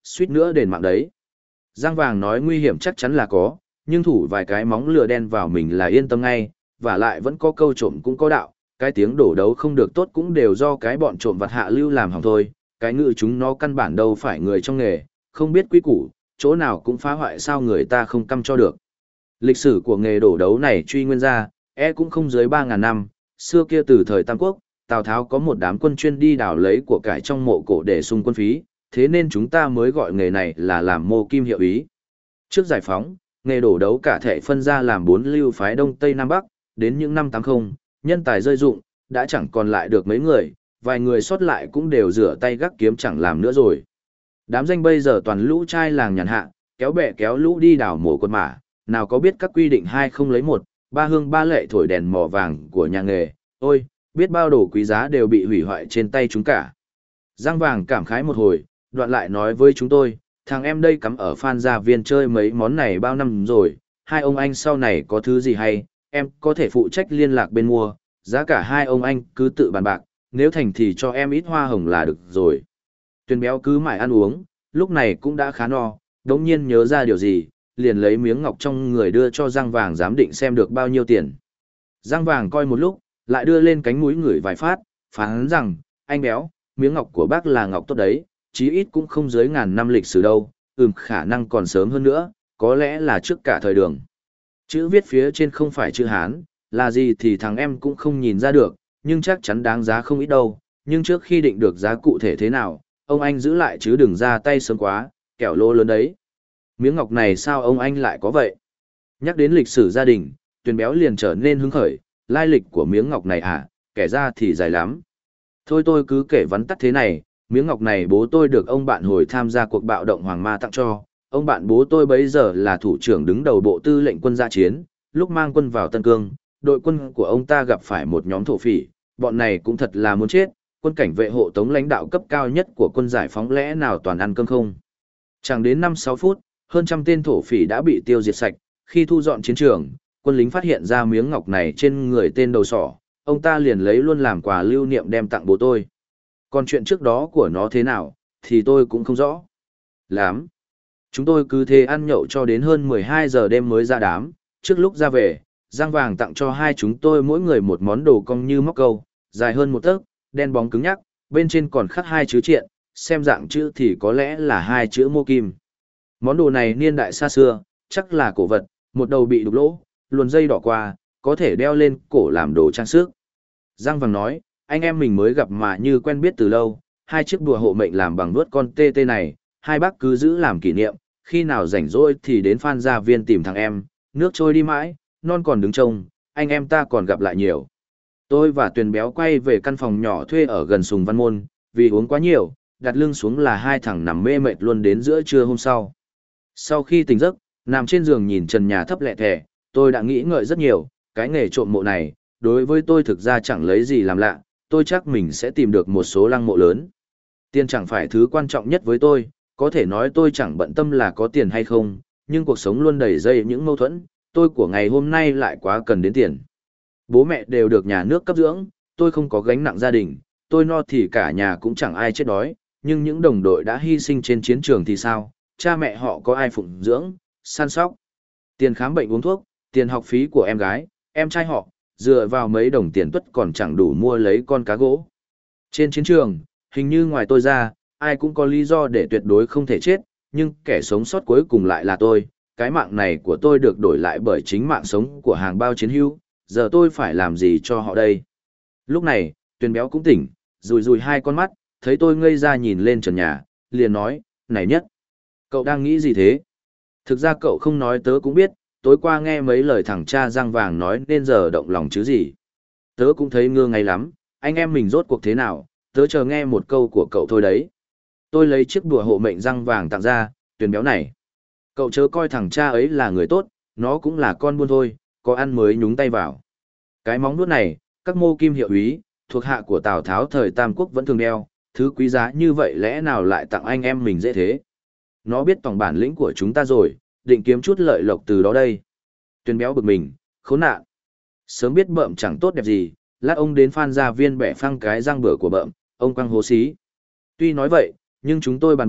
suýt nữa đền mạng đấy. Giang Vàng nói nguy hiểm chắc chắn là có, nhưng thủ vài cái móng lửa đen vào mình là yên tâm ngay, và lại vẫn có câu trộm cũng có đạo, cái tiếng đổ đấu không được tốt cũng đều do cái bọn trộm vặt hạ lưu làm hỏng thôi, cái ngự chúng nó căn bản đâu phải người trong nghề, không biết quy củ, chỗ nào cũng phá hoại sao người ta không căm cho được. Lịch sử của nghề đổ đấu này truy nguyên ra, cũng không dưới 3.000 năm, xưa kia từ thời Tam Quốc, Tào Tháo có một đám quân chuyên đi đào lấy của cải trong mộ cổ để sung quân phí, thế nên chúng ta mới gọi nghề này là làm mô kim hiệu ý. Trước giải phóng, nghề đổ đấu cả thể phân ra làm 4 lưu phái Đông Tây Nam Bắc, đến những năm 80, nhân tài rơi rụng, đã chẳng còn lại được mấy người, vài người sót lại cũng đều rửa tay gác kiếm chẳng làm nữa rồi. Đám danh bây giờ toàn lũ trai làng nhàn hạ, kéo bè kéo lũ đi đào mổ con mã, nào có biết các quy định 2 không lấy 1, 3 hương 3 lệ thổi đèn mỏ vàng của nhà nghề, ôi, biết bao đồ quý giá đều bị hủy hoại trên tay chúng cả. Giang Vàng cảm khái một hồi, đoạn lại nói với chúng tôi, thằng em đây cắm ở Phan Gia Viên chơi mấy món này bao năm rồi, hai ông anh sau này có thứ gì hay, em có thể phụ trách liên lạc bên mua, giá cả hai ông anh cứ tự bàn bạc, nếu thành thì cho em ít hoa hồng là được rồi. Tuyền Béo cứ mãi ăn uống, lúc này cũng đã khá no, đống nhiên nhớ ra điều gì, liền lấy miếng ngọc trong người đưa cho Giang Vàng giám định xem được bao nhiêu tiền. Giang Vàng coi một lúc, lại đưa lên cánh mũi ngửi vài phát, phán rằng, anh Béo, miếng ngọc của bác là ngọc tốt đấy, chí ít cũng không dưới 1000 năm lịch sử đâu, khả năng còn sớm hơn nữa, có lẽ là trước cả thời Đường. Chữ viết phía trên không phải chữ Hán, là gì thì thằng em cũng không nhìn ra được, nhưng chắc chắn đáng giá không ít đâu, nhưng trước khi định được giá cụ thể thế nào, ông anh giữ lại chứ đừng ra tay sớm quá, kẻo lỗ lớn đấy. Miếng ngọc này sao ông anh lại có vậy? Nhắc đến lịch sử gia đình, Tuyền Béo liền trở nên hứng khởi, lai lịch của miếng ngọc này à, kể ra thì dài lắm. Thôi tôi cứ kể vắn tắt thế này, miếng ngọc này bố tôi được ông bạn hồi tham gia cuộc bạo động Hoàng Ma tặng cho, ông bạn bố tôi bấy giờ là thủ trưởng đứng đầu bộ tư lệnh quân gia chiến, lúc mang quân vào Tân Cương, đội quân của ông ta gặp phải một nhóm thổ phỉ, bọn này cũng thật là muốn chết, quân cảnh vệ hộ tống lãnh đạo cấp cao nhất của quân giải phóng lẽ nào toàn ăn cơm không. Chẳng đến 5-6 phút, hơn trăm tên thổ phỉ đã bị tiêu diệt sạch, khi thu dọn chiến trường, quân lính phát hiện ra miếng ngọc này trên người tên đầu sỏ, ông ta liền lấy luôn làm quà lưu niệm đem tặng bố tôi. Còn chuyện trước đó của nó thế nào, thì tôi cũng không rõ. Lắm. Chúng tôi cứ thế ăn nhậu cho đến hơn 12 giờ đêm mới ra đám, trước lúc ra về, Giang Vàng tặng cho hai chúng tôi mỗi người một món đồ cong như móc câu, dài hơn 1 tấc, đen bóng cứng nhắc, bên trên còn khắc 2 chữ triện, xem dạng chữ thì có lẽ là 2 chữ mô kim. Món đồ này niên đại xa xưa, chắc là cổ vật, một đầu bị đục lỗ, luồn dây đỏ qua, có thể đeo lên cổ làm đồ trang sức. Giang Vàng nói, anh em mình mới gặp mà như quen biết từ lâu, 2 chiếc đùa hộ mệnh làm bằng vuốt con tê tê này, hai bác cứ giữ làm kỷ niệm, khi nào rảnh rỗi thì đến Phan Gia Viên tìm thằng em, nước trôi đi mãi, non còn đứng trông, anh em ta còn gặp lại nhiều. Tôi và Tuyền Béo quay về căn phòng nhỏ thuê ở gần Sùng Văn Môn, vì uống quá nhiều, đặt lưng xuống là hai thằng nằm mê mệt luôn đến giữa trưa hôm sau. Sau khi tỉnh giấc, nằm trên giường nhìn trần nhà thấp lẹ thẻ, tôi đã nghĩ ngợi rất nhiều, cái nghề trộm mộ này, đối với tôi thực ra chẳng lấy gì làm lạ, tôi chắc mình sẽ tìm được một số lăng mộ lớn. Tiền chẳng phải thứ quan trọng nhất với tôi, có thể nói tôi chẳng bận tâm là có tiền hay không, nhưng cuộc sống luôn đầy dây những mâu thuẫn, tôi của ngày hôm nay lại quá cần đến tiền. Bố mẹ đều được nhà nước cấp dưỡng, tôi không có gánh nặng gia đình, tôi no thì cả nhà cũng chẳng ai chết đói, nhưng những đồng đội đã hy sinh trên chiến trường thì sao, cha mẹ họ có ai phụng dưỡng, săn sóc. Tiền khám bệnh uống thuốc, tiền học phí của em gái, em trai họ, dựa vào mấy đồng tiền tuất còn chẳng đủ mua lấy con cá gỗ. Trên chiến trường, hình như ngoài tôi ra, ai cũng có lý do để tuyệt đối không thể chết, nhưng kẻ sống sót cuối cùng lại là tôi. Cái mạng này của tôi được đổi lại bởi chính mạng sống của hàng bao chiến hữu, giờ tôi phải làm gì cho họ đây? Lúc này, Tuyền Béo cũng tỉnh, rùi rùi hai con mắt, thấy tôi ngây ra nhìn lên trần nhà, liền nói, này Nhất, cậu đang nghĩ gì thế? Thực ra cậu không nói tớ cũng biết, tối qua nghe mấy lời thằng cha Giang Vàng nói nên giờ động lòng chứ gì. Tớ cũng thấy ngơ ngay lắm, anh em mình rốt cuộc thế nào, tớ chờ nghe một câu của cậu thôi đấy. Tôi lấy chiếc đùa hộ mệnh Giang Vàng tặng ra, Tuyền Béo này. Cậu chớ coi thằng cha ấy là người tốt, nó cũng là con buôn thôi, có ăn mới nhúng tay vào. Cái móng vuốt này, các mô kim hiệu úy, thuộc hạ của Tào Tháo thời Tam Quốc vẫn thường đeo, thứ quý giá như vậy lẽ nào lại tặng anh em mình dễ thế. Nó biết tổng bản lĩnh của chúng ta rồi, định kiếm chút lợi lộc từ đó đây. Tuyền Béo bực mình, khốn nạn. Sớm biết bợm chẳng tốt đẹp gì, lát ông đến Phan Gia Viên bẻ phăng cái răng bửa của bợm, ông quăng hố xí. Tuy nói vậy, nhưng chúng tôi bàn bạc,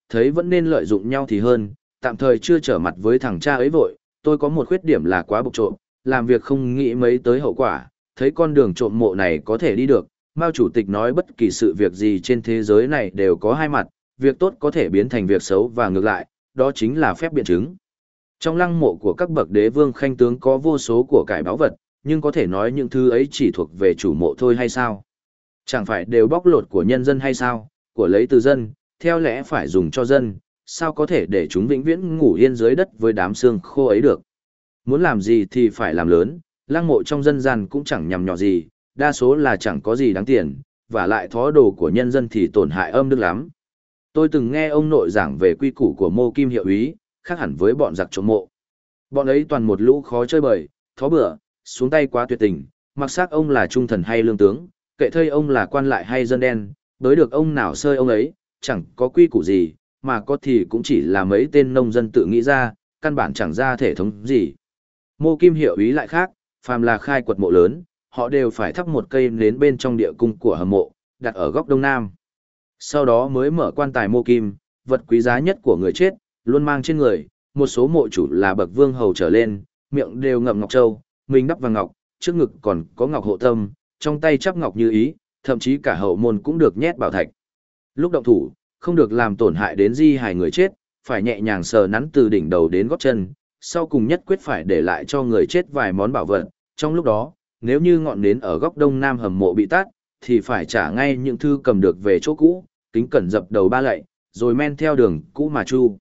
thấy vẫn nên lợi dụng nhau thì hơn, tạm thời chưa trở mặt với thằng cha ấy vội, tôi có một khuyết điểm là quá bộc trộm, làm việc không nghĩ mấy tới hậu quả, thấy con đường trộm mộ này có thể đi được, Mao chủ tịch nói bất kỳ sự việc gì trên thế giới này đều có hai mặt, việc tốt có thể biến thành việc xấu và ngược lại, đó chính là phép biện chứng. Trong lăng mộ của các bậc đế vương khanh tướng có vô số của cải báu vật, nhưng có thể nói những thứ ấy chỉ thuộc về chủ mộ thôi hay sao? Chẳng phải đều bóc lột của nhân dân hay sao, của lấy từ dân, theo lẽ phải dùng cho dân, sao có thể để chúng vĩnh viễn ngủ yên dưới đất với đám xương khô ấy được? Muốn làm gì thì phải làm lớn, lăng mộ trong dân gian cũng chẳng nhằm nhỏ gì, đa số là chẳng có gì đáng tiền, và lại thó đồ của nhân dân thì tổn hại âm đức lắm. Tôi từng nghe ông nội giảng về quy củ của Mô Kim hiệu úy, khác hẳn với bọn giặc trộm mộ. Bọn ấy toàn một lũ khó chơi bời, thó bựa, xuống tay quá tuyệt tình, mặc xác ông là trung thần hay lương tướng, kệ thây ông là quan lại hay dân đen, đối được ông nào sơi ông ấy, chẳng có quy củ gì, mà có thì cũng chỉ là mấy tên nông dân tự nghĩ ra, căn bản chẳng ra thể thống gì. Mô Kim hiệu úy lại khác, phàm là khai quật mộ lớn, họ đều phải thắp một cây nến bên trong địa cung của hầm mộ, đặt ở góc đông nam. Sau đó mới mở quan tài mô kim, vật quý giá nhất của người chết, luôn mang trên người, một số mộ chủ là bậc vương hầu trở lên, miệng đều ngậm ngọc châu, mình đắp vàng ngọc, trước ngực còn có ngọc hộ tâm, trong tay chắp ngọc như ý, thậm chí cả hậu môn cũng được nhét bảo thạch. Lúc động thủ, không được làm tổn hại đến di hài người chết, phải nhẹ nhàng sờ nắn từ đỉnh đầu đến gót chân, sau cùng nhất quyết phải để lại cho người chết vài món bảo vật. Trong lúc đó, nếu như ngọn nến ở góc đông nam hầm mộ bị tắt, thì phải trả ngay những thư cầm được về chỗ cũ, kính cẩn dập đầu ba lạy, rồi men theo đường cũ mà chu.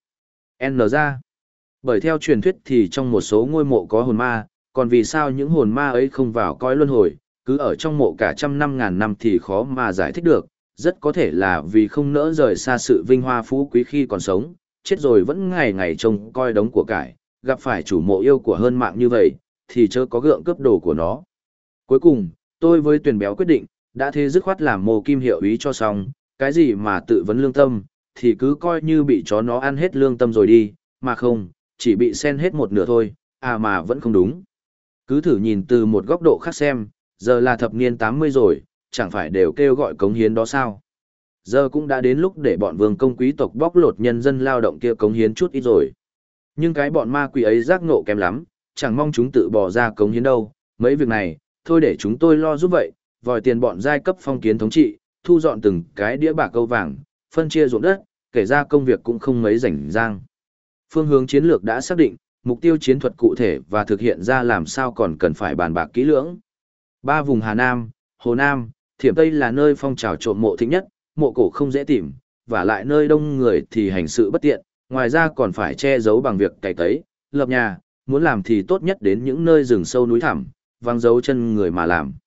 N ra. Bởi theo truyền thuyết thì trong một số ngôi mộ có hồn ma, còn vì sao những hồn ma ấy không vào cõi luân hồi, cứ ở trong mộ cả trăm năm ngàn năm thì khó mà giải thích được, rất có thể là vì không nỡ rời xa sự vinh hoa phú quý khi còn sống, chết rồi vẫn ngày ngày trông coi đống của cải, gặp phải chủ mộ yêu của hơn mạng như vậy, thì chớ có gượng cướp đồ của nó. Cuối cùng, tôi với Tuyền Béo quyết định, đã thế dứt khoát làm Mô Kim hiệu úy cho xong, cái gì mà tự vấn lương tâm, thì cứ coi như bị chó nó ăn hết lương tâm rồi đi, mà không, chỉ bị xen hết một nửa thôi, à mà vẫn không đúng. Cứ thử nhìn từ một góc độ khác xem, giờ là thập niên 80 rồi, chẳng phải đều kêu gọi cống hiến đó sao? Giờ cũng đã đến lúc để bọn vương công quý tộc bóc lột nhân dân lao động kia cống hiến chút ít rồi. Nhưng cái bọn ma quỷ ấy giác ngộ kém lắm, chẳng mong chúng tự bỏ ra cống hiến đâu, mấy việc này, thôi để chúng tôi lo giúp vậy, vòi tiền bọn giai cấp phong kiến thống trị, thu dọn từng cái đĩa bạc câu vàng, phân chia ruộng đất, kể ra công việc cũng không mấy rảnh rang. Phương hướng chiến lược đã xác định, mục tiêu chiến thuật cụ thể và thực hiện ra làm sao còn cần phải bàn bạc kỹ lưỡng. Ba vùng Hà Nam, Hồ Nam, Thiểm Tây là nơi phong trào trộm mộ thịnh nhất, mộ cổ không dễ tìm, và lại nơi đông người thì hành sự bất tiện, ngoài ra còn phải che giấu bằng việc cày cấy, lập nhà, muốn làm thì tốt nhất đến những nơi rừng sâu núi thẳm, văng dấu chân người mà làm.